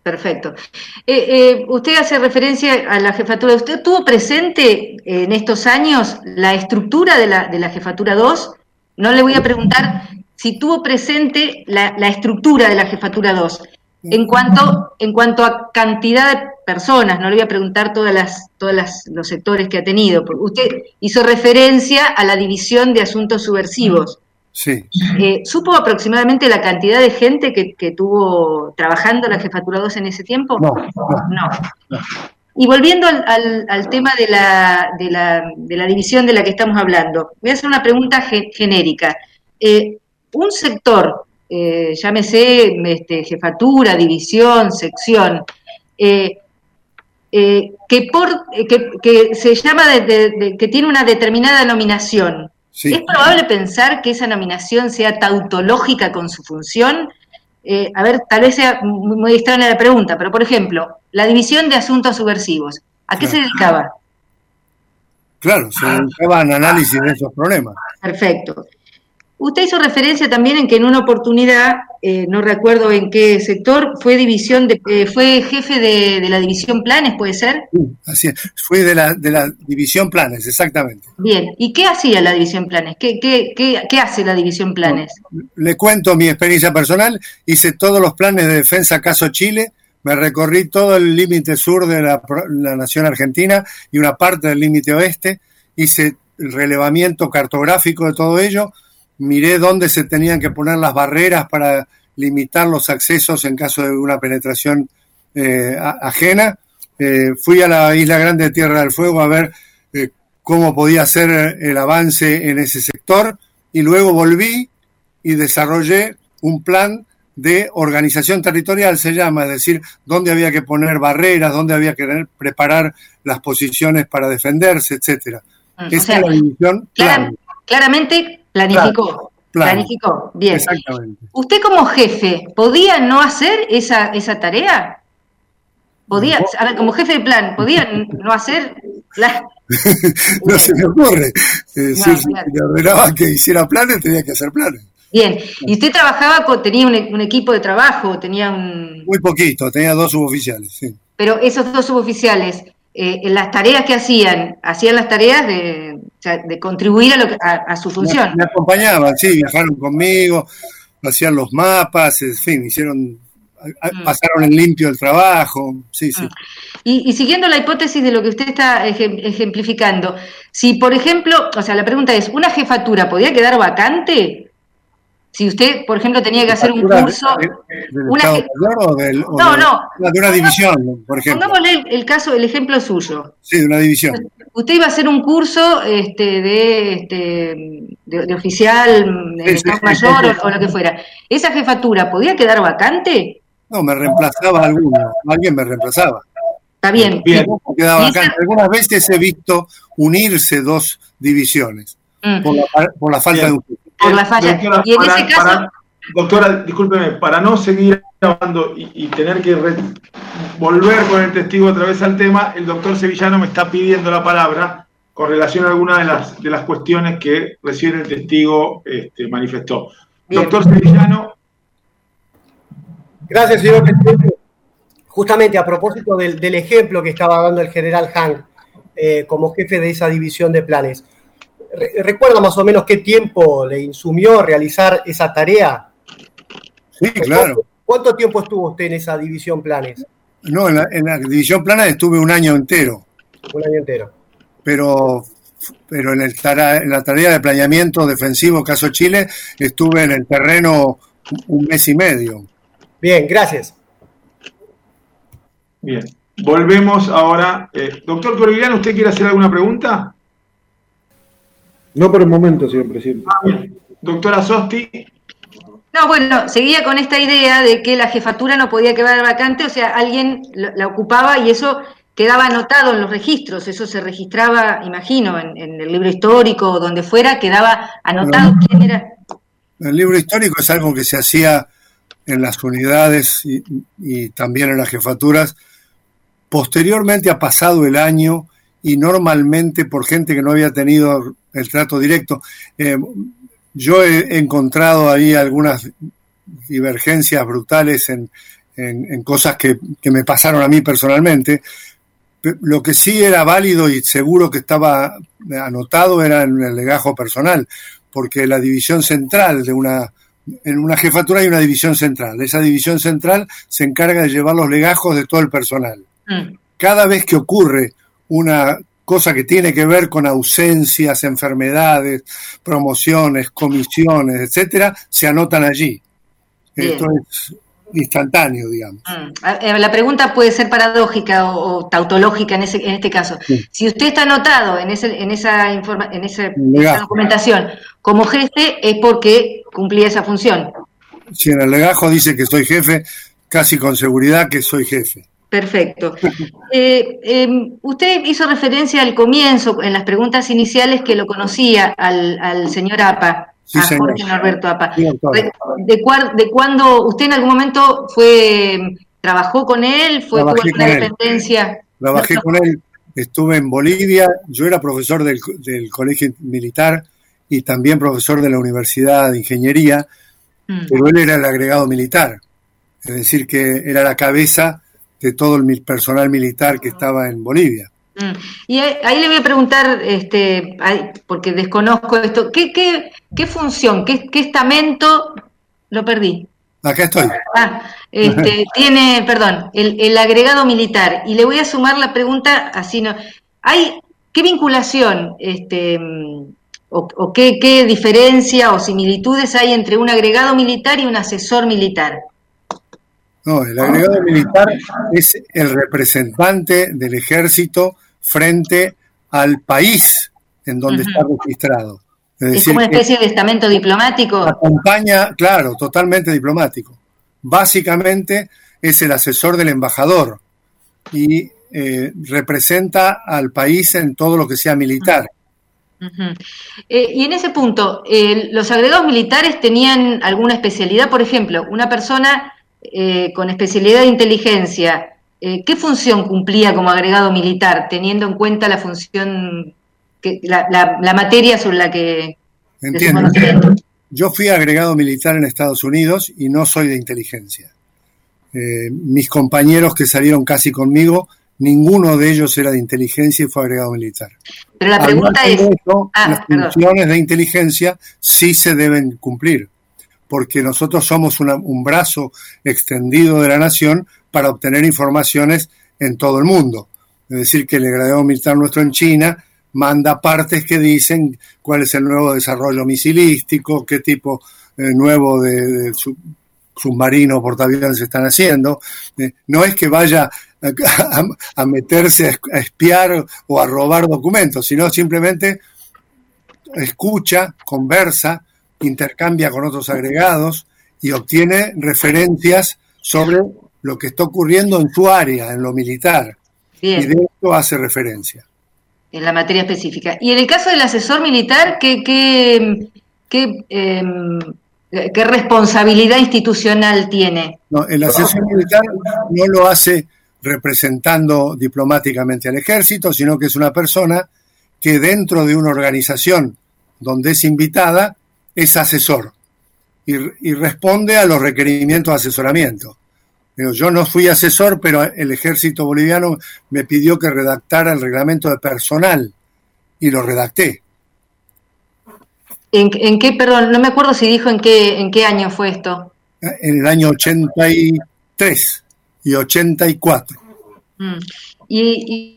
Perfecto. Eh, eh, usted hace referencia a la jefatura. ¿Usted tuvo presente eh, en estos años la estructura de la, de la jefatura dos? No le voy a preguntar si tuvo presente la, la estructura de la jefatura dos. En cuanto, en cuanto a cantidad de personas, no le voy a preguntar todas las, todas las, los sectores que ha tenido. Porque usted hizo referencia a la división de asuntos subversivos. Sí. Eh, ¿Supo aproximadamente la cantidad de gente que, que tuvo trabajando la jefatura dos en ese tiempo? No, no. No. Y volviendo al, al, al tema de la, de, la, de la división de la que estamos hablando, voy a hacer una pregunta ge, genérica. Eh, un sector, eh, llámese este, jefatura, división, sección, eh, eh, que, por, eh, que, que se llama, de, de, de, que tiene una determinada nominación, sí. ¿Es probable pensar que esa nominación sea tautológica con su función? Eh, a ver, tal vez sea muy, muy extraña la pregunta, pero por ejemplo, la división de asuntos subversivos, ¿a qué claro. se dedicaba? Claro, se dedicaba al análisis de esos problemas. Perfecto. Usted hizo referencia también en que en una oportunidad, eh, no recuerdo en qué sector, fue división de, eh, fue jefe de, de la división Planes, ¿puede ser? Sí, así es, fui de la, de la división Planes, exactamente. Bien, ¿y qué hacía la división Planes? ¿Qué, qué, qué, qué hace la división Planes? Le cuento mi experiencia personal, hice todos los planes de defensa caso Chile, me recorrí todo el límite sur de la, la nación argentina y una parte del límite oeste, hice el relevamiento cartográfico de todo ello, miré dónde se tenían que poner las barreras para limitar los accesos en caso de una penetración eh, ajena. Eh, fui a la Isla Grande de Tierra del Fuego a ver eh, cómo podía ser el avance en ese sector y luego volví y desarrollé un plan de organización territorial, se llama, es decir, dónde había que poner barreras, dónde había que preparar las posiciones para defenderse, etcétera. Mm, Esa o sea, es la división. Clara, claramente planificó, Plan. planificó, bien. Exactamente. ¿Usted como jefe podía no hacer esa, esa tarea? ¿Podía, no. a ver, como jefe de plan, podía no hacer la... No se me ocurre. Es decir, no, claro. Si le ordenaba que hiciera planes, tenía que hacer planes. Bien, ¿y usted trabajaba, con, tenía un, un equipo de trabajo, tenía un... Muy poquito, tenía dos suboficiales, sí. Pero esos dos suboficiales... Eh, en las tareas que hacían, hacían las tareas de, o sea, de contribuir a, lo que, a, a su función. Me, me acompañaban, sí, viajaron conmigo, hacían los mapas, en fin, hicieron, mm. pasaron en limpio el trabajo, sí, sí. Mm. Y, y siguiendo la hipótesis de lo que usted está ejemplificando, si por ejemplo, o sea, la pregunta es, ¿una jefatura podía quedar vacante? Si usted, por ejemplo, tenía que hacer un curso... ¿Del, del una Estado que, Mayor o del, o no, de, no. De una división, por ejemplo. Pongámosle el, el caso, el ejemplo suyo. Sí, de una división. Usted iba a hacer un curso este, de, este, de, de oficial, de sí, Estado sí, Mayor sí, sí. O, o lo que fuera. ¿Esa jefatura podía quedar vacante? No, me reemplazaba alguno. Alguien me reemplazaba. Está bien. bien. Quedaba vacante. Esa... Algunas veces he visto unirse dos divisiones mm. por, la, por la falta bien. de un... Por la falla. Doctora, y en para, ese caso... Para, doctora, discúlpeme, para no seguir hablando y, y tener que re, volver con el testigo otra vez al tema, el doctor Sevillano me está pidiendo la palabra con relación a algunas de las, de las cuestiones que recién el testigo este, manifestó. Bien. Doctor Sevillano. Gracias, señor presidente. Justamente a propósito del, del ejemplo que estaba dando el general Han eh, como jefe de esa división de planes, ¿recuerda más o menos qué tiempo le insumió realizar esa tarea? Sí, claro. ¿Cuánto, ¿Cuánto tiempo estuvo usted en esa división planes? No, en la, en la división planes estuve un año entero. Un año entero. Pero, pero en, el, en la tarea de planeamiento defensivo caso Chile estuve en el terreno un mes y medio. Bien, gracias. Bien, volvemos ahora. Eh, doctor Corigliano, ¿usted quiere hacer alguna pregunta? No por el momento, señor presidente. Ah, bien. Doctora Sosti. No, bueno, seguía con esta idea de que la jefatura no podía quedar vacante, o sea, alguien la ocupaba y eso quedaba anotado en los registros, eso se registraba, imagino, en, en el libro histórico o donde fuera, quedaba anotado bueno, quién era. El libro histórico es algo que se hacía en las unidades y, y también en las jefaturas. Posteriormente ha pasado el año y normalmente por gente que no había tenido el trato directo. Eh, yo he encontrado ahí algunas divergencias brutales en, en, en cosas que, que me pasaron a mí personalmente. Lo que sí era válido y seguro que estaba anotado era en el legajo personal, porque la división central de una, en una jefatura hay una división central. Esa división central se encarga de llevar los legajos de todo el personal. Mm. Cada vez que ocurre una cosa que tiene que ver con ausencias, enfermedades, promociones, comisiones, etcétera, se anotan allí. Bien. Esto es instantáneo, digamos. Mm. La pregunta puede ser paradójica o, o tautológica en, ese, en este caso. Sí. Si usted está anotado en, ese, en, esa, informa, en ese, esa documentación como jefe, es porque cumplía esa función. Si en el legajo dice que soy jefe, casi con seguridad que soy jefe. Perfecto. Eh, eh, usted hizo referencia al comienzo, en las preguntas iniciales, que lo conocía al, al señor Apa. Sí, a señor. Jorge Norberto Apa. Sí, de, de, de cuando usted en algún momento fue, trabajó con él, fue tuvo alguna dependencia. Trabajé no, con él, estuve en Bolivia, yo era profesor del, del colegio militar y también profesor de la Universidad de Ingeniería, mm. pero él era el agregado militar, es decir que era la cabeza de todo el personal militar que estaba en Bolivia. Mm. Y ahí le voy a preguntar, este, porque desconozco esto, ¿qué, qué, qué función, qué, qué estamento, lo perdí? Acá estoy. Ah, este, tiene, perdón, el, el agregado militar. Y le voy a sumar la pregunta, así no, ¿hay qué vinculación, este, o, o qué, qué diferencia o similitudes hay entre un agregado militar y un asesor militar? No, el agregado militar es el representante del ejército frente al país en donde uh-huh. está registrado. Es, decir, es como una especie de estamento diplomático. Acompaña, claro, totalmente diplomático. Básicamente es el asesor del embajador y eh, representa al país en todo lo que sea militar. Uh-huh. Eh, y en ese punto, eh, ¿los agregados militares tenían alguna especialidad? Por ejemplo, una persona... Eh, con especialidad de inteligencia, eh, ¿qué función cumplía como agregado militar, teniendo en cuenta la función, que, la, la, la materia sobre la que... Entiendo. Yo fui agregado militar en Estados Unidos y no soy de inteligencia. Eh, mis compañeros que salieron casi conmigo, ninguno de ellos era de inteligencia y fue agregado militar. Pero la pregunta es... Eso, ah, las funciones perdón. de inteligencia sí se deben cumplir, porque nosotros somos una, un brazo extendido de la nación para obtener informaciones en todo el mundo. Es decir, que el agregado militar nuestro en China manda partes que dicen cuál es el nuevo desarrollo misilístico, qué tipo eh, nuevo de, de sub, submarino portaaviones se están haciendo. Eh, no es que vaya a, a, a meterse a, a espiar o a robar documentos, sino simplemente escucha, conversa, intercambia con otros agregados y obtiene referencias sobre lo que está ocurriendo en su área, en lo militar. Bien. Y de esto hace referencia. En la materia específica. Y en el caso del asesor militar, ¿qué, qué, qué, eh, qué responsabilidad institucional tiene? No, el asesor militar no lo hace representando diplomáticamente al ejército, sino que es una persona que dentro de una organización donde es invitada, es asesor y, y responde a los requerimientos de asesoramiento. Yo no fui asesor, pero el ejército boliviano me pidió que redactara el reglamento de personal y lo redacté. ¿En, en qué, perdón, no me acuerdo si dijo en qué, en qué año fue esto? En el año ochenta y tres y ochenta y cuatro. Mm. Y, y...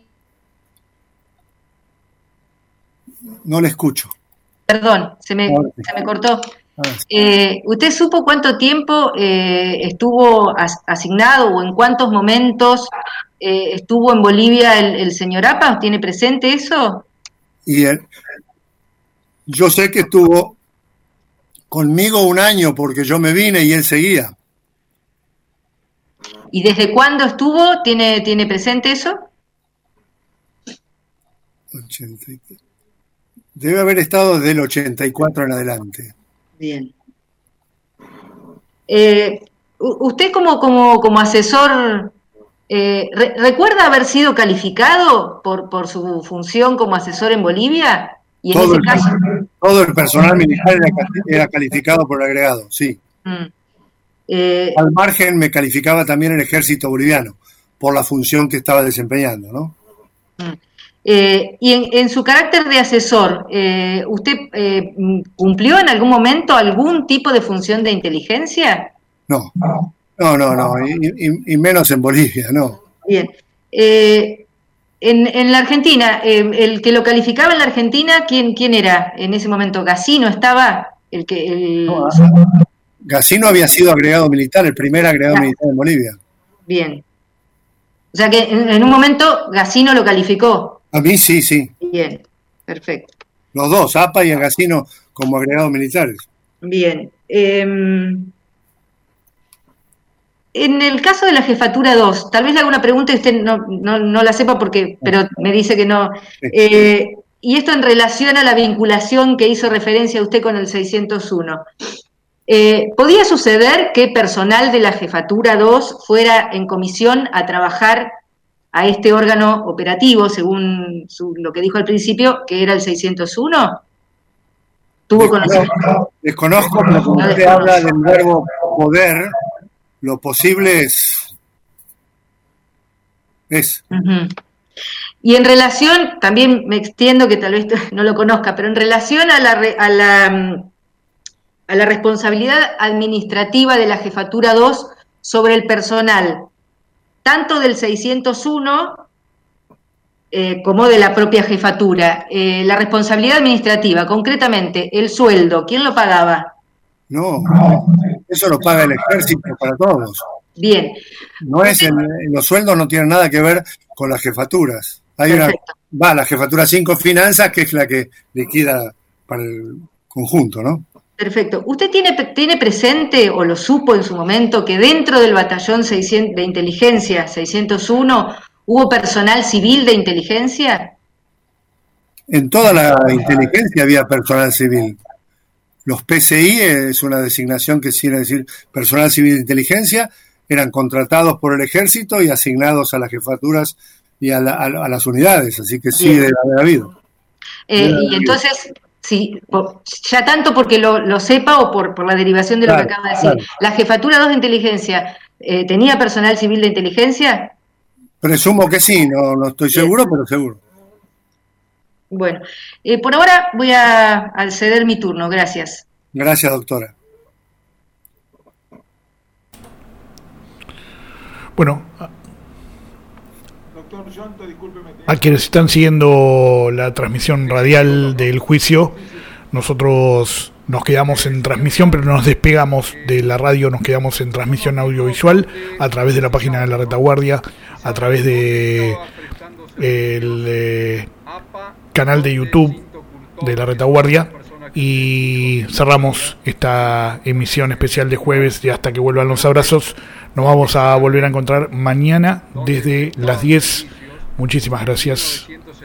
No le escucho. Perdón, se me, se me cortó. Eh, ¿Usted supo cuánto tiempo eh, estuvo as, asignado o en cuántos momentos eh, estuvo en Bolivia el, el señor Apa? ¿Tiene presente eso? Y él, yo sé que estuvo conmigo un año porque yo me vine y él seguía. ¿Y desde cuándo estuvo? ¿Tiene, tiene presente eso? ochenta y tres. Debe haber estado desde el ochenta y cuatro en adelante. Bien. Eh, ¿Usted como, como, como asesor, eh, re, recuerda haber sido calificado por, por su función como asesor en Bolivia? Y en todo, ese el, caso... todo el personal militar era, era calificado por el agregado, sí. Mm. Eh, Al margen me calificaba también el ejército boliviano por la función que estaba desempeñando, ¿no? Eh, y en, en su carácter de asesor, eh, ¿usted eh, cumplió en algún momento algún tipo de función de inteligencia? No, no, no, no, y, y, y menos en Bolivia, no. Bien. Eh, en, en la Argentina, eh, el que lo calificaba en la Argentina, ¿quién, quién era en ese momento? ¿Gacino estaba? El que, el... No, Gacino había sido agregado militar, el primer agregado Ya. militar en Bolivia. Bien. O sea que en, en un momento Gacino lo calificó. A mí sí, sí. Bien, perfecto. Los dos, A P A y a Gacino como agregados militares. Bien. Eh, en el caso de la jefatura dos, tal vez le haga una pregunta y usted no, no, no la sepa porque, pero me dice que no. Eh, y esto en relación a la vinculación que hizo referencia usted con el seiscientos uno. Eh, ¿Podía suceder que personal de la jefatura dos fuera en comisión a trabajar a este órgano operativo, según su, lo que dijo al principio, que era el seiscientos uno? ¿Tuvo conocimiento? Desconozco, pero cuando usted habla del verbo poder, lo posible es... es. Uh-huh. Y en relación, también me extiendo, que tal vez no lo conozca, pero en relación a la, a la, a la responsabilidad administrativa de la jefatura dos sobre el personal, tanto del seiscientos uno eh, como de la propia jefatura. Eh, la responsabilidad administrativa, concretamente, el sueldo, ¿quién lo pagaba? No, eso lo paga el ejército para todos. Bien. No es en, en los sueldos no tienen nada que ver con las jefaturas. Hay Perfecto. una, va, la jefatura cinco finanzas, que es la que liquida para el conjunto, ¿no? Perfecto. ¿Usted tiene, tiene presente o lo supo en su momento que dentro del batallón seiscientos de inteligencia seiscientos uno hubo personal civil de inteligencia? En toda la inteligencia había personal civil. Los P C I es una designación que quiere decir personal civil de inteligencia, eran contratados por el ejército y asignados a las jefaturas y a, la, a, a las unidades, así que sí debe haber habido. Eh, debe y haber entonces... habido. Sí, por, ya tanto porque lo, lo sepa o por, por la derivación de lo claro, que acaba de decir. Claro. ¿La jefatura dos de inteligencia eh, tenía personal civil de inteligencia? Presumo que sí, no, no estoy seguro, pero seguro. Bueno, eh, por ahora voy a, a ceder mi turno, gracias. Gracias, doctora. Bueno, a quienes están siguiendo la transmisión radial del juicio, nosotros nos quedamos en transmisión, pero no nos despegamos de la radio, nos quedamos en transmisión audiovisual a través de la página de la Retaguardia, a través de el eh, canal de YouTube de la Retaguardia, y cerramos esta emisión especial de jueves y hasta que vuelvan los abrazos. Nos vamos a volver a encontrar mañana desde las diez. Muchísimas gracias.